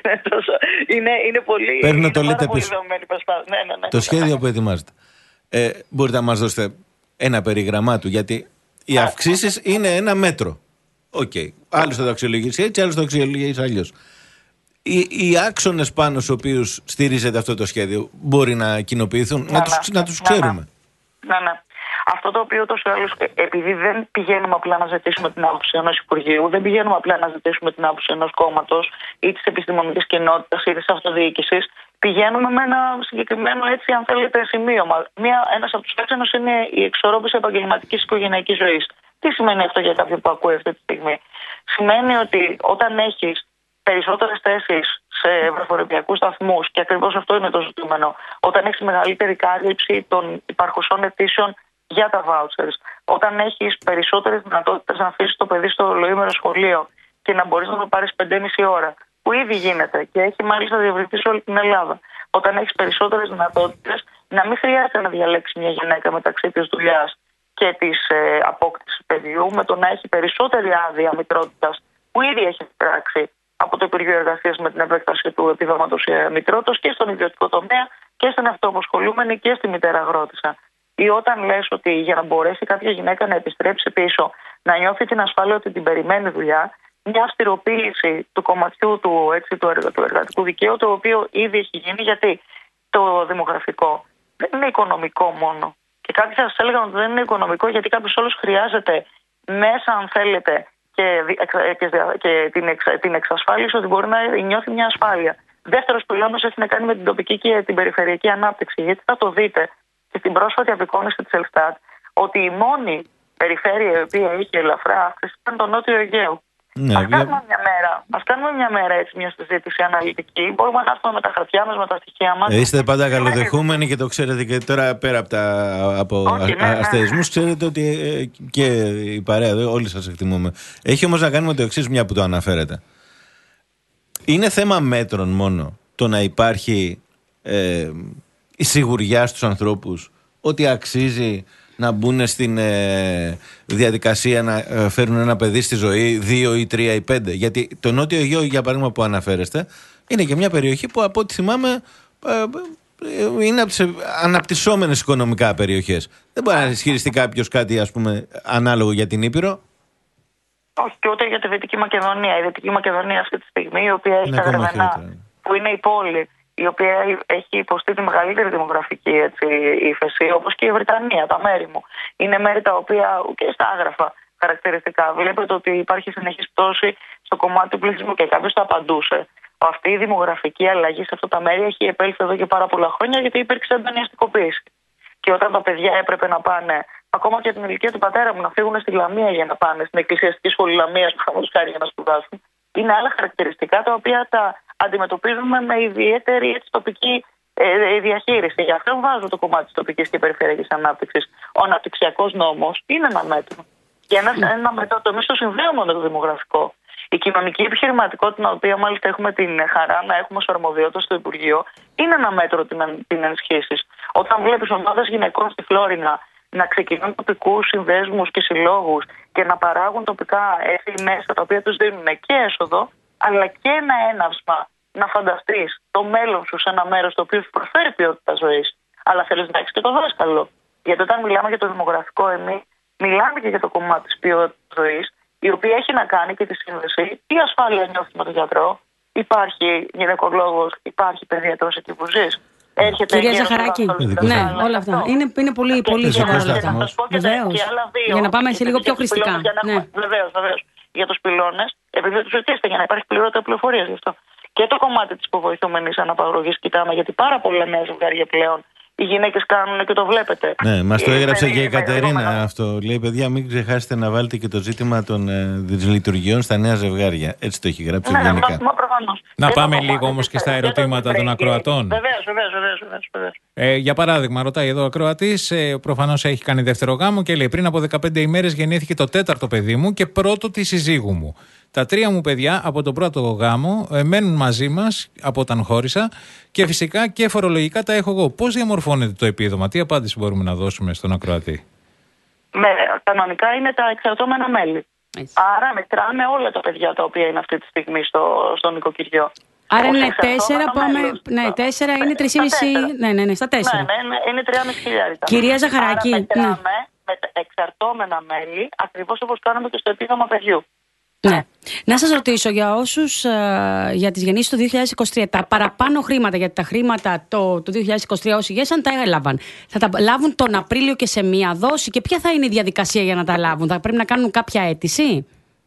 είναι, είναι πολύ. Παίρνω το λέτε πίσω. Ναι, ναι, ναι. Το σχέδιο που ετοιμάζετε. Ε, μπορείτε να μας δώσετε ένα περιγραμμά του, γιατί οι αυξήσεις είναι ένα μέτρο. Οκ. Okay. Άλλος θα το αξιολογήσει έτσι, άλλος θα το αξιολογήσει αλλιώς. Οι, οι άξονες πάνω στους οποίους στηρίζεται αυτό το σχέδιο μπορεί να κοινοποιηθούν, να, να τους, να τους ξέρουμε. Ναι, ναι. Αυτό το οποίο ούτως ή άλλως, επειδή δεν πηγαίνουμε απλά να ζητήσουμε την άποψη ενός Υπουργείου, δεν πηγαίνουμε απλά να ζητήσουμε την άποψη ενός κόμματος ή της επιστημονικής κοινότητας ή της αυτοδιοίκησης, πηγαίνουμε με ένα συγκεκριμένο, έτσι, αν θέλετε, σημείωμα. Ένας από τους άξονες είναι η εξορρόπηση επαγγελματικής οικογενειακής ζωής. Τι σημαίνει αυτό για κάποιον που ακούει αυτή τη στιγμή? Σημαίνει ότι όταν έχεις περισσότερες θέσεις σε βρεφορεπιακούς σταθμούς, και ακριβώς αυτό είναι το ζητούμενο, όταν έχεις μεγαλύτερη κάλυψη των υπαρχουσών αιτήσεων για τα vouchers, όταν έχεις περισσότερες δυνατότητες να αφήσεις το παιδί στο ολοήμερο σχολείο και να μπορείς να το πάρεις πέντε και μισή ώρα, που ήδη γίνεται και έχει μάλιστα διευρυνθεί σε όλη την Ελλάδα, όταν έχεις περισσότερες δυνατότητες να μην χρειάζεται να διαλέξει μια γυναίκα μεταξύ της δουλειάς και της ε, απόκτησης παιδιού, με το να έχει περισσότερη άδεια μητρότητας που ήδη έχει πράξει από το Υπουργείο Εργασίας με την επέκταση του επιδόματος μητρότητας και στον ιδιωτικό τομέα και στην αυτοαπασχολούμενη και στη μητέρα αγρότησα. Ή όταν λες ότι για να μπορέσει κάποια γυναίκα να επιστρέψει πίσω, να νιώθει την ασφάλεια ότι την περιμένει δουλειά, μια αυστηροποίηση του κομματιού του, έτσι, του, εργα, του εργατικού δικαίου, το οποίο ήδη έχει γίνει, γιατί το δημογραφικό δεν είναι οικονομικό μόνο. Και κάποιοι θα σας έλεγαν ότι δεν είναι οικονομικό, γιατί κάποιος όλος χρειάζεται μέσα, αν θέλετε, και, και, και την, εξ, την εξασφάλιση ότι μπορεί να νιώθει μια ασφάλεια. Δεύτερος πυλώνας έχει να κάνει με την τοπική και την περιφερειακή ανάπτυξη, γιατί θα το δείτε και στην πρόσφατη απεικόνιση της Ελστάτ ότι η μόνη περιφέρεια η οποία είχε ελαφρά αύξηση ήταν το Νότιο Αιγαίο. Ναι, ας, κάνουμε μια μέρα, ας κάνουμε μια μέρα έτσι μια συζήτηση αναλυτική. Μπορούμε να έρθουμε με τα χαρτιά μας, με τα στοιχεία μας. Είστε πάντα καλοδεχούμενοι και το ξέρετε, και τώρα πέρα από, τα, από okay, ναι, ναι. αστερισμούς, ξέρετε ότι ε, και η παρέα, όλοι σας εκτιμούμε. Έχει όμως να κάνει με το εξής, μια που το αναφέρετε. Είναι θέμα μέτρων μόνο το να υπάρχει ε, η σιγουριά στους ανθρώπους ότι αξίζει να μπουν στην ε, διαδικασία να ε, φέρουν ένα παιδί στη ζωή, δύο ή τρία ή πέντε. Γιατί το Νότιο Αιγαίο, για παράδειγμα, που αναφέρεστε, είναι και μια περιοχή που, από ό,τι θυμάμαι, ε, ε, είναι από τις αναπτυσσόμενες οικονομικά περιοχές. Δεν μπορεί να ισχυριστεί κάποιος κάτι, ας πούμε, ανάλογο για την Ήπειρο. Όχι, και ούτε για τη Δυτική Μακεδονία. Η Δυτική Μακεδονία αυτή τη στιγμή, η οποία έχει τα Γρεβενά, που είναι η πόλη, η οποία έχει υποστεί τη μεγαλύτερη δημογραφική, έτσι, ύφεση, όπως και η Βρετανία, τα μέρη μου. Είναι μέρη τα οποία και στα άγραφα χαρακτηριστικά βλέπετε ότι υπάρχει συνεχής πτώση στο κομμάτι του πληθυσμού και κάποιος θα απαντούσε. Αυτή η δημογραφική αλλαγή σε αυτά τα μέρη έχει επέλθει εδώ και πάρα πολλά χρόνια, γιατί υπήρξε έντονη αστικοποίηση. Και όταν τα παιδιά έπρεπε να πάνε, ακόμα και την ηλικία του πατέρα μου, να φύγουν στη Λαμία για να πάνε στην εκκλησιαστική σχολή Λαμίας, που θα του χάρη για να σπουδάσουν, είναι άλλα χαρακτηριστικά τα οποία τα αντιμετωπίζουμε με ιδιαίτερη, έτσι, τοπική ε, διαχείριση. Γι' αυτό βάζω το κομμάτι της τοπικής και περιφερειακής ανάπτυξης. Ο αναπτυξιακός νόμος είναι ένα μέτρο. Και ένα, mm. ένα μέτρο το εμείς το συνδέουμε με το δημογραφικό. Η κοινωνική επιχειρηματικότητα, την οποία μάλιστα έχουμε την χαρά να έχουμε ως αρμοδιότητα στο Υπουργείο, είναι ένα μέτρο την, την ενισχύσης. Όταν βλέπεις ομάδες γυναικών στη Φλόρινα να ξεκινούν τοπικούς συνδέσμους και συλλόγους και να παράγουν τοπικά έθι μέσα τα οποία τους δίνουν και έσοδο, αλλά και ένα έναυσμα να φανταστείς το μέλλον σου σε ένα μέρος το οποίο σου προσφέρει ποιότητα ζωής, αλλά θέλεις να έχεις και το δάσκαλο. Γιατί όταν μιλάμε για το δημογραφικό, εμείς μιλάμε και για το κομμάτι της ποιότητας ζωής, η οποία έχει να κάνει και τη σύνδεση. Τι ασφάλεια νιώθει με τον γιατρό, υπάρχει γυναικολόγος, υπάρχει παιδιατρός εκεί που ζεις. Έρχεται Κυρία Ζαχαράκη, ναι, όλα αυτά. Είναι, είναι πολύ, πολύ σοβαρά όλα αυτά. Βεβαίως. Για να πάμε σε λίγο πιο χρηστικά. Βεβαίως, βεβαίως. Για τους πυλώνες, επειδή τους ζητήσετε για να υπάρχει πληρότητα πληροφορίας γι' αυτό. Και το κομμάτι της υποβοηθούμενης αναπαραγωγής κοιτάμε, γιατί πάρα πολλά νέα ζευγάρια πλέον οι γυναίκες κάνουν και το βλέπετε. Ναι, μας το έγραψε και η Κατερίνα αυτό. Λέει, παιδιά, μην ξεχάσετε να βάλετε και το ζήτημα των ε, λειτουργιών στα νέα ζευγάρια. Έτσι το έχει γράψει γενικά. Ναι, προφανώς. Να και πάμε λίγο όμως και στα ερωτήματα των ακροατών. Βεβαίως, βεβαίως, βεβαίως. Ε, για παράδειγμα, ρωτάει εδώ ο ακροατής, ε, προφανώς έχει κάνει δεύτερο γάμο και λέει: πριν από δεκαπέντε ημέρες γεννήθηκε το τέταρτο παιδί μου και πρώτο τη συζύγου μου. Τα τρία μου παιδιά από τον πρώτο γάμο ε, μένουν μαζί μας από όταν χώρισα και φυσικά και φορολογικά τα έχω εγώ. Πώς διαμορφώνεται το επίδομα, τι απάντηση μπορούμε να δώσουμε στον ακροατή? Με, κανονικά είναι τα εξαρτώμενα μέλη. Έτσι. Άρα μετράμε όλα τα παιδιά τα οποία είναι αυτή τη στιγμή στο, στο νοικοκυριό. Άρα είναι τέσσερα, πάμε. Ναι, τέσσερα είναι τρία και μισό. Ναι, ναι, ναι, στα τέσσερα. Ναι, ναι, είναι τρία και μισό χιλιάδες. Κυρία Ζαχαράκη. Άρα μετράμε ναι. με εξαρτώμενα μέλη, ακριβώς όπως κάνουμε και στο επίδομα παιδιού. Ναι. Να σας ρωτήσω για όσους, ε, για τις γεννήσεις του δύο χιλιάδες είκοσι τρία, τα παραπάνω χρήματα, γιατί τα χρήματα το, το δύο χιλιάδες είκοσι τρία όσοι γέσαν τα έλαβαν. Θα τα λάβουν τον Απρίλιο και σε μία δόση και ποια θα είναι η διαδικασία για να τα λάβουν? Θα πρέπει να κάνουν κάποια αίτηση?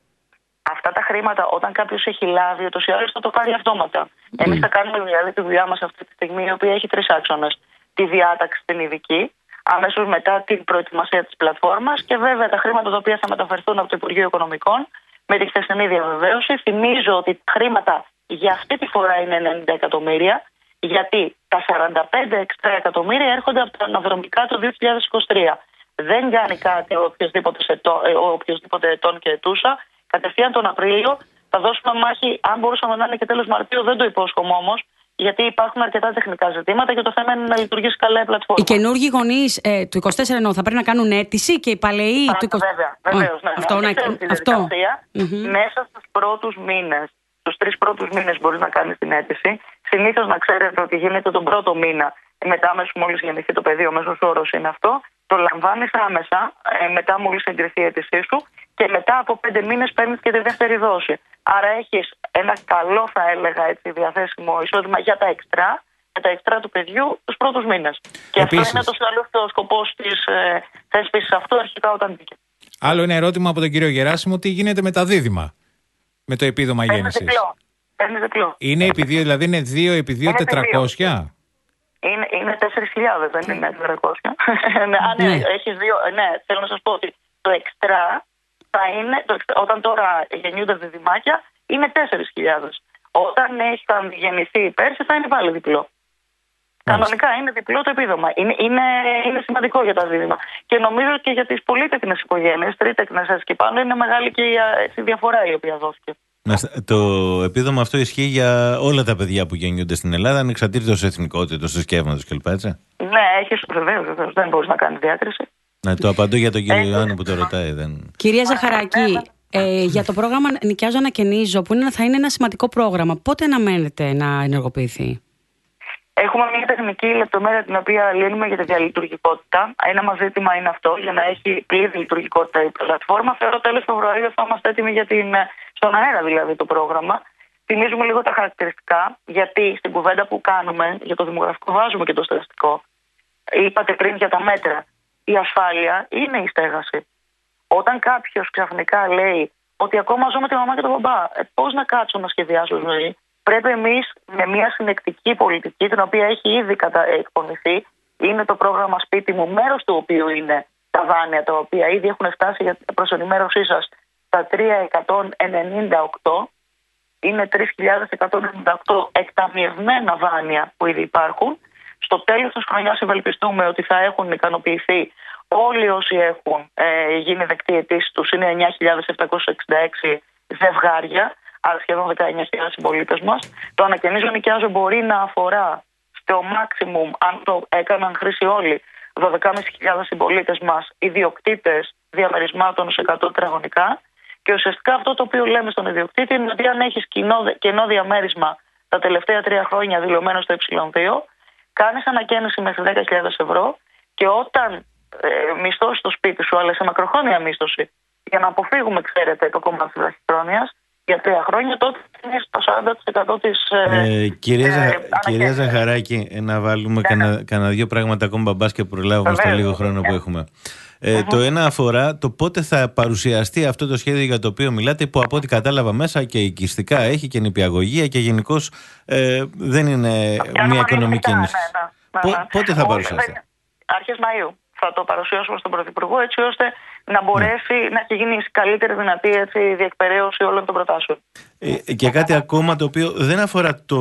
Αυτά τα χρήματα, όταν κάποιο έχει λάβει, ούτως ή άλλως θα το πάρει αυτόματα. Mm. Εμείς θα κάνουμε δηλαδή τη δουλειά μας αυτή τη στιγμή, η οποία έχει τρεις άξονες. Τη διάταξη την ειδική, αμέσως μετά την προετοιμασία της πλατφόρμας και βέβαια τα χρήματα τα οποία θα μεταφερθούν από το Υπουργείο Οικονομικών με τη χθεσινή διαβεβαίωση. Θυμίζω ότι τα χρήματα για αυτή τη φορά είναι ενενήντα εκατομμύρια, γιατί τα σαράντα πέντε εξτρά εκατομμύρια έρχονται από τα αναδρομικά του δύο χιλιάδες είκοσι τρία. Δεν κάνει κάτι ο οποιοδήποτε, ο οποιοδήποτε ετών και ετούσα. Κατευθείαν τον Απρίλιο θα δώσουμε μάχη. Αν μπορούσαμε να είναι και τέλος Μαρτίου, δεν το υπόσχομαι όμως, γιατί υπάρχουν αρκετά τεχνικά ζητήματα και το θέμα είναι να λειτουργήσει καλά η πλατφόρμα. Οι καινούργοι γονείς ε, του είκοσι τέσσερα εννοώ, θα πρέπει να κάνουν αίτηση και οι παλαιοί του είκοσι τέσσερα. Βέβαια, βεβαίως. Ναι, αυτό, ναι. Να... αυτό. Mm-hmm. Μέσα στους πρώτους μήνες, στους τρεις πρώτους μήνες μπορεί να κάνει την αίτηση. Συνήθως να ξέρετε ότι γίνεται τον πρώτο μήνα, μετά αμέσως μόλις γεννηθεί το παιδί, ο μέσος όρος είναι αυτό. Το λαμβάνεις άμεσα, ε, μετά μόλις εγκριθεί η αίτησή σου και μετά από πέντε μήνες παίρνεις και τη δεύτερη δόση. Άρα έχεις ένα καλό, θα έλεγα έτσι, διαθέσιμο εισόδημα για τα εξτρά, για τα εξτρά του παιδιού τους πρώτους μήνες. Και Επίσης, αυτό είναι το άλλο ο σκοπός της ε, θέσπισης αυτού αρχικά όταν μπήκε. Άλλο ένα ερώτημα από τον κύριο Γεράσιμο, τι γίνεται με τα δίδυμα, με το επίδομα γέννησης? Παίρνεις διπλό. Είναι επί δύο, δηλαδή είναι δύο επί δύο τετρακόσια. Είναι, είναι τέσσερις χιλιάδες, δεν είναι τετρακόσια. ναι, ναι, έχεις δύο, ναι, θέλω να σας πω ότι το εξτρά θα είναι, το, όταν τώρα γεννιούνται διδυμάκια, είναι τέσσερις χιλιάδες. Όταν έχει γεννηθεί πέρσι θα είναι πάλι διπλό. Κανονικά είναι διπλό το επίδομα. Είναι, είναι, είναι σημαντικό για τα δίδυμα. Και νομίζω και για τις πολύτεκνες οικογένειες, τρίτεκνες έτσι και πάνω, είναι μεγάλη και η διαφορά η οποία δόθηκε. Το επίδομα αυτό ισχύει για όλα τα παιδιά που γεννιούνται στην Ελλάδα, ανεξαρτήτως εθνικότητας, θρησκεύματος κλπ. Έτσι. Ναι, έχεις βεβαίως, βεβαίως. Δεν μπορείς να κάνεις διάκριση. Να το απαντώ για τον κύριο Ιωάννη που το ρωτάει. Δεν... Κυρία Ζαχαράκη, ε, για το πρόγραμμα Νοικιάζω Ανακαινίζω, που είναι, θα είναι ένα σημαντικό πρόγραμμα, πότε αναμένετε να ενεργοποιηθεί? Έχουμε μια τεχνική λεπτομέρεια την οποία λύνουμε για τη διαλειτουργικότητα. Ένα μας ζήτημα είναι αυτό, για να έχει πλήρη λειτουργικότητα η πλατφόρμα. Θεωρώ τέλος Φεβρουαρίου θα είμαστε έτοιμοι για την, στον αέρα δηλαδή το πρόγραμμα. Θυμίζουμε λίγο τα χαρακτηριστικά, γιατί στην κουβέντα που κάνουμε για το δημογραφικό βάζουμε και το στεγαστικό. Είπατε πριν για τα μέτρα. Η ασφάλεια είναι η στέγαση. Όταν κάποιος ξαφνικά λέει ότι ακόμα ζω με τη μαμά και τον μπαμπά, ε, πώς να κάτσω να σχεδιάσω ζωή? Πρέπει εμείς με μια συνεκτική πολιτική, την οποία έχει ήδη κατα... εκπονηθεί, είναι το πρόγραμμα Σπίτι μου, μέρος του οποίου είναι τα δάνεια, τα οποία ήδη έχουν φτάσει για προς ενημέρωσή σας τα τρεις χιλιάδες εκατόν ενενήντα οκτώ. Είναι τρεις χιλιάδες εκατόν ενενήντα οκτώ εκταμιευμένα δάνεια που ήδη υπάρχουν. Στο τέλος της χρονιάς ευελπιστούμε ότι θα έχουν ικανοποιηθεί όλοι όσοι έχουν ε, γίνει δεκτοί αιτήσεις τους. Είναι εννιά χιλιάδες επτακόσια εξήντα έξι ζευγάρια, άρα σχεδόν δεκαεννιά χιλιάδες συμπολίτες μας. Το Ανακαινίζω Νοικιάζω μπορεί να αφορά στο maximum, αν το έκαναν χρήση όλοι, δώδεκα χιλιάδες πεντακόσιοι συμπολίτες μας, ιδιοκτήτες διαμερισμάτων σε εκατό τετραγωνικά. Και ουσιαστικά αυτό το οποίο λέμε στον ιδιοκτήτη είναι ότι αν έχεις κενό διαμέρισμα τα τελευταία τρία χρόνια δηλωμένο στο ε δύο, κάνεις ανακαίνιση μέχρι δέκα χιλιάδες ευρώ και όταν ε, μισθώσεις το σπίτι σου, αλλά σε μακροχρόνια μίσθωση, για να αποφύγουμε, ξέρετε, το κομμάτι της βραχυχρόνιας, για τρία χρόνια, τότε είναι στο σαράντα τοις εκατό της. Ε, ε, κυρία, ε, ε, κυρία Ζαχαράκη, να βάλουμε κανένα κανα δύο πράγματα ακόμα μπαμπάς και προλάβουμε στο λίγο χρόνο που έχουμε. Ε, uh-huh. Το ένα αφορά το πότε θα παρουσιαστεί αυτό το σχέδιο για το οποίο μιλάτε, που από ό,τι κατάλαβα μέσα και οικιστικά έχει και νηπιαγωγία και γενικώς ε, δεν είναι μια οικονομική ενίσχυση. Ναι, ναι, ναι, ναι. Πότε θα παρουσιαστεί? Αρχές Μαΐου θα το παρουσιάσουμε στον Πρωθυπουργό, έτσι ώστε να μπορέσει ναι. να έχει γίνει καλύτερη δυνατή έτσι, διεκπεραίωση όλων των προτάσεων. Ε, και κάτι ακόμα το οποίο δεν αφορά το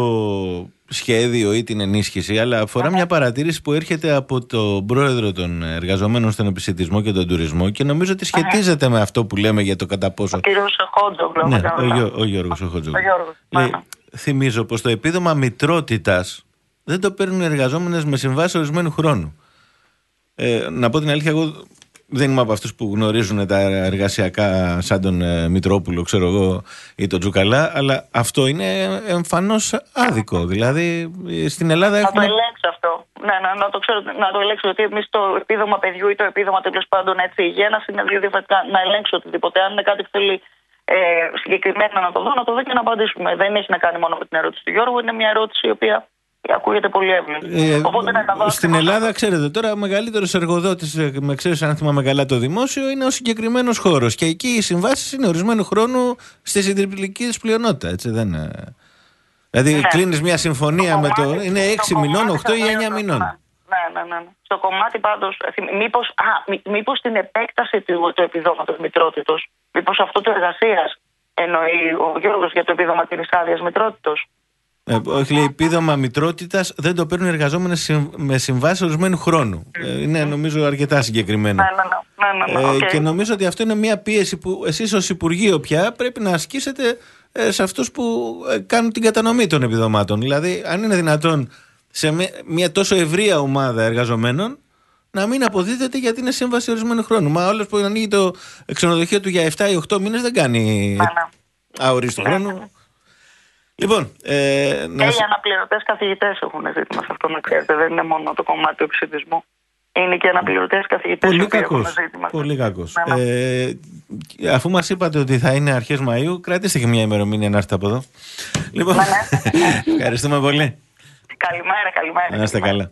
σχέδιο ή την ενίσχυση, αλλά αφορά μια παρατήρηση που έρχεται από τον πρόεδρο των εργαζομένων στον επισιτισμό και τον τουρισμό και νομίζω ότι σχετίζεται με αυτό που λέμε για το κατά πόσο. Ο κύριος Χότζογλου. Ναι, ο, Γιώ, ο Γιώργος ο Χότζογλου. Λέει, θυμίζω πως το επίδομα μητρότητας δεν το παίρνουν οι εργαζόμενες με συμβάσεις ορισμένου χρόνου. Ε, να πω την αλήθεια, εγώ δεν είμαι από αυτούς που γνωρίζουν τα εργασιακά σαν τον ε, Μητρόπουλο, ξέρω εγώ, ή τον Τζουκαλά, αλλά αυτό είναι εμφανώς άδικο. Δηλαδή, στην Ελλάδα έχουμε... Να το ελέγξει αυτό. Ναι, να, να το ξέρω, να το ελέγξω, γιατί εμείς το επίδομα παιδιού ή το επίδομα τέλος πάντων έτσι υγιένας είναι δύο διαφορετικά. Να ελέγξω οτιδήποτε. Αν είναι κάτι που θέλει Ε, συγκεκριμένα να το δω, να το δω και να απαντήσουμε. Δεν έχει να κάνει μόνο με την ερώτηση του Γιώργου, είναι μια ερώτηση η οποία ακούγεται πολύ εύλογη. Ε, Οπότε να τα στην Ελλάδα, ξέρετε, τώρα ο μεγαλύτερος εργοδότης, με ξέρεις αν θυμάμαι καλά το δημόσιο, είναι ο συγκεκριμένος χώρος. Και εκεί οι συμβάσεις είναι ορισμένου χρόνου στη συντριπτική πλειονότητα. Έτσι, δεν είναι. Δηλαδή, ναι. κλείνεις μια συμφωνία το με το. Είναι έξι μηνών, οκτώ ή εννιά μηνών. Ναι, ναι, ναι. Στο κομμάτι πάντως, μήπως, α, μή, μήπως την επέκταση του, του επιδόματος μητρότητος, μήπως αυτό του εργασίας εννοεί ο Γιώργος για το επίδομα της άδειας μητρότητος. Ε, όχι, λέει επίδομα μητρότητας δεν το παίρνουν οι εργαζόμενοι με συμβάσεις ορισμένου χρόνου. Mm. Ε, είναι νομίζω αρκετά συγκεκριμένο. Ναι, ναι, ναι, ναι, ναι, okay. ε, και νομίζω ότι αυτό είναι μια πίεση που εσείς ως Υπουργείο πια πρέπει να ασκήσετε ε, σε αυτούς που ε, κάνουν την κατανομή των επιδομάτων. Δηλαδή, αν είναι δυνατόν σε μια τόσο ευρεία ομάδα εργαζομένων να μην αποδίδεται γιατί είναι σύμβαση ορισμένου χρόνου. Μα όλος που ανοίγει το ξενοδοχείο του για επτά ή οκτώ μήνες δεν κάνει αορίστο χρόνο. Λοιπόν, ε, να... Και οι αναπληρωτές καθηγητές έχουν ζήτημα σε αυτό, να ξέρετε. Δεν είναι μόνο το κομμάτι του επισητισμού. Είναι και αναπληρωτές καθηγητές πολύ που έχουν ζήτημα. Πολύ κακός. Ναι, ναι. Ε, αφού μας είπατε ότι θα είναι αρχές Μαΐου, κρατήστε και μια ημερομηνία να έρθετε από εδώ. Λοιπόν, ναι, ναι. Ευχαριστούμε πολύ. Καλημέρα, καλημέρα. Να είστε καλά.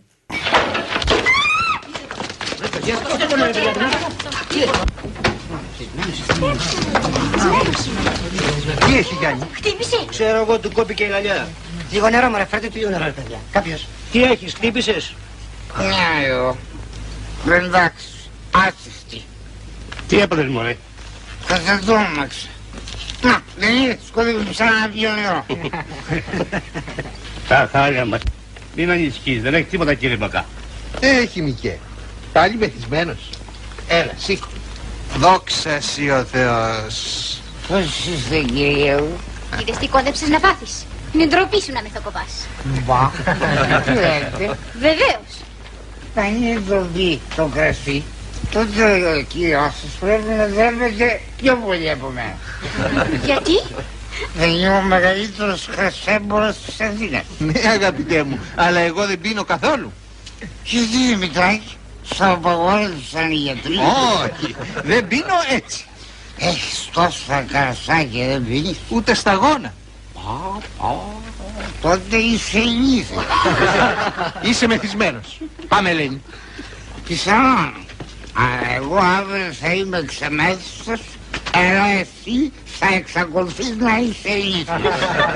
Τι έχει κάνει? Χτύπησε. Ξέρω εγώ, του κόπηκε η λαλιά. Λίγο νερό, μωρέ, φέρτε του λίγο νερό, παιδιά. Κάποιος. Τι έχεις, χτύπησες? Ναι, εγώ. Εντάξει, άσυστη. Τι έπαθες, μωρέ? Καταδόμαξα. Να, δεν είναι, σκοτεινή σαν να πιω νερό. Τα χάλια μας. Μην ανησυχείς, δεν έχει τίποτα, κύριε Μπακά. Έχει, Μικέ. Πάλι μεθυσμένος. Έλα, σήκω. Δόξα σοι ο Θεός. Πώς είστε, κύριε μου? Είδες τι κόντεψες να πάθεις. Είναι ντροπή σου να μεθοκοπάς. Μπα, τι λέτε? Βεβαίως. Θα είναι ντροπή το κρασί. Τότε ο κύριος σας πρέπει να δέρνετε πιο πολύ από μένα. Γιατί? Δεν είμαι ο μεγαλύτερος κρασέμπορος της Αθήνας. Ναι, αγαπητέ μου, αλλά εγώ δεν πίνω καθόλου. Γιατί, Δημητράκη? Σ' απαγόρευσαν οι γιατροί? Όχι, δεν πίνω έτσι. Έχεις τόσα καρασάκια, δεν πίνεις? Ούτε σταγόνα. Πα, πα, τότε είσαι ηλίθιος. Είσαι μεθυσμένος. Πάμε, Ελένη. Πιθανόν. Αλλά εγώ αύριο θα είμαι ξεμέθιστος, αλλά εσύ θα εξακολουθείς να είσαι ηλίθιος.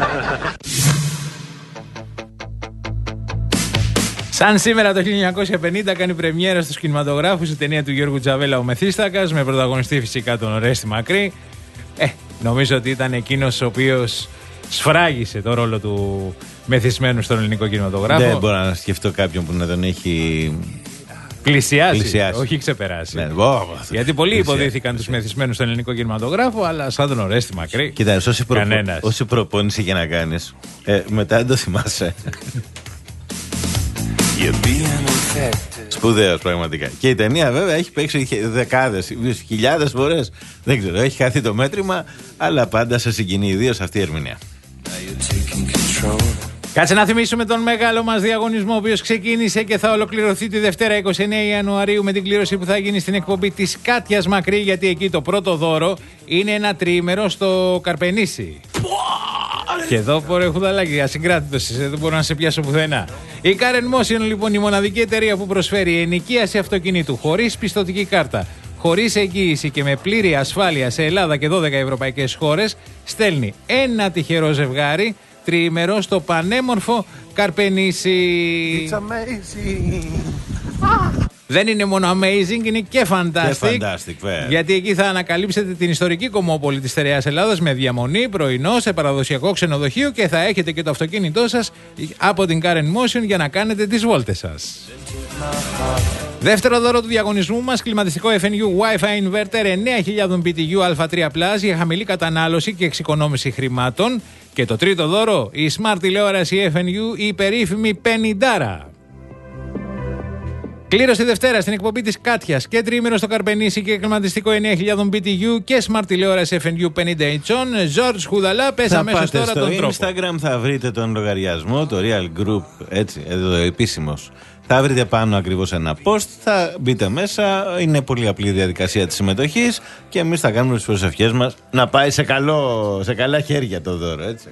Σαν σήμερα το χίλια εννιακόσια πενήντα κάνει πρεμιέρα στους κινηματογράφους η ταινία του Γιώργου Τζαβέλα «Ο Μεθύστακας» με πρωταγωνιστή φυσικά τον Ορέστη Μακρύ. Ε, νομίζω ότι ήταν εκείνος ο οποίος σφράγισε το ρόλο του μεθυσμένου στον ελληνικό κινηματογράφο. Δεν μπορώ να σκεφτώ κάποιον που να τον έχει πλησιάσει, πλησιάσει. όχι ξεπεράσει. Ναι, μπο, γιατί πολλοί πλησιάσει. υποδίθηκαν τους μεθυσμένους στον ελληνικό κινηματογράφο, αλλά σαν τον Ορέστη Μακρύ. Κοίτα, όση, προπο... όση προπόνηση και να κάνεις, ε, μετά δεν το θυμάσαι. Σπουδαίος πραγματικά. Και η ταινία βέβαια έχει παίξει δεκάδες, χιλιάδες φορές. Δεν ξέρω, έχει χαθεί το μέτρημα, αλλά πάντα σε συγκινεί, ιδίως αυτή η ερμηνεία. Κάτσε να θυμίσουμε τον μεγάλο μας διαγωνισμό, ο οποίος ξεκίνησε και θα ολοκληρωθεί τη Δευτέρα είκοσι εννέα Ιανουαρίου με την κλήρωση που θα γίνει στην εκπομπή της Κάτιας Μακρύ, γιατί εκεί το πρώτο δώρο είναι ένα τριήμερο στο Καρπενήσι. Και εδώ φορέ χουδαλάκι, ασυγκράτητος είσαι, δεν μπορώ να σε πιάσω πουθενά. Η Karen Motion, λοιπόν, η μοναδική εταιρεία που προσφέρει ενοικίαση αυτοκινήτου χωρίς πιστωτική κάρτα, χωρίς εγγύηση και με πλήρη ασφάλεια σε Ελλάδα και δώδεκα ευρωπαϊκές χώρες, στέλνει ένα τυχερό ζευγάρι τριήμερο στο πανέμορφο Καρπενήσι. It's amazing. Δεν είναι μόνο amazing, είναι και fantastic. Και fantastic, γιατί εκεί θα ανακαλύψετε την ιστορική κομμόπολη της στερεάς Ελλάδας με διαμονή, πρωινό, σε παραδοσιακό ξενοδοχείο και θα έχετε και το αυτοκίνητό σας από την Karen Motion για να κάνετε τις βόλτες σας. Δεύτερο δώρο του διαγωνισμού μας, κλιματιστικό εφ εν γιου Wi-Fi Inverter εννέα χιλιάδες μπι τι γιου Α τρία Plus για χαμηλή κατανάλωση και εξοικονόμηση χρημάτων. Και το τρίτο δώρο, η Smart τηλεόραση εφ εν γιου, η περίφημη πενηντάρα. Κλήρωση Δευτέρα στην εκπομπή της Κάτιας και τριήμερο στο Καρπενήσι και κλιματιστικό εννέα χιλιάδες μπι τι γιου και Smart τηλεόραση εφ εν γιου πενήντα ιντσών. Ζόρτζ Χουδαλά, πες αμέσως τώρα τον τρόπο. Στο Instagram θα βρείτε τον λογαριασμό, το Real Group, έτσι, εδώ επίσημος Θα βρείτε πάνω ακριβώς ένα post, θα μπείτε μέσα, είναι πολύ απλή η διαδικασία της συμμετοχής και εμείς θα κάνουμε τις προσευχές μας να πάει σε, καλό, σε καλά χέρια το δώρο, έτσι.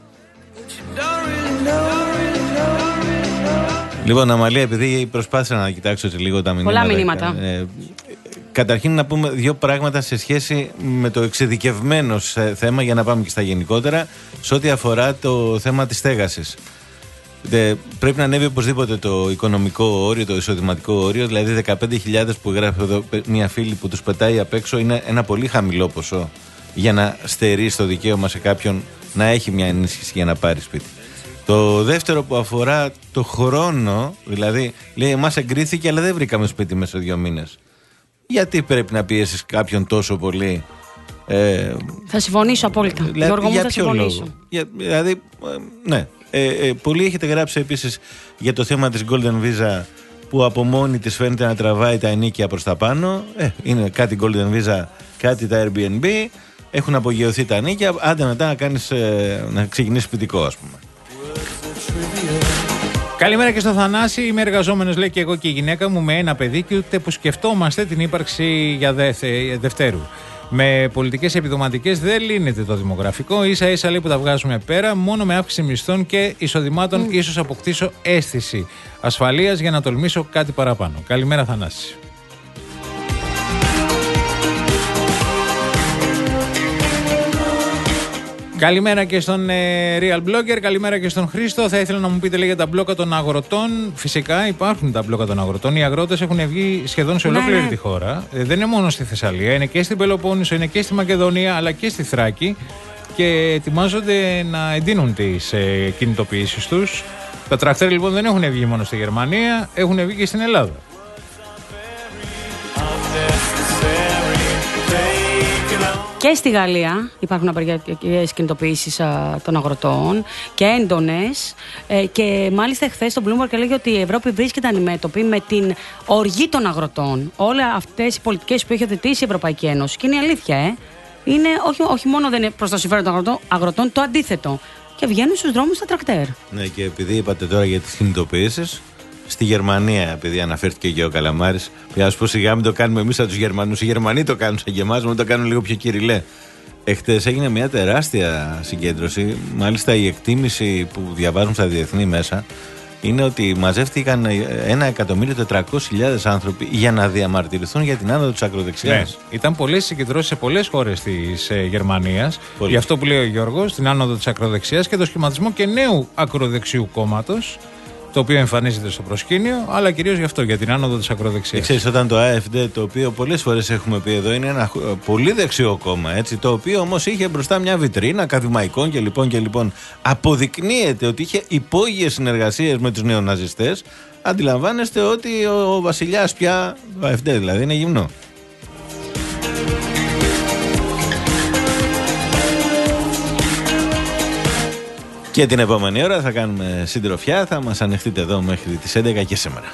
Λοιπόν, Αμαλία, επειδή προσπάθησα να κοιτάξω έτσι λίγο τα μηνύματα. Πολλά μηνύματα. Ε, καταρχήν να πούμε δύο πράγματα σε σχέση με το εξειδικευμένο θέμα, για να πάμε και στα γενικότερα, σε ό,τι αφορά το θέμα της στέγασης. Δε, πρέπει να ανέβει οπωσδήποτε το οικονομικό όριο, το εισοδηματικό όριο, δηλαδή δεκαπέντε χιλιάδες που γράφει εδώ μια φίλη που τους πετάει απ' έξω, είναι ένα πολύ χαμηλό ποσό για να στερεί στο δικαίωμα σε κάποιον να έχει μια ενίσχυση για να πάρει σπίτι. Το δεύτερο που αφορά το χρόνο, δηλαδή λέει εμάς εγκρίθηκε αλλά δεν βρήκαμε σπίτι μέσα σε δύο μήνες. Γιατί πρέπει να πιέσεις κάποιον τόσο πολύ? Ε, θα συμφωνήσω απόλυτα. Δηλαδή, Γιώργο μου, για θα ποιο συμφωνήσω. λόγο? Για, δηλαδή, ε, ναι. Ε, ε, πολλοί έχετε γράψει επίσης για το θέμα της Golden Visa που από μόνη της φαίνεται να τραβάει τα ενίκια προς τα πάνω. Ε, είναι κάτι Golden Visa, κάτι τα Airbnb. Έχουν απογειωθεί τα ενίκια. Άντε μετά να, κάνεις, ε, να ξεκινήσεις σπιτικό, ας πούμε. Καλημέρα και στο Θανάση. Είμαι εργαζόμενος, λέει, και εγώ και η γυναίκα μου με ένα παιδί και ούτε που σκεφτόμαστε την ύπαρξη για δεθε, Δευτέρου. Με πολιτικές επιδοματικές δεν λύνεται το δημογραφικό. Ίσα ίσα, λέει, που τα βγάζουμε πέρα. Μόνο με αύξηση μισθών και εισοδημάτων mm. ίσως αποκτήσω αίσθηση ασφαλείας για να τολμήσω κάτι παραπάνω. Καλημέρα, Θανάση. Καλημέρα και στον ε, Real Blogger, καλημέρα και στον Χρήστο. Θα ήθελα να μου πείτε, λέει, για τα μπλόκα των αγροτών. Φυσικά υπάρχουν τα μπλόκα των αγροτών. Οι αγρότες έχουν βγει σχεδόν σε ολόκληρη ναι. τη χώρα. Ε, δεν είναι μόνο στη Θεσσαλία, είναι και στην Πελοπόννησο, είναι και στη Μακεδονία, αλλά και στη Θράκη. Και ετοιμάζονται να εντείνουν τις ε, κινητοποιήσεις τους. Τα τρακτέρ λοιπόν δεν έχουν βγει μόνο στη Γερμανία, έχουν βγει και στην Ελλάδα. Και στη Γαλλία υπάρχουν απεργιακές κινητοποιήσεις των αγροτών και έντονες. Ε, και μάλιστα χθες το Bloomberg έλεγε ότι η Ευρώπη βρίσκεται αντιμέτωπη με την οργή των αγροτών. Όλες αυτές οι πολιτικές που έχει οθετήσει η Ευρωπαϊκή Ένωση. Και είναι η αλήθεια, ε. Είναι, όχι, όχι μόνο δεν είναι προς το συμφέρον των αγροτών, αγροτών, το αντίθετο. Και βγαίνουν στους δρόμους στα τρακτέρ. Ναι, και επειδή είπατε τώρα για τις κινητοποιήσεις. Στη Γερμανία, επειδή αναφέρθηκε και ο Καλαμάρης, για να σου πω σιγά μην το κάνουμε εμείς σαν τους Γερμανούς. Οι Γερμανοί το κάνουν σαν και εμάς, μην το κάνουν λίγο πιο κυριλέ. Εχθές έγινε μια τεράστια συγκέντρωση. Μάλιστα η εκτίμηση που διαβάζουν στα διεθνή μέσα είναι ότι μαζεύτηκαν ένα εκατομμύριο τετρακόσιες χιλιάδες άνθρωποι για να διαμαρτυρηθούν για την άνοδο της ακροδεξιάς. Ναι. Ήταν πολλές συγκεντρώσεις σε πολλές χώρες της ε, Γερμανίας. Γι' αυτό που λέει ο Γιώργος, την άνοδο της ακροδεξιάς και το σχηματισμό και νέου ακροδεξιού κόμματος, το οποίο εμφανίζεται στο προσκήνιο, αλλά κυρίως γι' αυτό, για την άνοδο της ακροδεξιάς. Ξέρεις, όταν το AfD, το οποίο πολλές φορές έχουμε πει εδώ, είναι ένα πολύ δεξιό κόμμα, έτσι, το οποίο όμως είχε μπροστά μια βιτρίνα ακαδημαϊκών και λοιπόν και λοιπόν, αποδεικνύεται ότι είχε υπόγειες συνεργασίες με τους νεοναζιστές, αντιλαμβάνεστε ότι ο, ο βασιλιάς πια, το AfD δηλαδή, είναι γυμνό. Και την επόμενη ώρα θα κάνουμε συντροφιά, θα μας ανεχτείτε εδώ μέχρι τις έντεκα και σήμερα.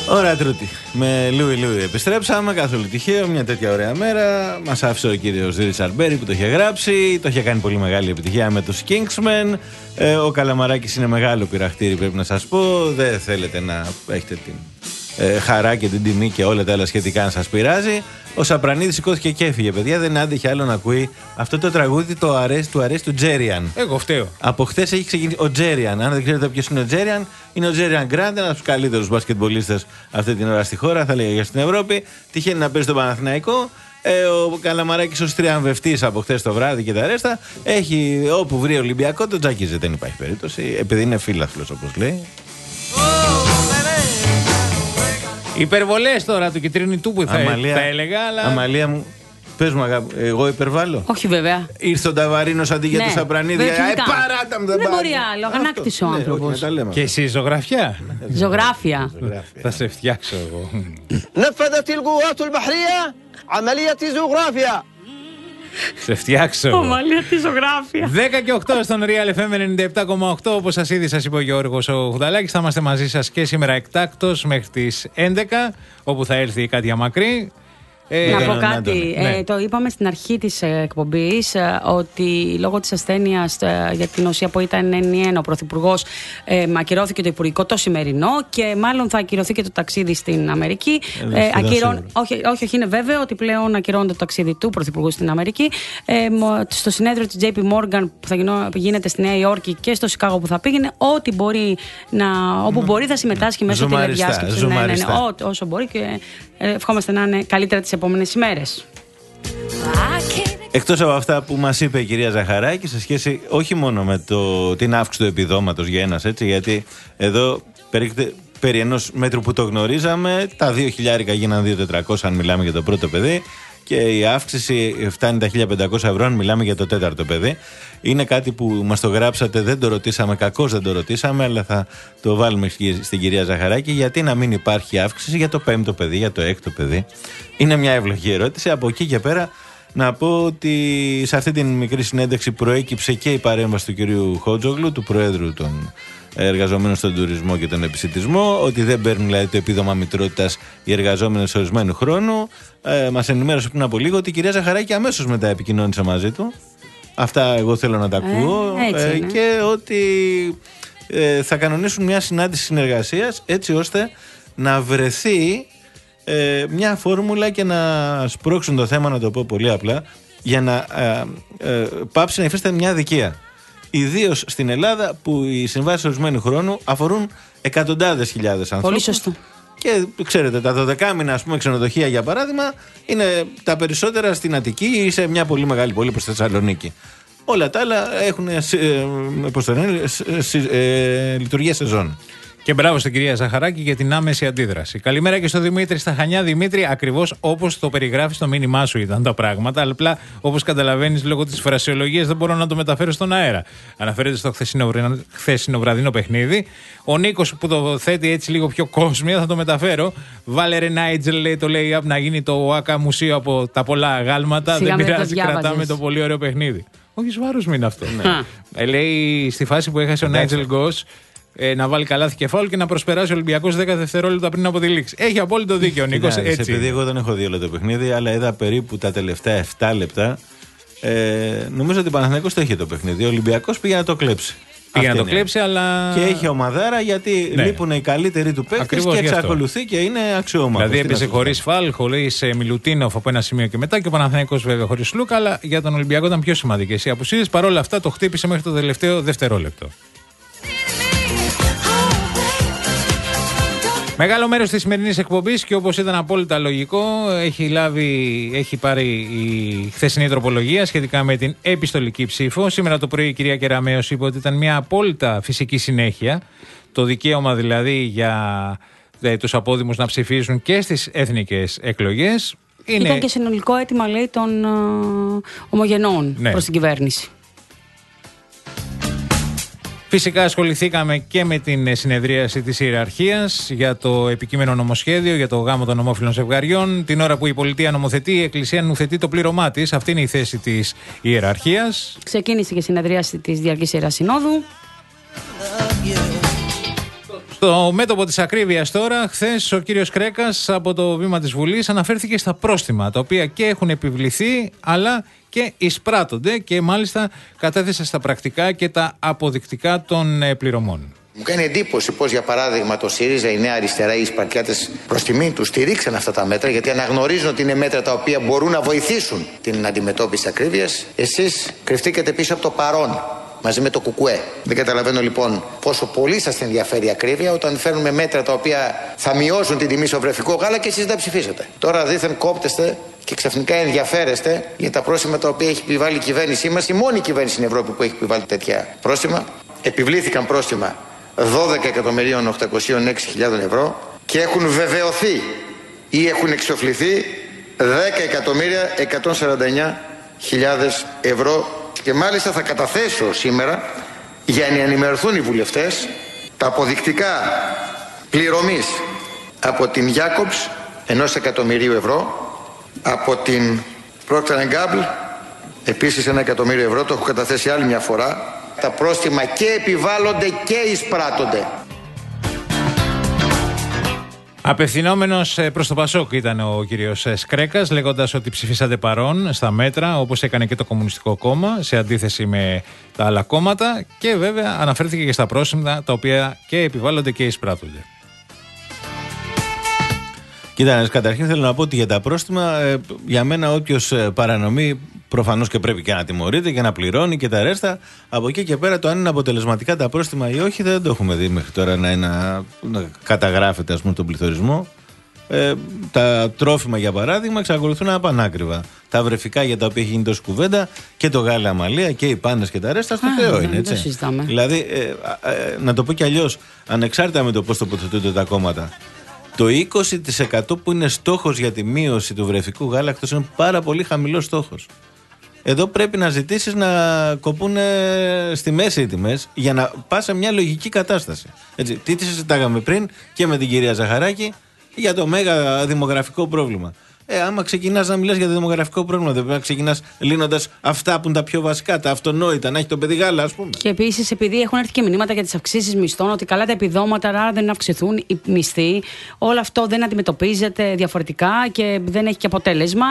Ωραία, Τρούτη. Με Λούι Λούι επιστρέψαμε. Καθόλου τυχαίο, μια τέτοια ωραία μέρα. Μας άφησε ο κύριος Ρίτσαρντ Μπέρι που το είχε γράψει. Το είχε κάνει πολύ μεγάλη επιτυχία με τους Kingsmen. Ε, ο Καλαμαράκης είναι μεγάλο πειραχτήρι, πρέπει να σας πω. Δεν θέλετε να έχετε την ε, χαρά και την τιμή και όλα τα άλλα σχετικά να σας πειράζει. Ο Σαπρανίδης σηκώθηκε και έφυγε, παιδιά. Δεν άντεχε άλλο να ακούει αυτό το τραγούδι. Το αρέσει, του αρέσει του Τζέριαν. Εγώ φταίω. Από χθες έχει ξεκινήσει ο Τζέριαν. Αν δεν ξέρετε ποιος είναι ο Τζέριαν, είναι ο Τζέριαν Γκραντ, ένας από τους καλύτερους μπασκετμπολίστες αυτή την ώρα στη χώρα, θα λέγαμε στην Ευρώπη. Τυχαίνει να παίζει στον Παναθηναϊκό. Ε, ο Καλαμαράκης ως τριαμβευτής από χθες το βράδυ και τα ρέστα. Έχει όπου βρει Ολυμπιακό, τον τζακίζει. Δεν υπάρχει περίπτωση, επειδή είναι φίλαθλος, όπως λέει. Υπερβολές τώρα του κυτρινητού που θα, Αμαλία, θα έλεγα, αλλά. Αμαλία μου, πες μου, αγάπη, εγώ υπερβάλλω. Όχι, βέβαια. Ήρθε ο Ταβαρίνος αντί για ναι. τη Σαπρανίδια. Ε, παράτα μου, δεν Δεν μπορεί άλλο. Αγανάκτησε ο ναι, άνθρωπος. Και εσύ ζωγραφιά. Ζωγράφια. Θα σε φτιάξω εγώ. نفذت القوات البحرية عملية زوغرافيا. Σε φτιάξω. Ομαλία τη ζωγράφια. δέκα και οκτώ στον Real εφ εμ ενενήντα επτά κόμμα οκτώ. Όπως σας ήδη σας είπε ο Γιώργος ο Χουδαλάκης, θα είμαστε μαζί σας και σήμερα εκτάκτος μέχρι τις έντεκα, όπου θα έρθει η Κάτια Μακρύ. Ε, να πω κάτι. Ε, ναι. Το είπαμε στην αρχή της εκπομπής ε, ότι λόγω της ασθένειας ε, για την ουσία που ήταν εν ο Πρωθυπουργός ε, ακυρώθηκε το Υπουργικό το σημερινό και μάλλον θα ακυρωθεί και το ταξίδι στην Αμερική. Ε, ε, ακυρών, όχι, όχι, όχι, είναι βέβαιο ότι πλέον ακυρώνεται το ταξίδι του Πρωθυπουργού στην Αμερική. Ε, στο συνέδριο της τζέι πι Morgan που θα γινώ, γίνεται στη Νέα Υόρκη και στο Σικάγο που θα πήγαινε, ό,τι μπορεί να, όπου μπορεί θα συμμετάσχει μέσω τηλεδιάσκεψης. Ναι, ναι, ναι, ό, όσο μπορεί και ε, ευχόμαστε να είναι καλύτερα τις επόμενες ημέρες. Εκτός από αυτά που μας είπε η κυρία Ζαχαράκη σε σχέση όχι μόνο με το, την αύξηση του επιδόματος για ένας, έτσι, γιατί εδώ περί, περί ενός μέτρου που το γνωρίζαμε, τα δύο χιλιάρικα γίναν δύο χιλιάδες τετρακόσια αν μιλάμε για το πρώτο παιδί και η αύξηση φτάνει τα χίλια πεντακόσια ευρώ αν μιλάμε για το τέταρτο παιδί. Είναι κάτι που μας το γράψατε, δεν το ρωτήσαμε, κακώς δεν το ρωτήσαμε, αλλά θα το βάλουμε στην κυρία Ζαχαράκη. Γιατί να μην υπάρχει αύξηση για το πέμπτο παιδί, για το έκτο παιδί? Είναι μια εύλογη ερώτηση. Από εκεί και πέρα να πω ότι σε αυτή την μικρή συνέντευξη προέκυψε και η παρέμβαση του κυρίου Χότζογλου, του Προέδρου των εργαζομένων στον τουρισμό και τον επισιτισμό, ότι δεν παίρνουν δηλαδή το επίδομα μητρότητας οι εργαζόμενοι σε ορισμένου χρόνου. Ε, μας ενημέρωσε πριν από λίγο ότι η κυρία Ζαχαράκη αμέσως μετά επικοινώνησε μαζί του. Αυτά εγώ θέλω να τα ακούω. Ε, ε, και ότι ε, θα κανονίσουν μια συνάντηση συνεργασίας έτσι ώστε να βρεθεί ε, μια φόρμουλα και να σπρώξουν το θέμα, να το πω πολύ απλά, για να ε, ε, πάψει να υφίσταται μια αδικία. Ιδίως στην Ελλάδα που οι συμβάσεις ορισμένου χρόνου αφορούν εκατοντάδες χιλιάδες ανθρώπους. Πολύ σωστό. Και ξέρετε, τα δωδεκάμινα, ας πούμε, ξενοδοχεία για παράδειγμα, είναι τα περισσότερα στην Αττική ή σε μια πολύ μεγάλη πόλη προς Θεσσαλονίκη. Όλα τα άλλα έχουν ε, ε, ε, λειτουργία σεζόν. Και μπράβο στην κυρία Ζαχαράκη για την άμεση αντίδραση. Καλημέρα και στο Δημήτρη στα Χανιά. Δημήτρη, ακριβώς όπως το περιγράφει στο μήνυμά σου ήταν τα πράγματα, αλλά απλά όπως καταλαβαίνεις λόγω της φρασιολογίας δεν μπορώ να το μεταφέρω στον αέρα. Αναφέρεται στο χθεσινό βραδινό παιχνίδι. Ο Νίκος που το θέτει έτσι λίγο πιο κόσμια θα το μεταφέρω. Βάλε Νάιτζελ, λέει το layup, να γίνει το ΟΑΚΑ μουσείο από τα πολλά αγάλματα. Σιγά δεν πειράζει, κρατάμε το πολύ ωραίο παιχνίδι. Όχι, σβάρος μου είναι αυτό. Ναι. Ε, λέει στη φάση που έχασε ο Νάιτζελ Γκος. Ε, να βάλει καλάθι και φάουλ και να προσπεράσει ο Ολυμπιακός δέκα δευτερόλεπτα πριν από τη λήξη. Έχει απόλυτο δίκιο ο Νίκος. Έτσι. Επειδή εγώ δεν έχω δει όλο το παιχνίδι, αλλά είδα περίπου τα τελευταία επτά λεπτά. Ε, νομίζω ότι ο Παναθηναϊκός το είχε το παιχνίδι. Ο Ολυμπιακός πήγε να το κλέψει. Πήγε να το κλέψει, αλλά. Και έχει ομαδάρα γιατί ναι. λείπουν οι καλύτεροι του παίκτες και εξακολουθεί και είναι αξιόμαχος. Δηλαδή έπαιζε χωρίς φάουλ, χωρίς Μιλουτίνοφ από ένα σημείο και μετά και ο Παναθηναϊκός βέβαια χωρίς Λούκα, αλλά για τον Ολυμπιακό ήταν πιο σημαντικές οι απουσίες. Παρ' όλα αυτά το χτύπησε μέχρι το τελευταίο δευτερόλεπτο. Μεγάλο μέρος της σημερινής εκπομπής και όπως ήταν απόλυτα λογικό έχει, λάβει, έχει πάρει η χθεσινή τροπολογία σχετικά με την επιστολική ψήφο. Σήμερα το πρωί η κυρία Κεραμέως είπε ότι ήταν μια απόλυτα φυσική συνέχεια. Το δικαίωμα δηλαδή για δε, τους απόδημους να ψηφίζουν και στις εθνικές εκλογές. Είναι... Ήταν και συνολικό αίτημα λέει των uh, ομογενών ναι. προς την κυβέρνηση. Φυσικά ασχοληθήκαμε και με την συνεδρίαση της ιεραρχίας για το επικείμενο νομοσχέδιο για το γάμο των ομόφυλων ζευγαριών. Την ώρα που η πολιτεία νομοθετεί, η Εκκλησία νουθετεί το πλήρωμά της. Αυτή είναι η θέση της ιεραρχίας. Ξεκίνησε και η συνεδρίαση της Διαρκής Ιεράς Συνόδου. Στο μέτωπο της ακρίβειας τώρα, χθες ο κύριος Κρέκας από το βήμα της Βουλής αναφέρθηκε στα πρόστιμα, τα οποία και έχουν επιβληθεί αλλά και εισπράττονται, και μάλιστα κατέθεσε στα πρακτικά και τα αποδεικτικά των πληρωμών. Μου κάνει εντύπωση πως, για παράδειγμα, το ΣΥΡΙΖΑ, η Νέα Αριστερά, οι Σπαρτιάτες προς τιμή τους στηρίξαν αυτά τα μέτρα, γιατί αναγνωρίζουν ότι είναι μέτρα τα οποία μπορούν να βοηθήσουν την αντιμετώπιση της ακρίβειας. Εσείς κρυφτήκατε πίσω από το παρόν, μαζί με το κουκουέ. Δεν καταλαβαίνω λοιπόν πόσο πολύ σας ενδιαφέρει η ακρίβεια όταν φέρνουμε μέτρα τα οποία θα μειώσουν την τιμή στο βρεφικό γάλα και εσείς δεν ψηφίσατε. Τώρα δήθεν κόπτεστε και ξαφνικά ενδιαφέρεστε για τα πρόστιμα τα οποία έχει επιβάλει η κυβέρνησή μας, η μόνη κυβέρνηση στην Ευρώπη που έχει επιβάλει τέτοια πρόστιμα. Επιβλήθηκαν πρόστιμα δώδεκα εκατομμυρίων οκτακόσιες έξι χιλιάδες ευρώ και έχουν βεβαιωθεί ή έχουν εξοφληθεί δέκα εκατομμύρια εκατόν σαράντα εννέα χιλιάδες ευρώ. Και μάλιστα θα καταθέσω σήμερα, για να ενημερωθούν οι βουλευτές, τα αποδεικτικά πληρωμής από την Jacobs ενός εκατομμυρίου ευρώ, από την Procter and Gamble επίσης ένα εκατομμύριο ευρώ, το έχω καταθέσει άλλη μια φορά. Τα πρόστιμα και επιβάλλονται και εισπράττονται. Απευθυνόμενος προς το Πασόκ ήταν ο κύριος Κρέκας, λέγοντας ότι ψηφίσατε παρόν στα μέτρα, όπως έκανε και το Κομμουνιστικό Κόμμα, σε αντίθεση με τα άλλα κόμματα, και βέβαια αναφέρθηκε και στα πρόστιμα, τα οποία και επιβάλλονται και εισπράττονται. Κοίτα, καταρχήν θέλω να πω ότι για τα πρόστιμα, ε, για μένα όποιος παρανομεί προφανώς και πρέπει και να τιμωρείται και να πληρώνει και τα ρέστα. Από εκεί και πέρα, το αν είναι αποτελεσματικά τα πρόστιμα ή όχι, δεν το έχουμε δει μέχρι τώρα να, είναι, να καταγράφεται, ας πούμε, τον πληθωρισμό. Ε, τα τρόφιμα, για παράδειγμα, εξακολουθούν να πάνε άκριβα. Τα βρεφικά, για τα οποία έχει γίνει τόση κουβέντα, και το γάλα αμαλία και οι πάνες και τα ρέστα, στο Θεό είναι, έτσι. Δηλαδή, ε, ε, ε, να το πω κι αλλιώς, ανεξάρτητα με το πώς τοποθετούνται τα κόμματα, το είκοσι τοις εκατό που είναι στόχος για τη μείωση του βρεφικού γάλακτος είναι πάρα πολύ χαμηλός στόχος. Εδώ πρέπει να ζητήσεις να κοπούν στη μέση οι τιμές για να πας σε μια λογική κατάσταση. Έτσι, τι τη συζητάγαμε πριν και με την κυρία Ζαχαράκη για το μέγα δημογραφικό πρόβλημα. Ε, άμα ξεκινάς να μιλάς για το δημογραφικό πρόβλημα, δεν πρέπει να ξεκινάς λύνοντας αυτά που είναι τα πιο βασικά, τα αυτονόητα, να έχει το παιδί γάλα, ας πούμε. Και επίσης, επειδή έχουν έρθει και μηνύματα για τις αυξήσεις μισθών, ότι καλά τα επιδόματα, άρα δεν αυξηθούν οι μισθοί, όλο αυτό δεν αντιμετωπίζεται διαφορετικά και δεν έχει και αποτέλεσμα.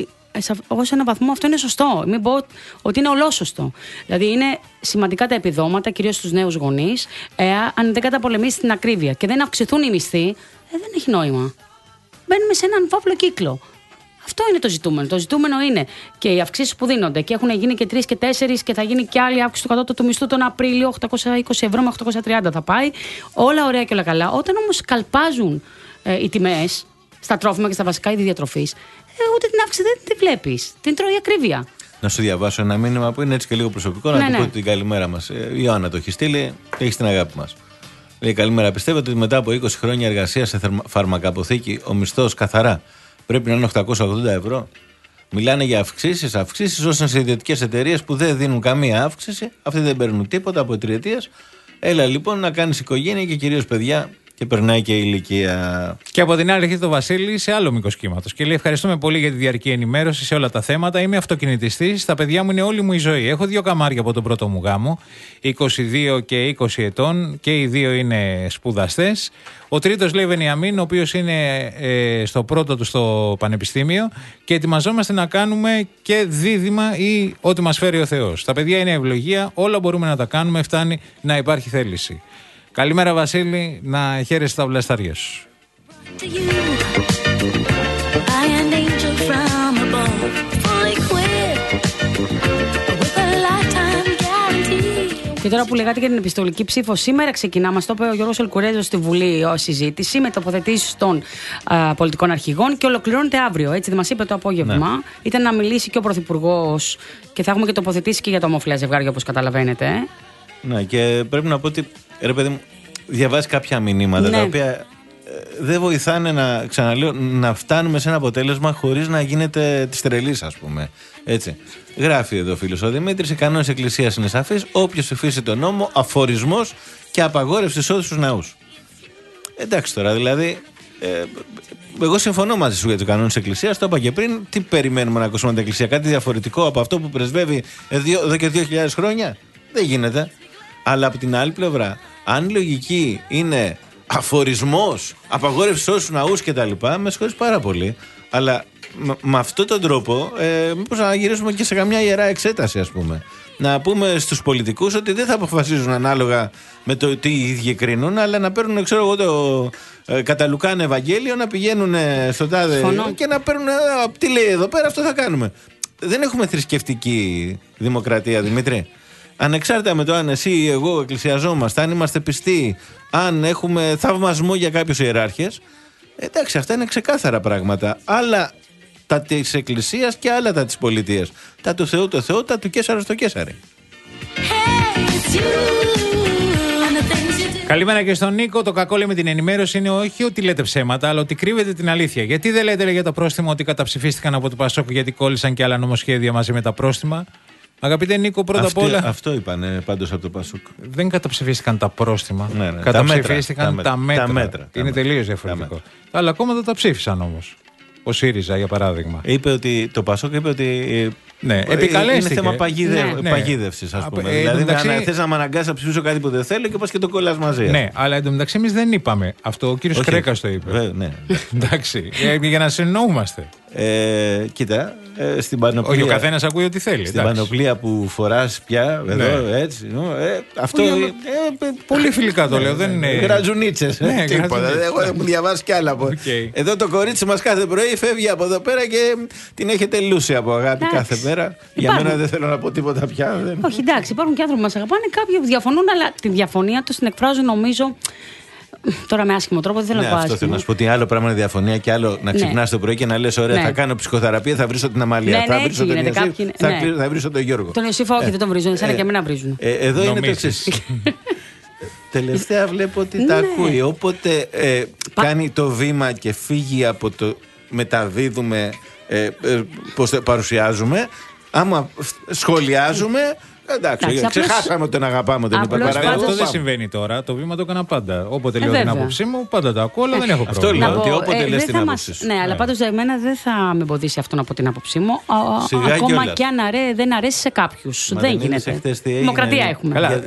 Εγώ σε έναν βαθμό αυτό είναι σωστό. Μην πω ότι είναι ολόσωστο. Δηλαδή είναι σημαντικά τα επιδόματα, κυρίως στους νέους γονείς, ε, αν δεν καταπολεμήσει την ακρίβεια και δεν αυξηθούν οι μισθοί, ε, δεν έχει νόημα. Μπαίνουμε σε έναν φαύλο κύκλο. Αυτό είναι το ζητούμενο. Το ζητούμενο είναι και οι αυξήσεις που δίνονται, και έχουν γίνει και τρεις και τέσσερις, και θα γίνει και άλλη αύξηση του κατώτατου μισθού τον Απρίλιο, οκτακόσια είκοσι ευρώ με οκτακόσια τριάντα θα πάει. Όλα ωραία και όλα καλά. Όταν όμως καλπάζουν ε, οι τιμές στα τρόφιμα και στα βασικά είδη διατροφής, ε, ούτε την αύξηση δεν τη βλέπεις. Την τρώει η ακρίβεια. Να σου διαβάσω ένα μήνυμα που είναι έτσι και λίγο προσωπικό, ναι, να ναι. του πω την καλημέρα μας. Η Ιωάννα το έχει στείλει και έχει την αγάπη μας. Λέει: καλημέρα. Πιστεύετε ότι μετά από είκοσι χρόνια εργασία σε φαρμακαποθήκη ο μισθός καθαρά πρέπει να είναι οκτακόσια ογδόντα ευρώ? Μιλάνε για αυξήσεις, αυξήσεις, όσο σε ιδιωτικές εταιρείες που δεν δίνουν καμία αύξηση. Αυτοί δεν παίρνουν τίποτα από τριετίες. Έλα λοιπόν να κάνεις οικογένεια και κυρίως παιδιά. Και περνάει και η ηλικία. Και από την άλλη, έρχεται το Βασίλη σε άλλο μήκος κύματος και λέει: ευχαριστούμε πολύ για τη διαρκή ενημέρωση σε όλα τα θέματα. Είμαι αυτοκινητιστής. Τα παιδιά μου είναι όλη μου η ζωή. Έχω δύο καμάρια από τον πρώτο μου γάμο, είκοσι δύο και είκοσι ετών, και οι δύο είναι σπουδαστές. Ο τρίτος λέει Βενιαμίν, ο οποίος είναι ε, στο πρώτο του στο πανεπιστήμιο, και ετοιμαζόμαστε να κάνουμε και δίδυμα ή ό,τι μας φέρει ο Θεός. Τα παιδιά είναι ευλογία. Όλα μπορούμε να τα κάνουμε. Φτάνει να υπάρχει θέληση. Καλημέρα Βασίλη, να χαίρεσαι τα βλαστάρια σου. Και τώρα που λέγατε για την επιστολική ψήφο, σήμερα ξεκινά, μας το είπε ο Γιώργος Ελκουρέζος στη Βουλή, η συζήτηση με τοποθετήσεις των α, πολιτικών αρχηγών, και ολοκληρώνεται αύριο. Έτσι δεν μας είπε το απόγευμα. Ναι. Ήταν να μιλήσει και ο Πρωθυπουργός, και θα έχουμε και τοποθετήσει και για τα ομόφυλα ζευγάρια, όπως καταλαβαίνετε. Ναι, και πρέπει να πω ότι, ρε παιδί μου, διαβάζει κάποια μηνύματα, ναι, τα οποία ε, δεν βοηθάνε να, ξαναλέω, να φτάνουμε σε ένα αποτέλεσμα χωρίς να γίνεται της τρελής, ας πούμε. Έτσι. Γράφει εδώ ο φίλος ο Δημήτρης: οι κανόνες εκκλησίας είναι σαφείς. Όποιος ψηφίσει τον νόμο, αφορισμός και απαγόρευση εισόδου στους ναούς. Εντάξει τώρα, δηλαδή. Ε, εγώ συμφωνώ μαζί σου για τους κανόνες της εκκλησίας. Το είπα και πριν. Τι περιμένουμε να ακούσουμε την εκκλησία? Κάτι διαφορετικό από αυτό που πρεσβεύει εδώ και δύο χιλιάδες χρόνια? Δεν γίνεται. Αλλά από την άλλη πλευρά, αν η λογική είναι αφορισμός, απαγόρευση όσους ναούς κτλ. Με συγχωρείς πάρα πολύ. Αλλά με, με αυτόν τον τρόπο, ε, μήπως να γυρίσουμε και σε καμιά ιερά εξέταση, ας πούμε. Να πούμε στους πολιτικούς ότι δεν θα αποφασίζουν ανάλογα με το τι οι ίδιοι κρίνουν, αλλά να παίρνουν, ξέρω εγώ, το ε, καταλουκάνε Ευαγγέλιο, να πηγαίνουν στο τάδε Φωνώ. και να παίρνουν. Ε, τι λέει εδώ πέρα, αυτό θα κάνουμε. Δεν έχουμε θρησκευτική δημοκρατία, Δημήτρη. Ανεξάρτητα με το αν εσύ ή εγώ εκκλησιαζόμαστε, αν είμαστε πιστοί, αν έχουμε θαυμασμό για κάποιους ιεράρχες, εντάξει, αυτά είναι ξεκάθαρα πράγματα. Άλλα τα της Εκκλησίας και άλλα τα της πολιτείας. Τα του Θεού το Θεό, τα του Κέσαρα στο Κέσαρι. Καλημέρα και στον Νίκο. Το κακό λέει με την ενημέρωση είναι όχι ότι λέτε ψέματα, αλλά ότι κρύβετε την αλήθεια. Γιατί δεν λέτε για τα πρόστιμα ότι καταψηφίστηκαν από το Πασόκ, γιατί κόλλησαν και άλλα νομοσχέδια μαζί με τα πρόστιμα? Αγαπητέ Νίκο, πρώτα απ' όλα. Αυτό είπαν πάντως από το Πασόκ. Δεν καταψηφίστηκαν τα πρόστιμα. Ναι, ναι. Καταψηφίστηκαν τα μέτρα. Τα μέτρα. Τα μέτρα. Είναι τελείως διαφορετικό. Τα άλλα κόμματα τα ψήφισαν όμως. Ο ΣΥΡΙΖΑ, για παράδειγμα. Είπε ότι, το Πασόκ είπε ότι. Ναι, επικαλέστηκε. Είναι θέμα παγίδε, ναι, παγίδευσης, ας πούμε. Ε, δηλαδή, μεταξύ... αν θες να με αναγκάσεις να ψηφίσω κάτι που δεν θέλω και πας και το κολλάς μαζί. Ναι, αλλά εντωμεταξύ εμείς δεν είπαμε. Αυτό ο κύριος Κρέκας το είπε. Βέ, ναι. Εντάξει, για να συνεννοούμαστε. Ε, κοίτα, ε, στην πανοπλία. Όχι, ο καθένας ακούει ό,τι θέλει. Στην εντάξει. πανοπλία που φοράς πια, εδώ, ναι. έτσι. Ε, αυτό. Ε, ε, πολύ φιλικά το λέω. Δεν είναι. Γρατζουνίτσες. Ναι, τίποτα. Εγώ έχω διαβάσει κι άλλα. Okay. Εδώ το κορίτσι μας κάθε πρωί φεύγει από εδώ πέρα και την έχετε λούσει από αγάπη εντάξει. κάθε μέρα. Για μένα δεν θέλω να πω τίποτα πια. Δεν... Όχι, εντάξει, υπάρχουν και άνθρωποι που μας αγαπάνε, κάποιοι που διαφωνούν, αλλά τη διαφωνία τους την εκφράζουν νομίζω. Τώρα με άσχημο τρόπο, δεν θέλω ναι, να πω αυτό άσχημο. θέλω να σου πω ότι άλλο πράγμα είναι διαφωνία και άλλο να ξυπνάς ναι. το πρωί και να λες: ωραία, ναι. θα κάνω ψυχοθεραπεία, θα βρίσω την Αμαλία. Ναι, θα ναι, βρίσω τον Ιωσήφ, κάποιοι... θα, ναι. θα βρίσω τον Γιώργο. Τον Ιωσήφ, όχι, ε, δεν τον βρίζουν. Σαν ε, και εμένα βρίζουν. Ε, εδώ Νομίζεις. είναι το εξής. Τελευταία βλέπω ότι τα ακούει. Όποτε ε, κάνει το βήμα και φύγει από το μεταδίδουμε, ε, ε, πώς το παρουσιάζουμε, άμα σχολιάζουμε. Εντάξει, εντάξει ξεχάσαμε ότι τον αγαπάμε τον υπερπαραγωγό. Αυτό δεν συμβαίνει τώρα. Το βήμα το έκανα πάντα. Όποτε λέω την άποψή μου, πάντα το ακούω, αλλά δεν έχω πρόβλημα. Αυτό λέω, ότι όποτε λες την άποψή σου. Ναι, αλλά πάντως εμένα δεν θα με εμποδίσει αυτό να πω την άποψή μου. Ακόμα και αν δεν αρέσει σε κάποιους. Δεν γίνεται. Δημοκρατία έχουμε.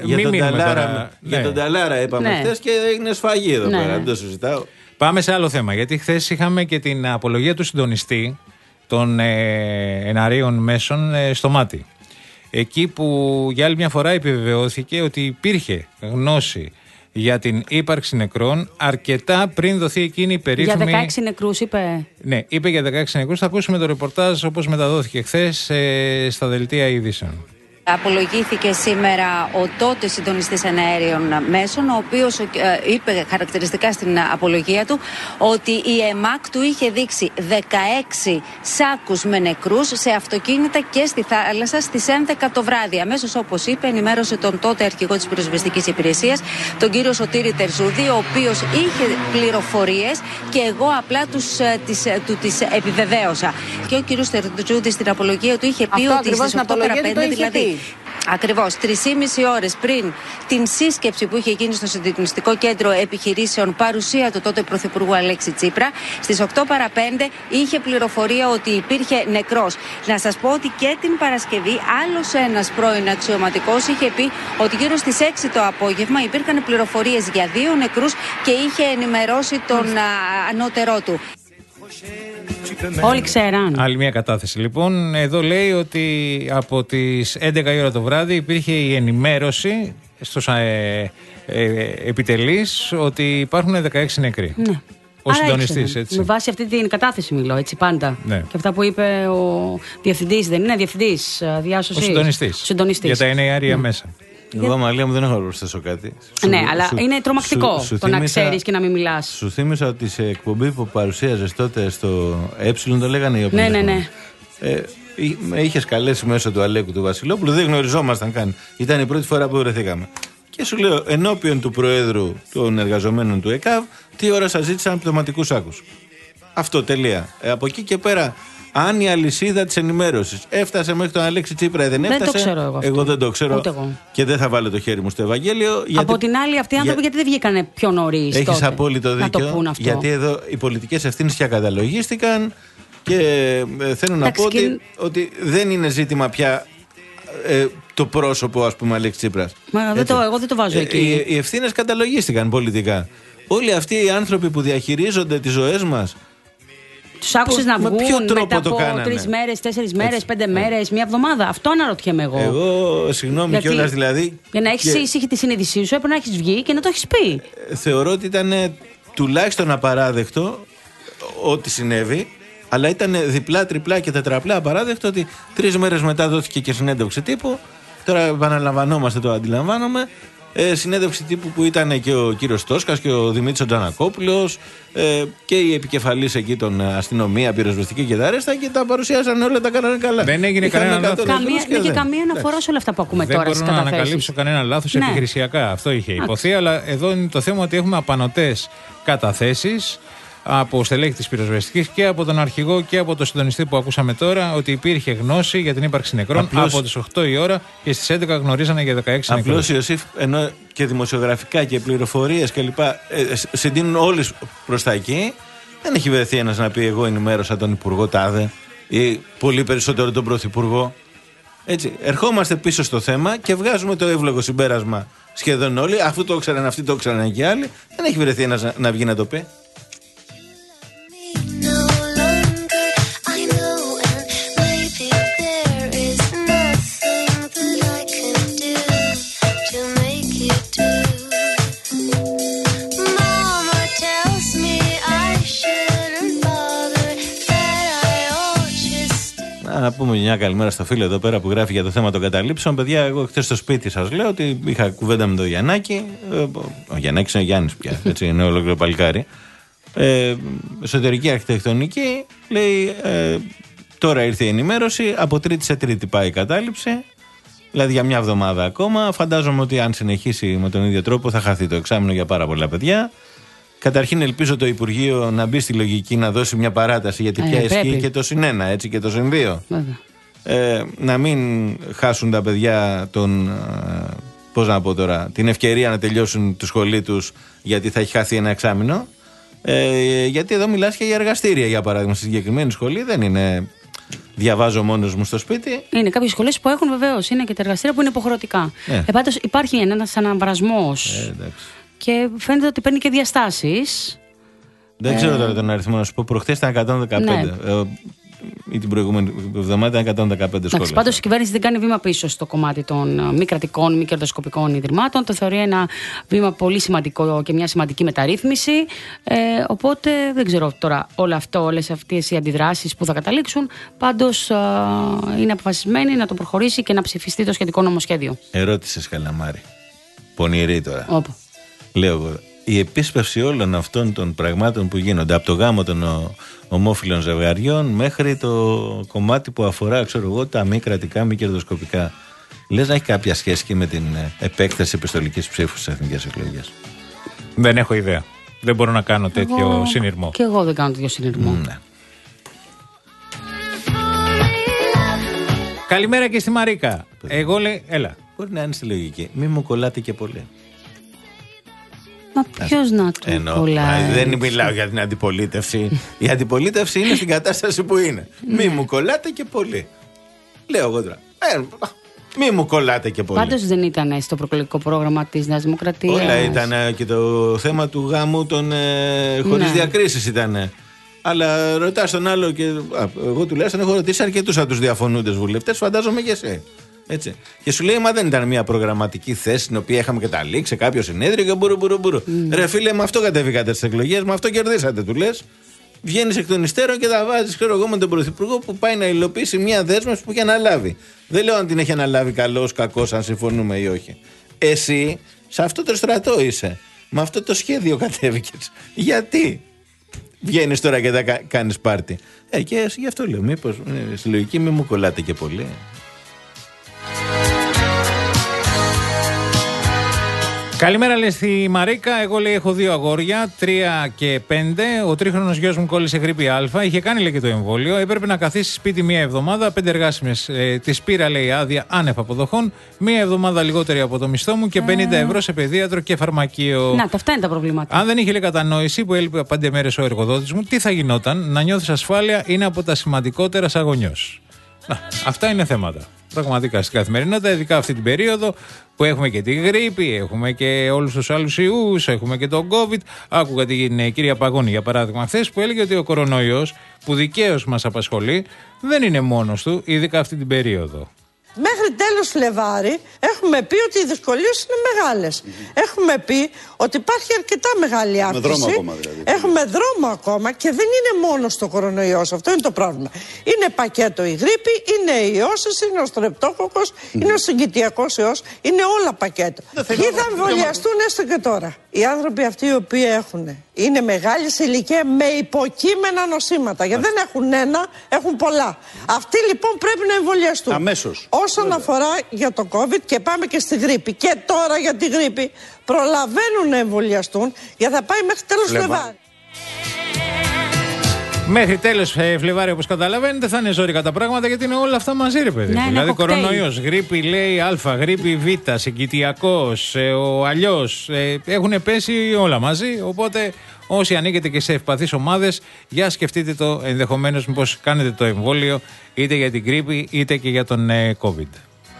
Για τον Ταλάρα είπαμε χθες και έγινε σφαγή εδώ πέρα. Δεν το συζητάω. Πάμε σε άλλο θέμα. Γιατί χθες είχαμε και την απολογία του συντονιστή των εναρίων μέσων στο Μάτι. Εκεί που για άλλη μια φορά επιβεβαιώθηκε ότι υπήρχε γνώση για την ύπαρξη νεκρών αρκετά πριν δοθεί εκείνη η περίφημη. Για δεκαέξι νεκρούς είπε. Ναι, είπε για δεκαέξι νεκρούς. Θα ακούσουμε το ρεπορτάζ όπως μεταδόθηκε χθες ε, στα δελτία ειδήσεων. Απολογήθηκε σήμερα ο τότε συντονιστής εναέριων μέσων, ο οποίος ε, είπε χαρακτηριστικά στην απολογία του ότι η ΕΜΑΚ του είχε δείξει δεκαέξι σάκους με νεκρούς σε αυτοκίνητα και στη θάλασσα στις έντεκα το βράδυ. Αμέσως, όπως είπε, ενημέρωσε τον τότε αρχηγό της πυροσβεστικής υπηρεσίας, τον κύριο Σωτήρη Τερζούδη, ο οποίος είχε πληροφορίες και εγώ απλά τους, ε, τις, ε, του τις επιβεβαίωσα. Και ο κύριος Τερζούδη στην απολογία του είχε πει αυτό ότι στις οκτώ παρά πέντε δηλαδή. Ακριβώς, τρεις και μισή ώρες πριν την σύσκεψη που είχε γίνει στο Συντονιστικό Κέντρο Επιχειρήσεων, παρουσία του τότε Πρωθυπουργού Αλέξη Τσίπρα, στις οκτώ παρά πέντε είχε πληροφορία ότι υπήρχε νεκρός. Να σας πω ότι και την Παρασκευή άλλος ένας πρώην αξιωματικός είχε πει ότι γύρω στις έξι το απόγευμα υπήρχαν πληροφορίες για δύο νεκρούς και είχε ενημερώσει τον α, ανώτερό του. Όλοι ξέραν. Άλλη μια κατάθεση. Λοιπόν, εδώ λέει ότι από τις έντεκα η ώρα το βράδυ υπήρχε η ενημέρωση στους ε, ε, επιτελείς ότι υπάρχουν δεκαέξι νεκροί. Ναι. Ο συντονιστής, έτσι. Με βάση αυτή την κατάθεση μιλώ, έτσι πάντα. Ναι. Και αυτά που είπε ο διευθυντής, δεν είναι διευθυντής διάσωσης. Ο συντονιστής. συντονιστής. Για τα εννέα ναι. μέσα. Εγώ, Μαλία μου, δεν έχω να προσθέσω κάτι. Ναι, σου, αλλά σου, είναι τρομακτικό σου, σου το θύμισα, να ξέρεις και να μην μιλάς. Σου θύμισα ότι σε εκπομπή που παρουσίαζες τότε στο Ε, το λέγανε οι οποίοι. Ναι, ναι, ναι. Ε, με είχες καλέσει μέσω του Αλέκου του Βασιλόπουλου, δεν γνωριζόμασταν καν. Ήταν η πρώτη φορά που βρεθήκαμε. Και σου λέω, ενώπιον του Προέδρου των εργαζομένων του ΕΚΑΒ, τι ώρα σας ζήτησαν πτωματικούς άκους. Αυτό, τελεία. Ε, από εκεί και πέρα. Αν η αλυσίδα της ενημέρωσης έφτασε μέχρι τον Αλέξη Τσίπρα, δεν έφτασε. Δεν το ξέρω εγώ. Αυτό. Εγώ δεν το ξέρω. Και δεν θα βάλω το χέρι μου στο Ευαγγέλιο. Γιατί... Από την άλλη, αυτοί οι άνθρωποι για... γιατί δεν βγήκανε πιο νωρίς. Έχεις απόλυτο δίκιο. Γιατί εδώ οι πολιτικές ευθύνες πια καταλογίστηκαν και ε, θέλω να πω ότι, και... ότι δεν είναι ζήτημα πια ε, το πρόσωπο, ας πούμε, Αλέξη Τσίπρας. Μα δεν το, εγώ δεν το βάζω εκεί. Ε, οι οι ευθύνες καταλογίστηκαν πολιτικά. Όλοι αυτοί οι άνθρωποι που διαχειρίζονται τις ζωές μας, τους άκουσες να βγουν μετά από τρεις μέρες, τέσσερις μέρες, πέντε μέρες, μία εβδομάδα? Αυτό αναρωτιέμαι εγώ. Εγώ, συγγνώμη κιόλας δηλαδή. Για να έχεις και... ήσυχη τη συνείδησή σου, έπρεπε να έχεις βγει και να το έχεις πει. Θεωρώ ότι ήταν τουλάχιστον απαράδεκτο ό,τι συνέβη, αλλά ήταν διπλά, τριπλά και τετραπλά απαράδεκτο ότι τρεις μέρες μετά δόθηκε και συνέντευξη τύπου. Τώρα επαναλαμβανόμαστε, το αντιλαμβάνομαι. Ε, συνέντευξη τύπου που ήταν και ο κύριος Τόσκας και ο Δημήτρης Τζανακόπουλος ε, και η επικεφαλής εκεί των αστυνομία, πυροσβεστική και τα ρέστα, και τα παρουσιάσαν όλα, τα κάνανε καλά. Δεν έγινε κανένα λάθος. Δεν είχε καμία αναφορά σε όλα αυτά που ακούμε δεν τώρα στις καταθέσεις. Δεν μπορώ να ανακαλύψω κανένα λάθος ναι. επιχειρησιακά. Αυτό είχε υποθεί, αλλά εδώ είναι το θέμα ότι έχουμε απανωτές καταθέσεις από στελέχη της πυροσβεστικής και από τον αρχηγό και από τον συντονιστή που ακούσαμε τώρα, ότι υπήρχε γνώση για την ύπαρξη νεκρών. Απλώς, από τις οκτώ η ώρα και στις έντεκα γνωρίζανε για δεκαέξι νεκρούς. Απλώς, Ιωσήφ, ενώ και δημοσιογραφικά και πληροφορίες κλπ. Ε, συντείνουν όλοι προς τα εκεί, δεν έχει βρεθεί ένας να πει: εγώ ενημέρωσα τον Υπουργό Τάδε ή πολύ περισσότερο τον Πρωθυπουργό. Έτσι, ερχόμαστε πίσω στο θέμα και βγάζουμε το εύλογο συμπέρασμα σχεδόν όλοι. Αφού το ήξεραν αυτοί, το ήξεραν και άλλοι. Δεν έχει βρεθεί ένας να, να βγει να το πει. Να πούμε μια καλημέρα στο φίλο εδώ πέρα που γράφει για το θέμα των καταλήψεων. Παιδιά, εγώ χθες στο σπίτι σας λέω ότι είχα κουβέντα με τον Γιαννάκη. Ο Γιαννάκης είναι ο Γιάννης πια, έτσι, είναι ολόκληρο παλικάρι. Ε, εσωτερική αρχιτεκτονική, λέει, ε, τώρα ήρθε η ενημέρωση, από τρίτη σε τρίτη πάει η κατάληψη, δηλαδή για μια εβδομάδα ακόμα. Φαντάζομαι ότι αν συνεχίσει με τον ίδιο τρόπο θα χαθεί το εξάμηνο για πάρα πολλά παιδιά. Καταρχήν ελπίζω το Υπουργείο να μπει στη λογική να δώσει μια παράταση, γιατί ε, πια ισχύει και το συν ένα, έτσι, και το συν δύο. Ε, να μην χάσουν τα παιδιά τον, πώς να πω τώρα, την ευκαιρία να τελειώσουν τη σχολή τους, γιατί θα έχει χαθεί ένα εξάμηνο. Ε, γιατί εδώ μιλάς και για εργαστήρια, για παράδειγμα. Στη συγκεκριμένη σχολή δεν είναι διαβάζω μόνος μου στο σπίτι. Είναι κάποιες σχολές που έχουν, βεβαίως, είναι και τα εργαστήρια που είναι υποχρεωτικά. Ε. Ε, πάντως υπάρχει ένας αναβρασμός. Ε, και φαίνεται ότι παίρνει και διαστάσεις. Δεν ε... ξέρω τώρα τον αριθμό να σου πω. Προχθές ήταν εκατόν δεκαπέντε. Ναι. Ε, ή την προηγούμενη εβδομάδα ήταν εκατόν δεκαπέντε σχολές. Πάντως η κυβέρνηση δεν κάνει βήμα πίσω στο κομμάτι των μη κρατικών, μη κερδοσκοπικών ιδρυμάτων. Το θεωρεί ένα βήμα πολύ σημαντικό και μια σημαντική μεταρρύθμιση. Ε, οπότε δεν ξέρω τώρα όλο αυτό, όλες αυτές οι αντιδράσεις που θα καταλήξουν. Πάντως ε, είναι αποφασισμένη να το προχωρήσει και να ψηφιστεί το σχετικό νομοσχέδιο. Ερώτησες, Καλαμάρη. Πονηρή τώρα. Όπου. Λέω εγώ, η επίσπευση όλων αυτών των πραγμάτων που γίνονται, από το γάμο των ο, ομόφυλων ζευγαριών μέχρι το κομμάτι που αφορά, ξέρω εγώ, τα μη κρατικά, μη κερδοσκοπικά, λες να έχει κάποια σχέση και με την επέκταση επιστολικής ψήφου στις εθνικές εκλογές? Δεν έχω ιδέα. Δεν μπορώ να κάνω τέτοιο εγώ, συνειρμό. Και εγώ δεν κάνω τέτοιο συνειρμό. Mm, ναι. Καλημέρα και στη Μαρίκα. Εγώ λέει, έλα. Μπορεί να είναι στη λογική. Μη μου κολλάτε και πολύ. Μα ποιος να του Ενώ, κολλάει? Δεν μιλάω για την αντιπολίτευση. Η αντιπολίτευση είναι στην κατάσταση που είναι. Μη μου κολλάτε και πολύ. Λέω εγώ τώρα. Ε, μη μου κολλάτε και πολύ. Πάντως δεν ήταν στο προεκλογικό πρόγραμμα της Νέας Δημοκρατίας. Όλα ήταν, και το θέμα του γάμου των ε, χωρίς ναι. διακρίσεις ήταν. Αλλά ρωτάς τον άλλο και α, εγώ τουλάχιστον έχω ρωτήσει αρκετούς από τους διαφωνούντες βουλευτές, φαντάζομαι και εσύ. Έτσι. Και σου λέει, μα δεν ήταν μια προγραμματική θέση στην οποία είχαμε καταλήξει σε κάποιο συνέδριο και μπουρου μπουρου μπουρου. Mm. Ρε φίλε, με αυτό κατεβήκατε στις εκλογές, με αυτό κερδίσατε, του λες. Βγαίνεις εκ των υστέρων και τα βάζεις, ξέρω εγώ, με τον Πρωθυπουργό που πάει να υλοποιήσει μια δέσμευση που έχει αναλάβει. Δεν λέω αν την έχει αναλάβει καλός, κακός, αν συμφωνούμε ή όχι. Εσύ σε αυτό το στρατό είσαι. Με αυτό το σχέδιο κατέβηκες. Γιατί βγαίνεις τώρα και τα κάνεις πάρτι? Ε, και γι' αυτό λέω, μήπως ε, στη λογική μη μου κολλάτε και πολύ. Καλημέρα, λέει στη Μαρίκα. Εγώ, λέει, έχω δύο αγόρια, τρία και πέντε. Ο τρίχρονος γιος μου κόλλησε γρίπη Α. Είχε κάνει, λέει, και το εμβόλιο. Έπρεπε να καθίσει σπίτι μία εβδομάδα. Πέντε εργάσιμες. Ε, Τη πήρα, λέει, άδεια άνευ αποδοχών. Μία εβδομάδα λιγότερη από το μισθό μου και πενήντα ευρώ σε παιδίατρο και φαρμακείο. Να, αυτά είναι τα προβλήματα. Αν δεν είχε, λέει, κατανόηση που έλειπε πέντε μέρες ο εργοδότης μου, τι θα γινόταν? Να νιώθεις ασφάλεια είναι από τα σημαντικότερα σαν γονιός. Να, αυτά είναι θέματα. πραγματικά στην καθημερινότητα, ειδικά αυτή την περίοδο που έχουμε και τη γρίπη, έχουμε και όλους τους άλλους ιούς, έχουμε και τον COVID. Άκουγα την κυρία Παγώνη, για παράδειγμα, χθες, που έλεγε ότι ο κορονοϊός, που δικαίως μας απασχολεί, δεν είναι μόνος του, ειδικά αυτή την περίοδο. Μέχρι τέλος Φλεβάρι έχουμε πει ότι οι δυσκολίες είναι μεγάλες. Mm-hmm. Έχουμε πει ότι υπάρχει αρκετά μεγάλη αύξηση. Έχουμε δρόμο ακόμα δηλαδή. Έχουμε δρόμο ακόμα και δεν είναι μόνο στο κορονοϊός. Αυτό είναι το πρόβλημα. Είναι πακέτο η γρίπη, είναι οι ιώσεις, είναι ο στρεπτόκοκος, mm-hmm. είναι ο συγκητιακός ιός, είναι όλα πακέτο. Ποιοι θα εμβολιαστούν έστω και τώρα? Οι άνθρωποι αυτοί οι οποίοι έχουν, είναι μεγάλη σε ηλικία με υποκείμενα νοσήματα. Γιατί δεν έχουν ένα, έχουν πολλά. Αυτοί λοιπόν πρέπει να εμβολιαστούν. Αμέσως. Όσον Βέβαια. αφορά για το COVID, και πάμε και στη γρίπη. Και τώρα για τη γρίπη προλαβαίνουν να εμβολιαστούν, γιατί θα πάει μέχρι τέλος Φλεβάρι. Μέχρι τέλος Φλεβάρι, όπως καταλαβαίνετε, θα είναι ζόρικα τα πράγματα, γιατί είναι όλα αυτά μαζί, ρε παιδί. Ναι, δηλαδή, κορονοϊός, γρίπη λέει Α, γρίπη Β, συγκητιακός, ε, ο αλλιώς. Ε, έχουν πέσει όλα μαζί. Οπότε, όσοι ανήκετε και σε ευπαθείς ομάδες, για σκεφτείτε το ενδεχομένως μήπως κάνετε το εμβόλιο είτε για την γρίπη είτε και για τον ε, COVID.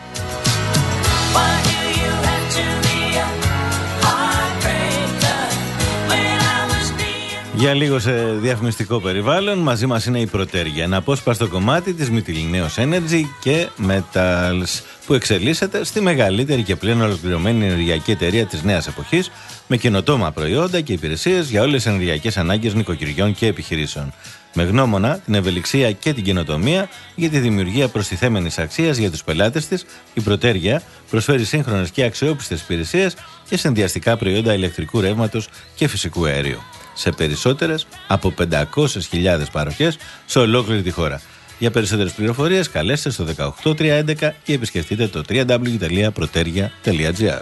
Για λίγο σε διαφημιστικό περιβάλλον, μαζί μας είναι η Πρωτέργεια, ένα απόσπαστο κομμάτι της Mytilineos Energy και Metals, που εξελίσσεται στη μεγαλύτερη και πλέον ολοκληρωμένη ενεργειακή εταιρεία της νέας εποχής, με καινοτόμα προϊόντα και υπηρεσίες για όλες τις ενεργειακές ανάγκες νοικοκυριών και επιχειρήσεων. Με γνώμονα την ευελιξία και την καινοτομία για τη δημιουργία προστιθέμενης αξίας για τους πελάτες της, η Πρωτέργεια προσφέρει σύγχρονες και αξιόπιστες υπηρεσίες και συνδυαστικά προϊόντα ηλεκτρικού ρεύματος και φυσικού αερίου, σε περισσότερες από πεντακόσιες χιλιάδες παροχές σε ολόκληρη τη χώρα. Για περισσότερες πληροφορίες καλέστε στο δεκαοκτώ τριακόσια έντεκα ή επισκεφτείτε το double-u double-u double-u τελεία protergia τελεία gr.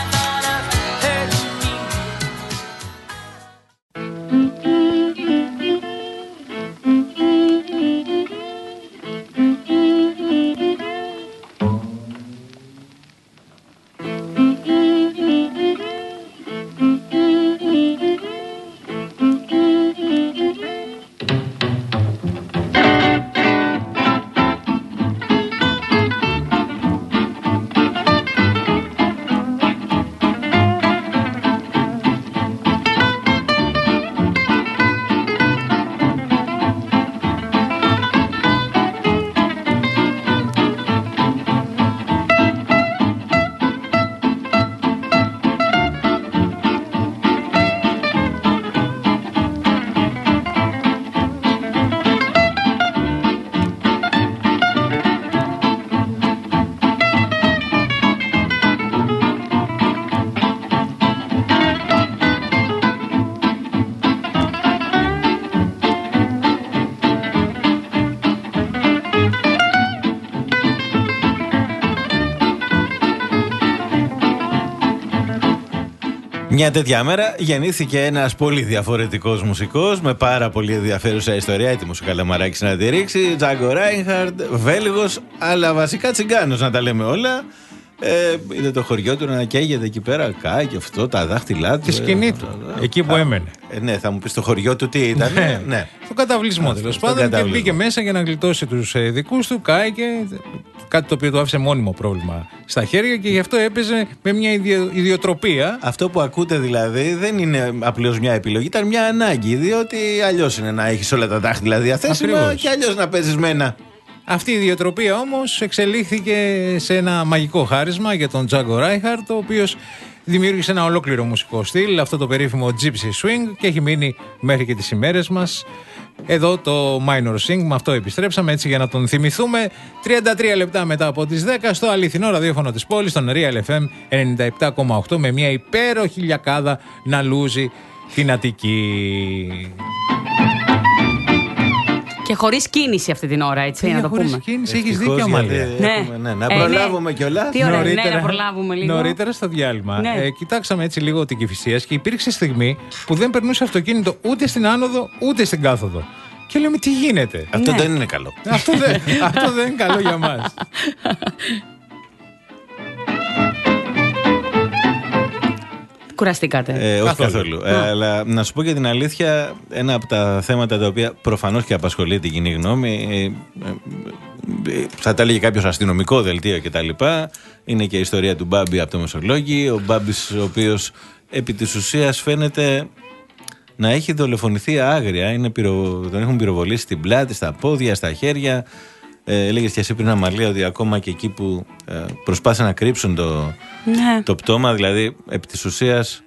Μια τέτοια μέρα γεννήθηκε ένας πολύ διαφορετικός μουσικός με πάρα πολύ ενδιαφέρουσα ιστορία. Έτοιμος ο Καλαμαράκης να τη ρίξει. Τζάγκο Ράινχαρντ, Βέλγος, αλλά βασικά τσιγκάνος να τα λέμε όλα. Ε, είδε το χωριό του να καίγεται εκεί πέρα, κάει και αυτό, τα δάχτυλά του. Τη σκηνή του, ε, εκεί που έμενε. Ε, ναι, θα μου πει το χωριό του τι ήταν. Ναι, ναι. Στο καταβλισμό τέλος πάντων. Και μπήκε μέσα για να γλιτώσει τους ε, δικούς του, κάει και κάτι το οποίο του άφησε μόνιμο πρόβλημα στα χέρια και γι' αυτό έπαιζε με μια ιδιο, ιδιοτροπία. Αυτό που ακούτε δηλαδή δεν είναι απλώς μια επιλογή, ήταν μια ανάγκη. Διότι αλλιώς είναι να έχεις όλα τα δάχτυλα διαθέσιμα. Ακριβώς. Και αλλιώς να παίζεις με ένα. Αυτή η ιδιοτροπία όμως εξελίχθηκε σε ένα μαγικό χάρισμα για τον Τζάγκο Ράινχαρντ, ο οποίος δημιούργησε ένα ολόκληρο μουσικό στυλ, αυτό το περίφημο Gypsy Swing, και έχει μείνει μέχρι και τις ημέρες μας. Εδώ το Minor Swing, με αυτό επιστρέψαμε έτσι για να τον θυμηθούμε. τριάντα τρία λεπτά μετά από τις δέκα στο αληθινό ραδιόφωνο της πόλης, στον Real εφ εμ ενενήντα επτά κόμμα οκτώ, με μια υπέροχη λιακάδα να λούζει την Αττική. Και χωρίς κίνηση αυτή την ώρα, έτσι, ε, να το χωρίς πούμε. Κίνηση, έχεις δίκιο, Αμαλία. Ναι. Έχουμε, ναι. Να προλάβουμε ε, ναι. κιόλας. Τι ωραία, νωρίτερα, ναι, να προλάβουμε λίγο. Νωρίτερα στο διάλειμμα. Ναι. Ε, κοιτάξαμε έτσι λίγο την Κηφισίας και υπήρξε στιγμή που δεν περνούσε αυτοκίνητο ούτε στην άνοδο ούτε στην κάθοδο. Και λέμε, τι γίνεται. Αυτό ναι. δεν είναι καλό. αυτό, δεν, αυτό δεν είναι καλό για μας. Κουραστήκατε? Ε, όχι καθόλου. Ε, αλλά να σου πω για την αλήθεια, ένα από τα θέματα τα οποία προφανώς και απασχολεί την κοινή γνώμη, ε, ε, θα τα έλεγε κάποιος αστυνομικό δελτίο κτλ. Είναι και η ιστορία του Μπάμπη από το Μεσολόγγι. Ο Μπάμπης, ο οποίος επί της ουσίας φαίνεται να έχει δολοφονηθεί άγρια. Είναι πυρο, τον έχουν πυροβολήσει στην πλάτη, στα πόδια, στα χέρια. Ε, έλεγες και εσύ πριν, Αμαλία, ότι ακόμα και εκεί που ε, προσπάθησαν να κρύψουν το, ναι. το πτώμα, δηλαδή επί της ουσίας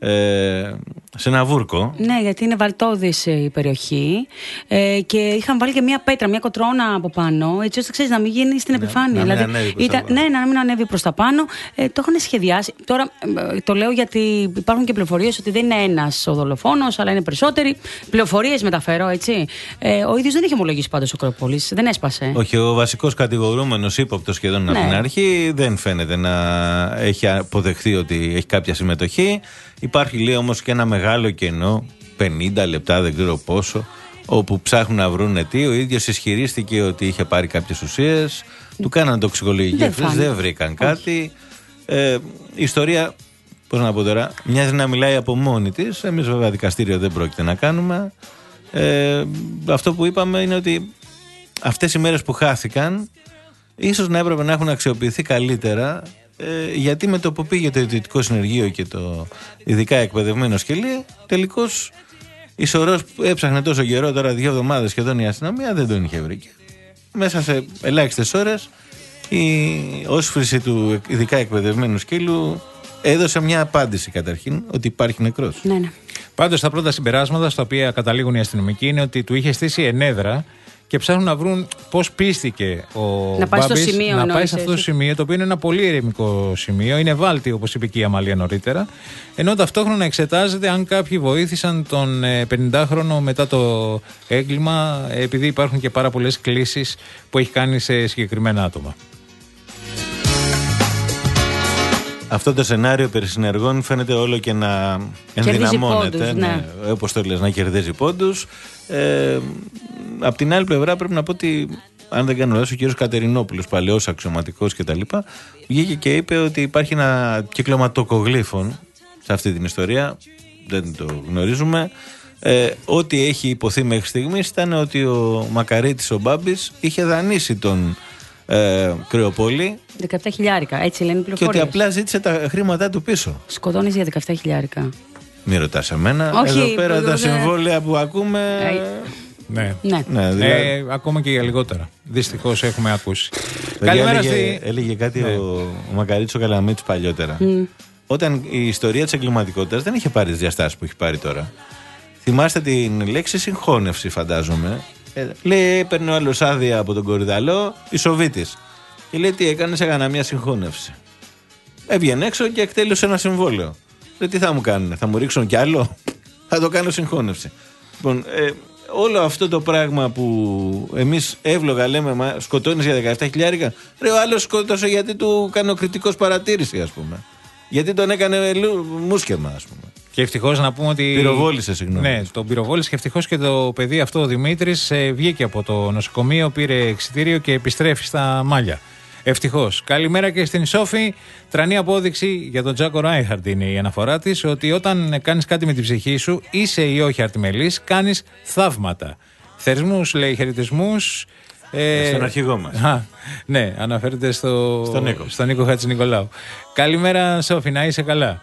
ε, σε ένα βούρκο. Ναι, γιατί είναι βαλτώδης η περιοχή ε, και είχαν βάλει και μια πέτρα, μια κοτρώνα από πάνω, έτσι ώστε ξέρεις να μην γίνει στην ναι, επιφάνεια. Να δηλαδή, ήταν, ναι, να μην ανέβει προς τα πάνω. Ε, το είχαν σχεδιάσει. Τώρα ε, το λέω γιατί υπάρχουν και πληροφορίες ότι δεν είναι ένας ο δολοφόνος, αλλά είναι περισσότεροι. Πληροφορίες μεταφέρω, έτσι. Ε, ο ίδιος δεν είχε ομολογήσει πάντως ο Ακρόπολης, δεν έσπασε. Όχι, ο βασικός κατηγορούμενος, ύποπτος σχεδόν ναι. από την αρχή, δεν φαίνεται να έχει αποδεχθεί ότι έχει κάποια συμμετοχή. Υπάρχει, λέει, όμως και ένα μεγάλο κενό, πενήντα λεπτά, δεν ξέρω πόσο, όπου ψάχνουν να βρουν τι. Ο ίδιος ισχυρίστηκε ότι είχε πάρει κάποιες ουσίες, του κάναν τοξικολογική έκθεση, δεν βρήκαν κάτι. Ε, η ιστορία, πώς να πω τώρα, μοιάζει να μιλάει από μόνη της. Εμείς βέβαια δικαστήριο δεν πρόκειται να κάνουμε. Ε, αυτό που είπαμε είναι ότι αυτές οι μέρες που χάθηκαν ίσως να έπρεπε να έχουν αξιοποιηθεί καλύτερα. Ε, γιατί με το που πήγε το ιδιωτικό συνεργείο και το ειδικά εκπαιδευμένο σκυλί, τελικώς η σωρός που έψαχνε τόσο καιρό, τώρα δύο εβδομάδες σχεδόν, η αστυνομία δεν τον είχε βρει. Μέσα σε ελάχιστες ώρες η όσφρηση του ειδικά εκπαιδευμένου σκύλου έδωσε μια απάντηση καταρχήν ότι υπάρχει νεκρός. Ναι, ναι. Πάντως τα πρώτα συμπεράσματα στα οποία καταλήγουν οι αστυνομικοί είναι ότι του είχε στήσει ενέδρα και ψάχνουν να βρουν πώς πίστηκε ο να πάει Μπάμπης στο σημείο, να πάει σε αυτό το σημείο, το οποίο είναι ένα πολύ ερεμικό σημείο. Είναι βάλτη, όπως είπε και η Αμαλία νωρίτερα. Ενώ ταυτόχρονα εξετάζεται αν κάποιοι βοήθησαν τον πενηντάχρονο μετά το έγκλημα, επειδή υπάρχουν και πάρα πολλές κλήσεις που έχει κάνει σε συγκεκριμένα άτομα. Αυτό το σενάριο περί συνεργών φαίνεται όλο και να ενδυναμώνεται. Πόντους, ναι. Ναι, όπως το λες, να κερδίζει πόντους. Ε, απ' την άλλη πλευρά πρέπει να πω ότι, αν δεν κάνω λάθος, ο κύριος Κατερινόπουλος, παλαιός αξιωματικός κτλ., βγήκε και είπε ότι υπάρχει ένα κύκλωμα τοκογλύφων σε αυτή την ιστορία. Δεν το γνωρίζουμε. Ε, ό,τι έχει υποθεί μέχρι στιγμής ήταν ότι ο Μακαρίτης, ο Μπάμπης, είχε δανείσει τον Ε, Κρεοπόλη. δεκαεπτά χιλιάρικα, έτσι λένε οι πληροφορίες. Και ότι απλά ζήτησε τα χρήματά του πίσω. Σκοτώνεις για δεκαεπτά χιλιάρικα. Μην ρωτάς εμένα. Όχι, εδώ πέρα που, τα δε... συμβόλαια που ακούμε. Ε, ναι. ναι. ναι δηλαδή... ε, ακόμα και για λιγότερα. Δυστυχώς έχουμε ακούσει. Καλημέρα έλεγε, στη... έλεγε κάτι ναι. ο, ο Μακαρίτης ο Καλαμίτης παλιότερα. Mm. Όταν η ιστορία της εγκληματικότητας δεν είχε πάρει τις διαστάσεις που έχει πάρει τώρα. Θυμάστε την λέξη συγχώνευση, φαντάζομαι. Ε, λέει, παίρνει ο άλλος άδεια από τον Κορυδαλό, Ισοβίτης. Και λέει, τι έκανες, έκανα μια συγχώνευση. Έβγαινε έξω και εκτέλεσε ένα συμβόλαιο. Λέει, τι θα μου κάνουν, θα μου ρίξουν κι άλλο, θα το κάνω συγχώνευση. Λοιπόν, ε, όλο αυτό το πράγμα που εμείς εύλογα λέμε, μα, σκοτώνεις για δεκαεπτά χιλιάρικα. Ρε, ο άλλος σκότωσε γιατί του κάνει ο κριτικός παρατήρηση, ας πούμε. Γιατί τον έκανε μουσκεμα, ας πούμε. Και ευτυχώς να πούμε ότι. Πυροβόλησε, συγγνώμη. Ναι, τον πυροβόλησε και ευτυχώς και το παιδί αυτό, ο Δημήτρης, βγήκε από το νοσοκομείο, πήρε εξιτήριο και επιστρέφει στα μάλια. Ευτυχώς. Καλημέρα και στην Σόφη. Τρανή απόδειξη για τον Τζάκο Ράιχαρντ είναι η αναφορά της, ότι όταν κάνεις κάτι με την ψυχή σου, είσαι ή όχι αρτιμελής, κάνεις θαύματα. Θερμούς, λέει, χαιρετισμούς. Ε, στον αρχηγό μας. Α, ναι, αναφέρεται στο, στον Νίκο, στον Νίκο Χατζηνικολάου. Καλημέρα, Σόφη, να είσαι καλά.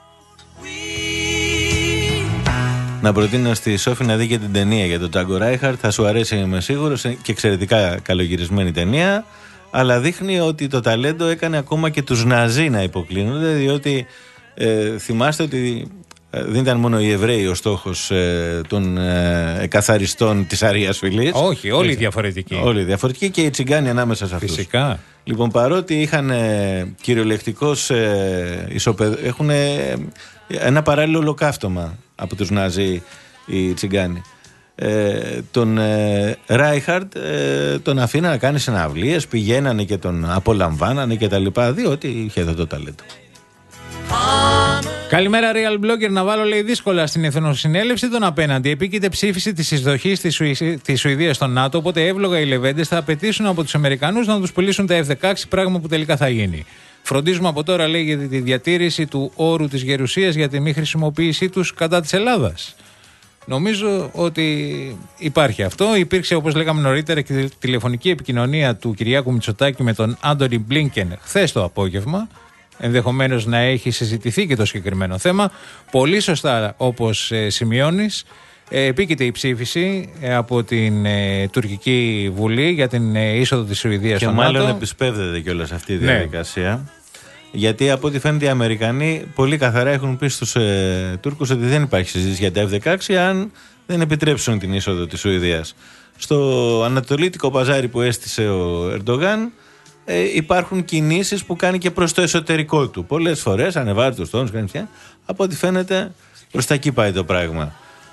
Να προτείνω στη Σόφη να δει και την ταινία για τον Τζάκο Ράιχαρντ. Θα σου αρέσει, είμαι σίγουρος, και εξαιρετικά καλογυρισμένη ταινία. Αλλά δείχνει ότι το ταλέντο έκανε ακόμα και τους Ναζί να υποκλίνονται, διότι ε, θυμάστε ότι ε, δεν ήταν μόνο οι Εβραίοι ο στόχος ε, των ε, καθαριστών της Αρείας Φυλής. Όχι, όλοι διαφορετικοί. Όλοι διαφορετικοί και οι Τσιγκάνοι ανάμεσα σε αυτούς. Φυσικά. Λοιπόν, παρότι είχαν ε, κυριολεκτικώς ε, ισοπεδ... έχουν ε, ένα παράλληλο ολοκαύτωμα από τους Ναζί οι Τσιγκάνοι. Ε, τον ε, Ράιχαρντ ε, τον αφήνανε να κάνει συναυλίες, πηγαίνανε και τον απολαμβάνανε και τα λοιπά, διότι είχε εδώ το ταλέντο. Καλημέρα, Real Blogger. Να βάλω, λέει, δύσκολα στην Εθνοσυνέλευση τον απέναντι. Επίκειται ψήφιση της εισδοχής της, Σουη... της Σουηδίας στον ΝΑΤΟ. Οπότε εύλογα οι Λεβέντες θα απαιτήσουν από τους Αμερικανούς να τους πουλήσουν τα εφ δεκαέξι, πράγμα που τελικά θα γίνει. Φροντίζουμε από τώρα, λέει, για τη διατήρηση του όρου της γερουσίας για τη μη χρησιμοποίησή τους κατά της Ελλάδας. Νομίζω ότι υπάρχει αυτό. Υπήρξε, όπως λέγαμε νωρίτερα, και τηλεφωνική επικοινωνία του Κυριάκου Μητσοτάκη με τον Άντονι Μπλίνκεν χθες το απόγευμα. Ενδεχομένως να έχει συζητηθεί και το συγκεκριμένο θέμα. Πολύ σωστά, όπως ε, σημειώνεις, ε, επίκειται η ψήφιση ε, από την ε, τουρκική Βουλή για την ε, είσοδο της Σουηδίας στο ΝΑΤΟ. Και μάλλον επισπεύδεται κιόλας αυτή η διαδικασία. Ναι. Γιατί από ό,τι φαίνεται οι Αμερικανοί πολύ καθαρά έχουν πει στους ε, Τούρκους ότι δεν υπάρχει συζήτηση για τα εφ δεκαέξι αν δεν επιτρέψουν την είσοδο της Σουηδίας. Στο ανατολίτικο παζάρι που έστησε ο Ερντογάν, ε, υπάρχουν κινήσεις που κάνει και προς το εσωτερικό του. Πολλές φορές ανεβάζει τους τόνους, κάνει πια. Από ό,τι φαίνεται προς τα εκεί πάει το πράγμα.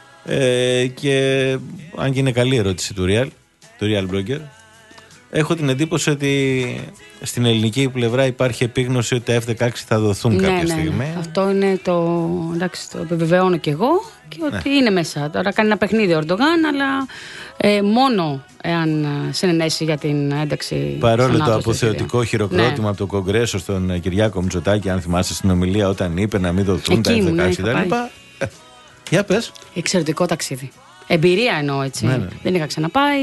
Ε, και αν και είναι καλή ερώτηση του Real, του Real Blogger, έχω την εντύπωση ότι στην ελληνική πλευρά υπάρχει επίγνωση ότι τα εφ δεκαέξι θα δοθούν ναι, κάποια ναι, στιγμή. Ναι. Αυτό είναι το. Εντάξει, το επιβεβαιώνω κι εγώ και ότι ναι. είναι μέσα. Τώρα κάνει ένα παιχνίδι ο Ερντογάν, αλλά ε, μόνο εάν συνενέσει για την ένταξη. Παρόλο το αποθεωτικό χειροκρότημα ναι. από το Κογκρέσο στον Κυριάκο Μητσοτάκη, αν θυμάσαι στην ομιλία, όταν είπε να μην δοθούν τα εφ δεκαέξι κτλ. Ε, για πες. Εξαιρετικό ταξίδι. Εμπειρία εννοώ, έτσι. Ναι, ναι. Δεν είχα ξαναπάει.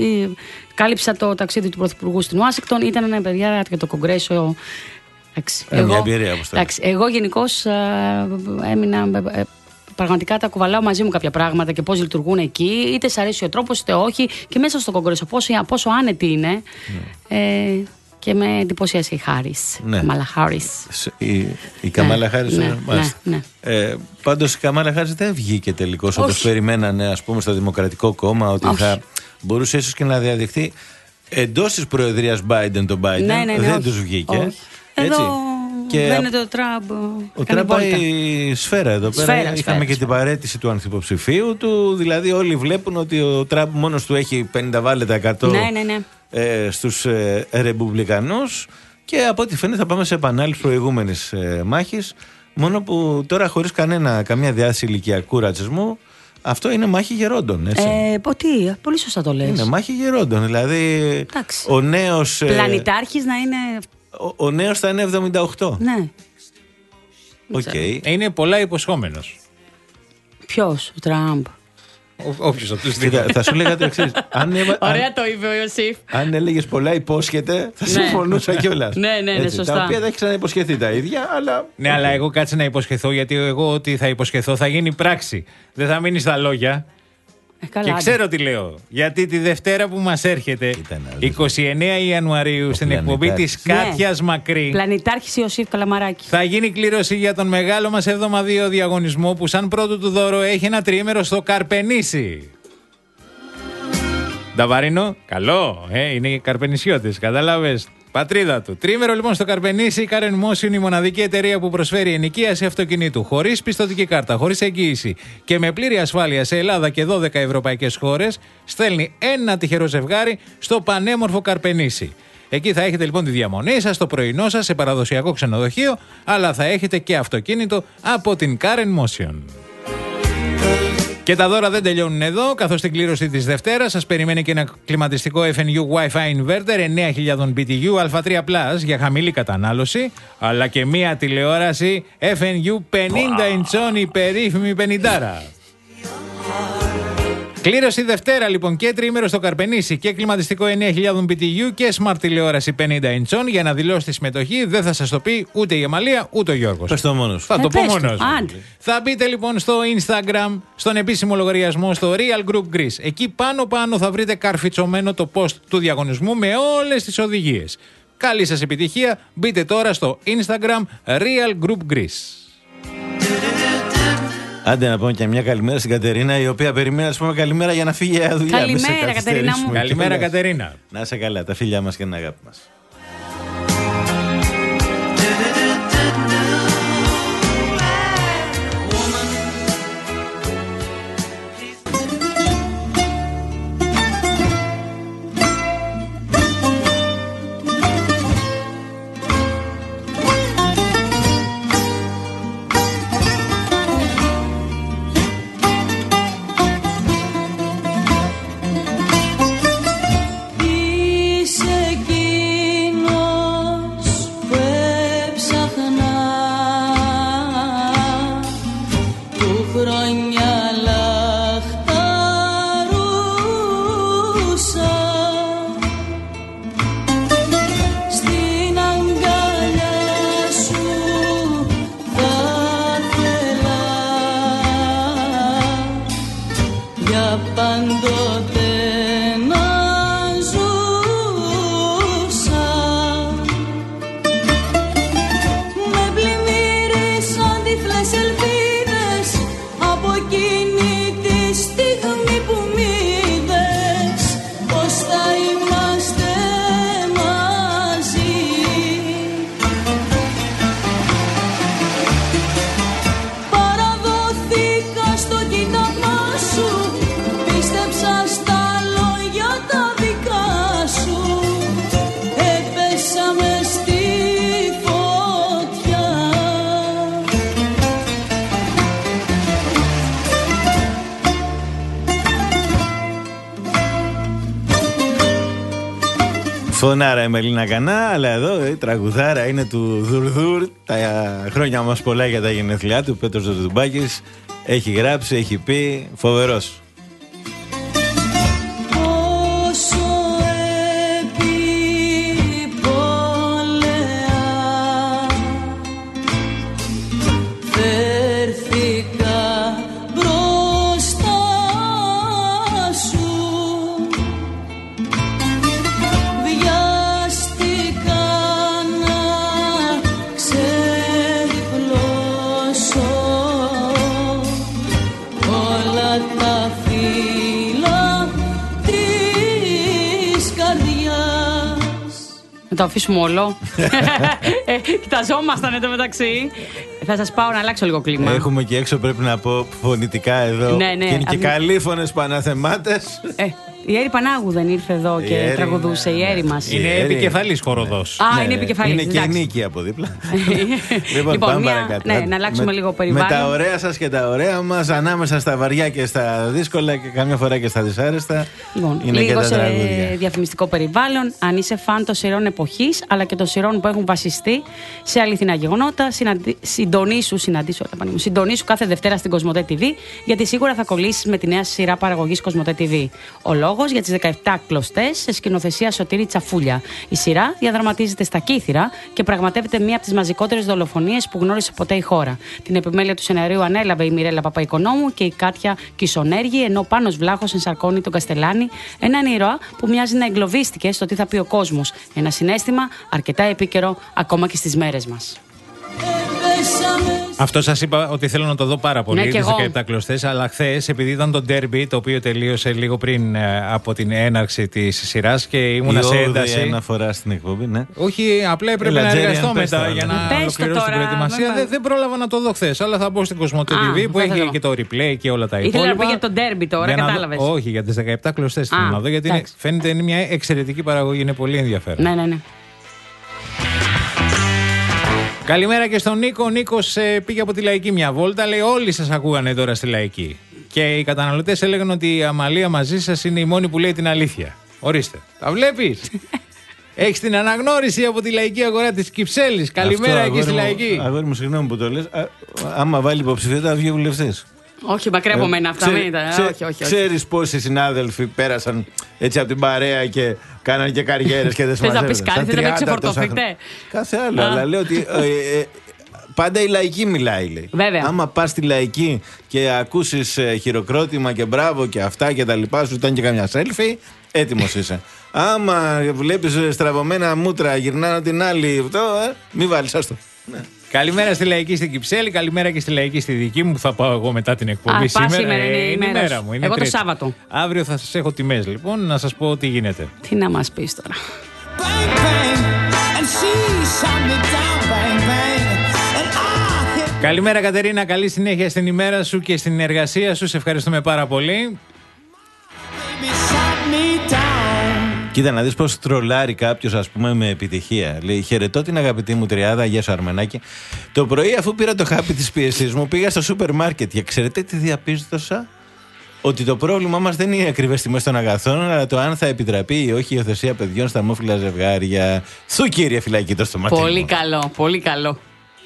Κάλυψα το ταξίδι του Πρωθυπουργού στην Ουάσιγκτον. Ήταν ένα παιδιά και το Κογκρέσο. Ε, εγώ, μια εμπειρία, όπως εντάξει, εγώ γενικώς ε, έμεινα. Ε, πραγματικά τα κουβαλάω μαζί μου κάποια πράγματα και πώς λειτουργούν εκεί. Είτε σ' αρέσει ο τρόπος, είτε όχι. Και μέσα στο Κογκρέσο, πόσο, πόσο άνετη είναι. Ναι. Ε, και με εντυπωσίασε η Χάρις. Ναι. Καμάλα Χάρις. Η, η Καμάλα ναι, Χάρις. Ναι, ναι, ναι. Ε, πάντως η Καμάλα Χάρις δεν βγήκε τελικώς όπως περιμένανε, ας πούμε, στο Δημοκρατικό Κόμμα, ότι όχι. θα μπορούσε ίσως και να διαδειχθεί εντός της προεδρίας Biden τον Biden. Ναι, ναι, ναι, δεν όχι. τους βγήκε. Όχι. Έτσι. Εδώ και βαίνεται ο Τραμπ. Ο Τραμπ πάει σφαίρα εδώ πέρα. Σφαίρα, Είχαμε σφαίρα, και σφαίρα. την παραίτηση του ανθυποψηφίου του. Δηλαδή όλοι βλέπουν ότι ο Τραμπ μόνος του έχει πενήντα τοις εκατό ναι, ναι, ναι. Ε, στους ε, ρεπουμπλικανούς και από ό,τι φαίνεται θα πάμε σε επανάληψη προηγούμενης ε, μάχης, μόνο που τώρα χωρίς κανένα, καμία διάθεση ηλικιακού ρατσισμού. Αυτό είναι μάχη γερόντων, έτσι. Ε, πω, τι, πολύ σωστά το λες. Είναι μάχη γερόντων, δηλαδή εντάξει. ο νέος... Πλανητάρχης να είναι... Ο, ο νέος θα είναι εβδομήντα οκτώ. Ναι. Okay. Είναι πολλά υποσχόμενος. Ποιος, ο Τραμπ? Όποιος από τους δύο. Θα σου λέγα το εξής. Ωραία το είπε ο Ιωσήφ. Αν έλεγες πολλά υπόσχεται, θα συμφωνούσα κιόλας. Ναι, ναι, ναι, σωστά. Τα οποία δεν έχει ξαναυποσχεθεί τα ίδια, αλλά. Ναι, αλλά εγώ κάτσε να υποσχεθώ, γιατί εγώ ό,τι θα υποσχεθώ θα γίνει πράξη. Δεν θα μείνει στα λόγια. Ε, καλά, και ξέρω τι λέω. Γιατί τη Δευτέρα που μας έρχεται, εικοστή ενάτη Ιανουαρίου, στην εκπομπή της Κάτιας ναι. Μακρύ, Πλανητάρχης Ιωσήφ Καλαμαράκη, θα γίνει κλήρωση για τον μεγάλο μας εβδομαδίο διαγωνισμό που σαν πρώτο του δώρο έχει ένα τριήμερο στο Καρπενήσι. Νταβαρίνο, καλό, ε, είναι οι Καρπενησιώτες, κατάλαβες. Πατρίδα του. Τρίμερο λοιπόν στο Καρπενήσι, η Karen Motion, η μοναδική εταιρεία που προσφέρει ενοικίαση αυτοκινήτου χωρίς πιστωτική κάρτα, χωρίς εγγύηση και με πλήρη ασφάλεια σε Ελλάδα και δώδεκα ευρωπαϊκές χώρες, στέλνει ένα τυχερό ζευγάρι στο πανέμορφο Καρπενήσι. Εκεί θα έχετε λοιπόν τη διαμονή σας, το πρωινό σας σε παραδοσιακό ξενοδοχείο, αλλά θα έχετε και αυτοκίνητο από την Karen Motion. Και τα δώρα δεν τελειώνουν εδώ, καθώς στην κλήρωση της Δευτέρας σας περιμένει και ένα κλιματιστικό εφ εν γιου Wi-Fi Inverter εννέα χιλιάδες μπι τι γιου Α τρία Plus για χαμηλή κατανάλωση, αλλά και μία τηλεόραση εφ εν γιου πενήντα ιντσών, η περίφημη πενηντάρα. Κλήρωση Δευτέρα λοιπόν, και τριήμερο στο Καρπενήσι και κλιματιστικό εννέα χιλιάδες μπι τι γιου και smart τηλεόραση πενήντα ιντσών. Για να δηλώσετε συμμετοχή δεν θα σας το πει ούτε η Αμαλία ούτε ο Γιώργος. Πες το μόνος. Θα ε, το πω μόνος. Θα μπείτε λοιπόν στο Instagram, στον επίσημο λογαριασμό, στο Real Group Greece. Εκεί πάνω πάνω θα βρείτε καρφιτσωμένο το post του διαγωνισμού με όλες τις οδηγίες. Καλή σας επιτυχία. Μπείτε τώρα στο Instagram Real Group Greece. Άντε να πούμε και μια καλημέρα στην Κατερίνα, η οποία περιμένει να σου πούμε καλημέρα για να φύγει για δουλειά. Καλημέρα, Κατερίνα μου. Καλημέρα, Κατερίνα. Να είσαι καλά, τα φίλια μας και την αγάπη μας. Είσαι εκεί για πάντοτε να ζούσα. Με πλημμύρες αντίθλες ελπίδες από εκείνη τη στιγμή που μ' είδες, πως θα είμαστε μαζί. Παραδόθηκα στο κοίταγμα σου, πίστεψα στα λόγια τα δικά σου, έπεσα μες στη φωτιά. Φωνάρα η Μελίνα Κανά, αλλά εδώ η τραγουδάρα είναι του Δουρδούρ. Τα χρόνια μας πολλά για τα γενέθλιά του. Πέτρος Δουρδουμπάκης έχει γράψει, έχει πει, φοβερός. Πόσο επιπόλαια φέρθηκα μπροστά σου, βιάστηκα να ξεδιπλώσω όλα τα φύλλα της καρδιάς. Να το αφήσουμε όλο. ε, κοιταζόμασταν εδώ μεταξύ. Θα σας πάω να αλλάξω λίγο κλίμα. Έχουμε και έξω, πρέπει να πω, φωνητικά εδώ. Ναι, ναι. Και είναι και Α, καλοί φωνές παναθεμάτες. Ε, η Έρη Πανάγου δεν ήρθε εδώ Η και Έρη, τραγουδούσε, η Έρη μας. Είναι Έρη. επικεφαλής χοροδός. Α, Ναι, είναι ναι. επικεφαλής. Είναι και η εντάξει. Νίκη από δίπλα. Λοιπόν, λοιπόν, πάμε μια- παρακάτω. ναι, να αλλάξουμε με, λίγο περιβάλλον. Με τα ωραία σας και τα ωραία μας, ανάμεσα στα βαριά και στα δύσκολα και καμιά φορά και στα δυσάρεστα. Λοιπόν, είναι λίγο και τα σε τραγούδια. διαφημιστικό περιβάλλον. Αν είσαι φαν των σειρών εποχής αλλά και των σειρών που έχουν βασιστεί σε αληθινά γεγονότα, συναντι... συντονίσου, συναντήσου, έλα, πανί μου, συντονίσου κάθε Δευτέρα στην Κοσμοτέ τι βι, γιατί σίγουρα θα κολλήσεις με τη νέα σειρά παραγωγής Κοσμοτέ τι βι. Ο λόγος για τις δεκαεπτά κλωστές σε σκηνοθεσία Σωτήρη Τσαφούλια. Η σειρά διαδραματίζεται στα Κύθυρα και πραγματεύεται μία από τις μαζικότερες δολοφονίες που γνώρισε ποτέ η χώρα. Την επιμέλεια του σεναρίου ανέλαβε η Μιρέλα Παπαϊκονόμου και η Κάτια Κισονέργη, ενώ ο Πάνος Βλάχος ενσαρκώνει τον Καστελάνη, έναν ήρωα που μοιάζει να εγκλωβίστηκε στο τι θα πει ο κόσμος. Ένα συναίσθημα αρκετά επίκαιρο ακόμα και στις μέρες μας. Αυτό σας είπα ότι θέλω να το δω πάρα πολύ, Ναι, και τις εγώ. δεκαεπτά κλωστές, αλλά χθες, επειδή ήταν το ντέρμπι, το οποίο τελείωσε λίγο πριν ε, από την έναρξη της σειράς και ήμουνα Η σε όγδοη ένταση. αναφορά στην εκπομπή, ναι. Όχι, απλά έπρεπε Έλα, να Τζέρι, εργαστώ αν πες μετά τώρα, για ναι. να Πες το ολοκληρώσω την τώρα, προετοιμασία. μην Δεν, πας. δεν πρόλαβα να το δω χθες, αλλά θα μπω στην Κοσμοτέ Α, τι βι που θα έχει θέλω. και το replay και όλα τα Ήθελα να υπόλοιπα. πει για τον ντέρμπι τώρα, Για να δω- κατάλαβες. Όχι, για τις δεκαεπτά κλωστές θέλω Α, να δω, γιατί είναι, εντάξει. φαίνεται είναι μια εξαιρετική παραγωγή, είναι πολύ ενδιαφέρον. Ναι, ναι, ναι. Καλημέρα και στον Νίκο. Ο Νίκος ε, πήγε από τη Λαϊκή μια βόλτα. Λέει: όλοι σας ακούγανε τώρα στη Λαϊκή. Και οι καταναλωτές έλεγαν ότι η Αμαλία μαζί σας είναι η μόνη που λέει την αλήθεια. Ορίστε. Τα βλέπεις. Έχεις την αναγνώριση από τη Λαϊκή Αγορά της Κυψέλης. Καλημέρα Αυτό, εκεί στη αγόρι μου- Λαϊκή. Αγόρι μου, συγγνώμη που το λες. Α, άμα βάλει υποψηφιότητα, θα βγει βουλευτής. Όχι, μακριά από μένα αυτά. Ξέρει- Μην ήταν. ξέ- Όχι, όχι. όχι. Ξέρεις πόσοι συνάδελφοι πέρασαν έτσι από την παρέα και κάναν και καριέρες και δεν Θες να πεις συμμαζεύονται. κάτι, Στα θες να με τριάντα τόσα ξεφορτωθείτε. χρόνια. Κάθε άλλο, Α. αλλά λέω ότι ε, ε, πάντα η Λαϊκή μιλάει, λέει. Βέβαια. Άμα πας στη Λαϊκή και ακούσεις ε, χειροκρότημα και μπράβο και αυτά και τα λοιπά, σου ήταν και καμιά selfie, έτοιμος είσαι. Άμα βλέπεις ε, στραβωμένα μούτρα, γυρνάνε την άλλη, αυτό, ε, μη βάλεις, άστο. Ναι. Καλημέρα στη Λαϊκή στην Κυψέλη. Καλημέρα και στη Λαϊκή στη δική μου που θα πάω εγώ μετά την εκπομπή. Α, πας σήμερα, είναι η είναι η μέρα μέρα σου. μου. Είναι Εγώ το Τρίτη. Σάββατο. Αύριο θα σας έχω τιμές λοιπόν, να σας πω τι γίνεται. Τι να μας πεις τώρα. Καλημέρα Κατερίνα, καλή συνέχεια στην ημέρα σου και στην εργασία σου. Σε ευχαριστούμε πάρα πολύ. Κοίτα να δεις πως τρολάρει κάποιος, ας πούμε, με επιτυχία. Λέει: χαιρετώ την αγαπητή μου τριάδα, γεια σου Αρμενάκη. Το πρωί, αφού πήρα το χάπι της πίεσης μου, πήγα στο σούπερ μάρκετ και ξέρετε τι διαπίστωσα? Ότι το πρόβλημά μας δεν είναι οι ακριβές τιμές των αγαθών, αλλά το αν θα επιτραπεί ή όχι η υιοθεσία παιδιών στα ομόφυλα ζευγάρια. Σου κύριε φυλακή το στοματί. Πολύ καλό, πολύ καλό.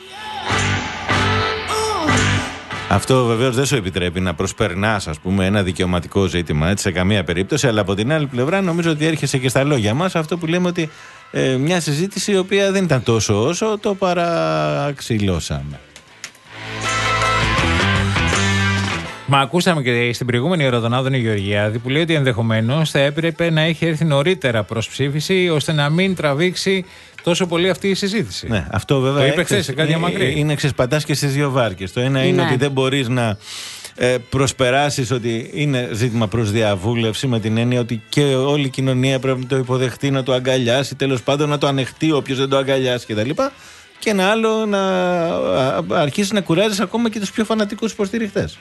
Αυτό βεβαίως δεν σου επιτρέπει να προσπερνάς, ας πούμε, ένα δικαιωματικό ζήτημα, έτσι, σε καμία περίπτωση, αλλά από την άλλη πλευρά νομίζω ότι έρχεσαι και στα λόγια μας αυτό που λέμε ότι ε, μια συζήτηση η οποία δεν ήταν τόσο όσο το παραξηλώσαμε. Μα ακούσαμε και στην προηγούμενη ώρα τον Άδωνη Γεωργιάδη που λέει ότι ενδεχομένως θα έπρεπε να έχει έρθει νωρίτερα προς ψήφιση ώστε να μην τραβήξει τόσο πολύ αυτή η συζήτηση. Ναι, αυτό βέβαια. Το είπε χθες σε κάτι μακρύ. Είναι ξεσπατάς και στις δύο βάρκες. Το ένα είναι Ναι. ότι δεν μπορείς να ε, προσπεράσεις ότι είναι ζήτημα προς διαβούλευση, με την έννοια ότι και όλη η κοινωνία πρέπει να το υποδεχτεί, να το αγκαλιάσει, τέλος πάντων να το ανεχτεί όποιος δεν το αγκαλιάσει κτλ. Και ένα άλλο να αρχίσει να κουράζεις ακόμα και τους πιο φανατικούς υποστηριχτές.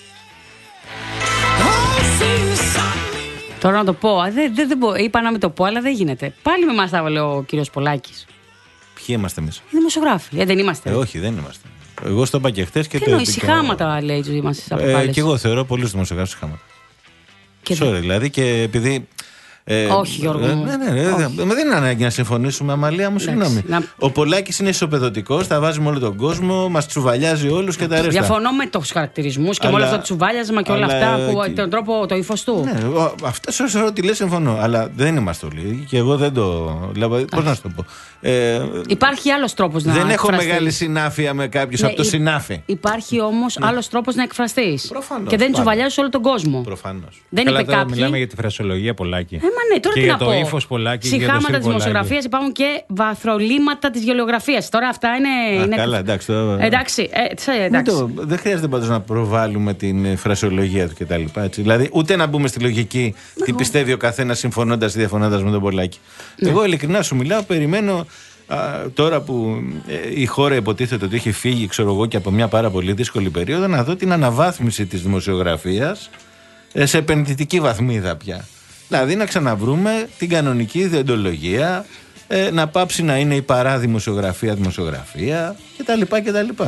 Τώρα να το πω. Δεν, δεν, δεν, είπα να μην το πω, αλλά δεν γίνεται. Πάλι με εμάς τα έβαλε ο κύριος Πολάκης. Ποιοι είμαστε εμείς? Οι δημοσιογράφοι. Ε, δεν είμαστε. Ε, όχι, δεν είμαστε. Εγώ στο είπα και χτες και τι το. εννοεί, συχάματα λέει του είμαστε στις αποκάλυψεις. Ε, και εγώ θεωρώ πολλούς δημοσιογράφους συχάματα. Sorry, δηλαδή και επειδή. Ε, όχι, Γιώργο. Ε, ναι, ναι, ναι, όχι. Δεν είναι ανάγκη να συμφωνήσουμε, Αμαλία μου, συγγνώμη. Να... Ο Πολάκης είναι ισοπεδωτικός, τα βάζει με όλο τον κόσμο, μας τσουβαλιάζει όλους και τα αρέστα. Διαφωνώ με τους χαρακτηρισμούς και αλλά... με όλο αυτό το τσουβάλιασμα και όλα αλλά... αυτά, που, και... τον τρόπο, το ύφος του. Ναι, αυτό σε ό,τι λες συμφωνώ. Αλλά δεν είμαστε όλοι. Και εγώ δεν το. Δηλαδή, πώς να σου το πω. Ε, υπάρχει άλλος τρόπος να εκφραστείς. Δεν έχω μεγάλη συνάφεια με κάποιους ναι, από το συνάφη. Υπάρχει όμως ναι. άλλος τρόπος να εκφραστείς. Και δεν τσουβαλιάζεις όλο τον κόσμο. Προφανώς. Δεν είπε κάποιοι. Μιλάμε για τη φρασιολογία Πολάκη. Ε, μα ναι, τώρα και τι για να το ύφος Πολάκη. Συχάματα της δημοσιογραφίας υπάρχουν και βαθρολίματα της γεωγραφίας. Τώρα αυτά είναι. Α, είναι... Καλά, εντάξει. Το... εντάξει, ε, εντάξει. Το, δεν χρειάζεται πάντως να προβάλλουμε την φρασιολογία του κτλ. Δηλαδή, ούτε να μπούμε στη λογική τι εγώ... πιστεύει ο καθένας συμφωνώντας ή διαφωνώντας με τον Πολάκη. Ναι. Εγώ ειλικρινά σου μιλάω, περιμένω. Α, τώρα που ε, η χώρα υποτίθεται ότι έχει φύγει, ξέρω εγώ, και από μια πάρα πολύ δύσκολη περίοδο, να δω την αναβάθμιση της δημοσιογραφίας ε, σε επενδυτική βαθμίδα πια. Δηλαδή να ξαναβρούμε την κανονική ιδεοντολογία, ε, να πάψει να είναι η παράδημοσιογραφία δημοσιογραφία κτλ. κτλ.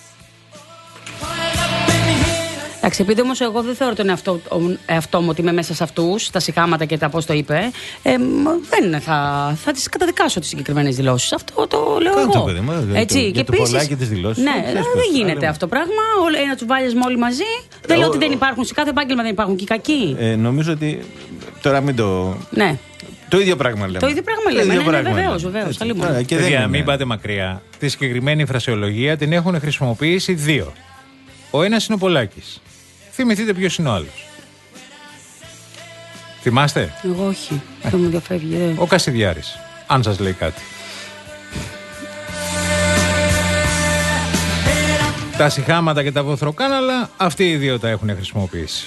Εντάξει, επειδή όμως εγώ δεν θεωρώ τον εαυτό, εαυτό μου ότι είμαι μέσα σε αυτούς, τα συχάματα και τα πώς το είπε, ε, δεν θα, θα τις καταδικάσω τις συγκεκριμένες δηλώσεις. Αυτό το λέω Κάτω, εγώ. Παιδί, μα, Έτσι, το, και το πολλάκι της δηλώσεις. Ναι, δεν γίνεται άλλο. Αυτό πράγμα. Ένα τσουβάλιασμα όλοι μαζί. Ε, δεν λέω ότι δεν υπάρχουν, σε κάθε επάγγελμα δεν υπάρχουν και οι κακοί. Ε, νομίζω ότι. Τώρα μην το. Ναι. Το ίδιο πράγμα λέμε. Το ίδιο πράγμα λέμε. Ναι, ναι, βεβαίως, βεβαίως. Και δεν μην πάτε μακριά. Τη συγκεκριμένη φρασιολογία την έχουν χρησιμοποιήσει δύο. Ο ένας είναι ο Πολάκης. Θυμηθείτε ποιος είναι ο άλλος. Θυμάστε? Εγώ όχι. Δεν μου διαφεύγει. Ο Κασιδιάρης. Αν σας λέει κάτι. Τα συχάματα και τα βοθροκάναλα, αυτοί οι δύο τα έχουν χρησιμοποιήσει.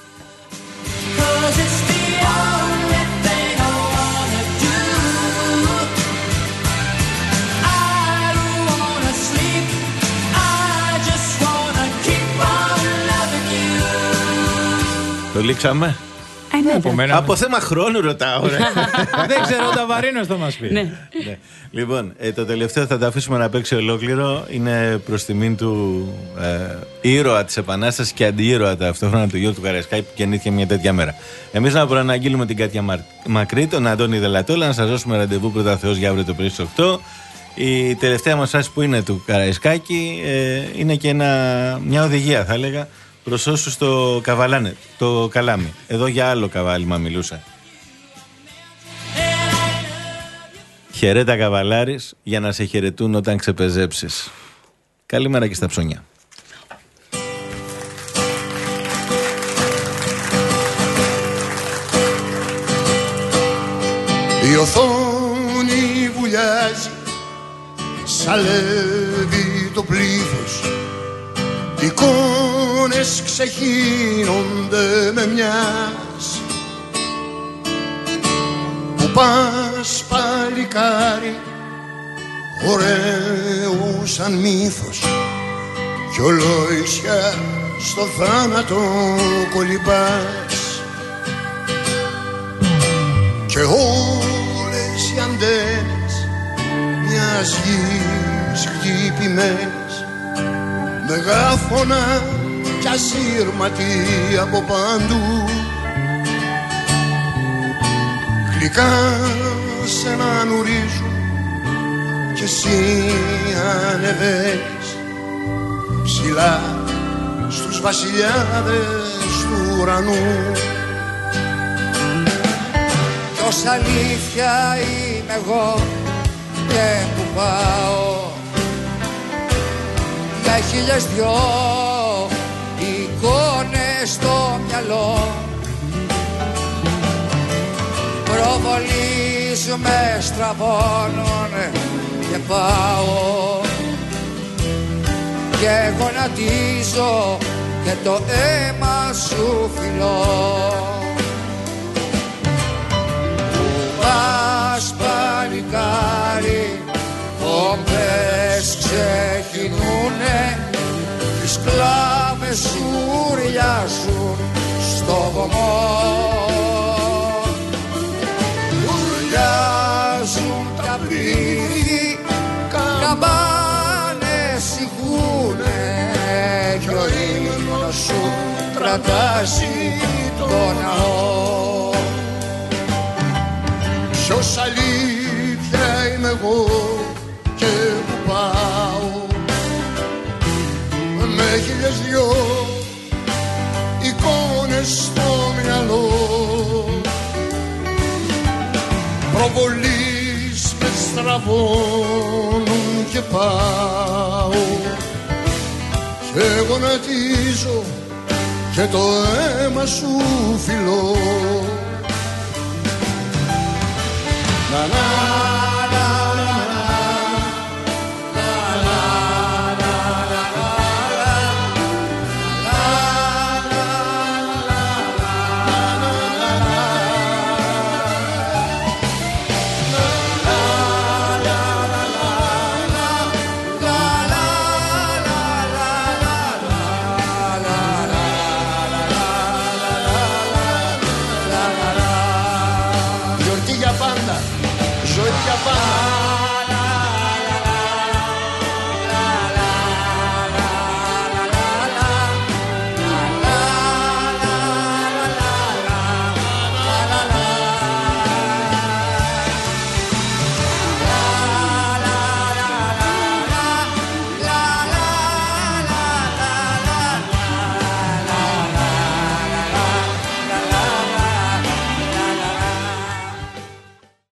Το λήξαμε. Ε, ναι, από, από θέμα χρόνου ρωτάω. Δεν ξέρω, ο Ταβαρίνος θα μας πει. Ναι. Ναι. Λοιπόν, ε, το τελευταίο θα το αφήσουμε να παίξει ολόκληρο. Είναι προς τιμήν του ε, ήρωα της Επανάστασης και αντιήρωα ταυτόχρονα του Γιώργου του Καραϊσκάκη που γεννήθηκε μια τέτοια μέρα. Εμείς να προαναγγείλουμε την Κάτια Μακρύ, τον Αντώνη Δελατόλα, να σας δώσουμε ραντεβού πρώτα Θεός για αύριο το πρωί στις οκτώ. Η τελευταία μας φάση που είναι του Καραϊσκάκη ε, είναι και ένα, μια οδηγία, θα έλεγα, προς όσους το καβαλάνε, το καλάμι. Εδώ για άλλο καβάλιμα μιλούσα. Χαιρέτα καβαλάρης για να σε χαιρετούν όταν ξεπεζέψεις. Καλημέρα και στα ψώνια. Η οθόνη βουλιάζει, σαλεύει το πλήθος. Εικόνες ξεχύνονται με μιας. Που πας παλικάρι, ωραίου σαν μύθος, κι ολόησια στο θάνατο κολυμπάς. Και όλες οι αντένες μιας γης χτυπημένες, μεγάφωνα κι ασύρματοι από παντού, γλυκά σ' έναν ουρίζουν κι εσύ ανεβαίνεις ψηλά στους βασιλιάδες του ουρανού. Κι ως αλήθεια είμαι εγώ και που πάω, για χίλιες δυο εικόνες στο μυαλό. Προβολείς με στραβώνουν και πάω και γονατίζω και το αίμα σου φιλώ. Που πας παλικάρι, κόμπες ξεχυνούνε, τις κλάβες σου ουρλιάζουν στο βωμό. Ουρλιάζουν τα πλήθη, καμπάνες ηχούνε κι ο ύμνος σου κρατάζει το ναό. Ποιος αλήθεια είμαι εγώ και που πάω, με χίλιες δυο εικόνες στο μυαλό. Προβολείς με στραβώνουν και πάω και γονατίζω και το αίμα σου φιλώ. Να, να.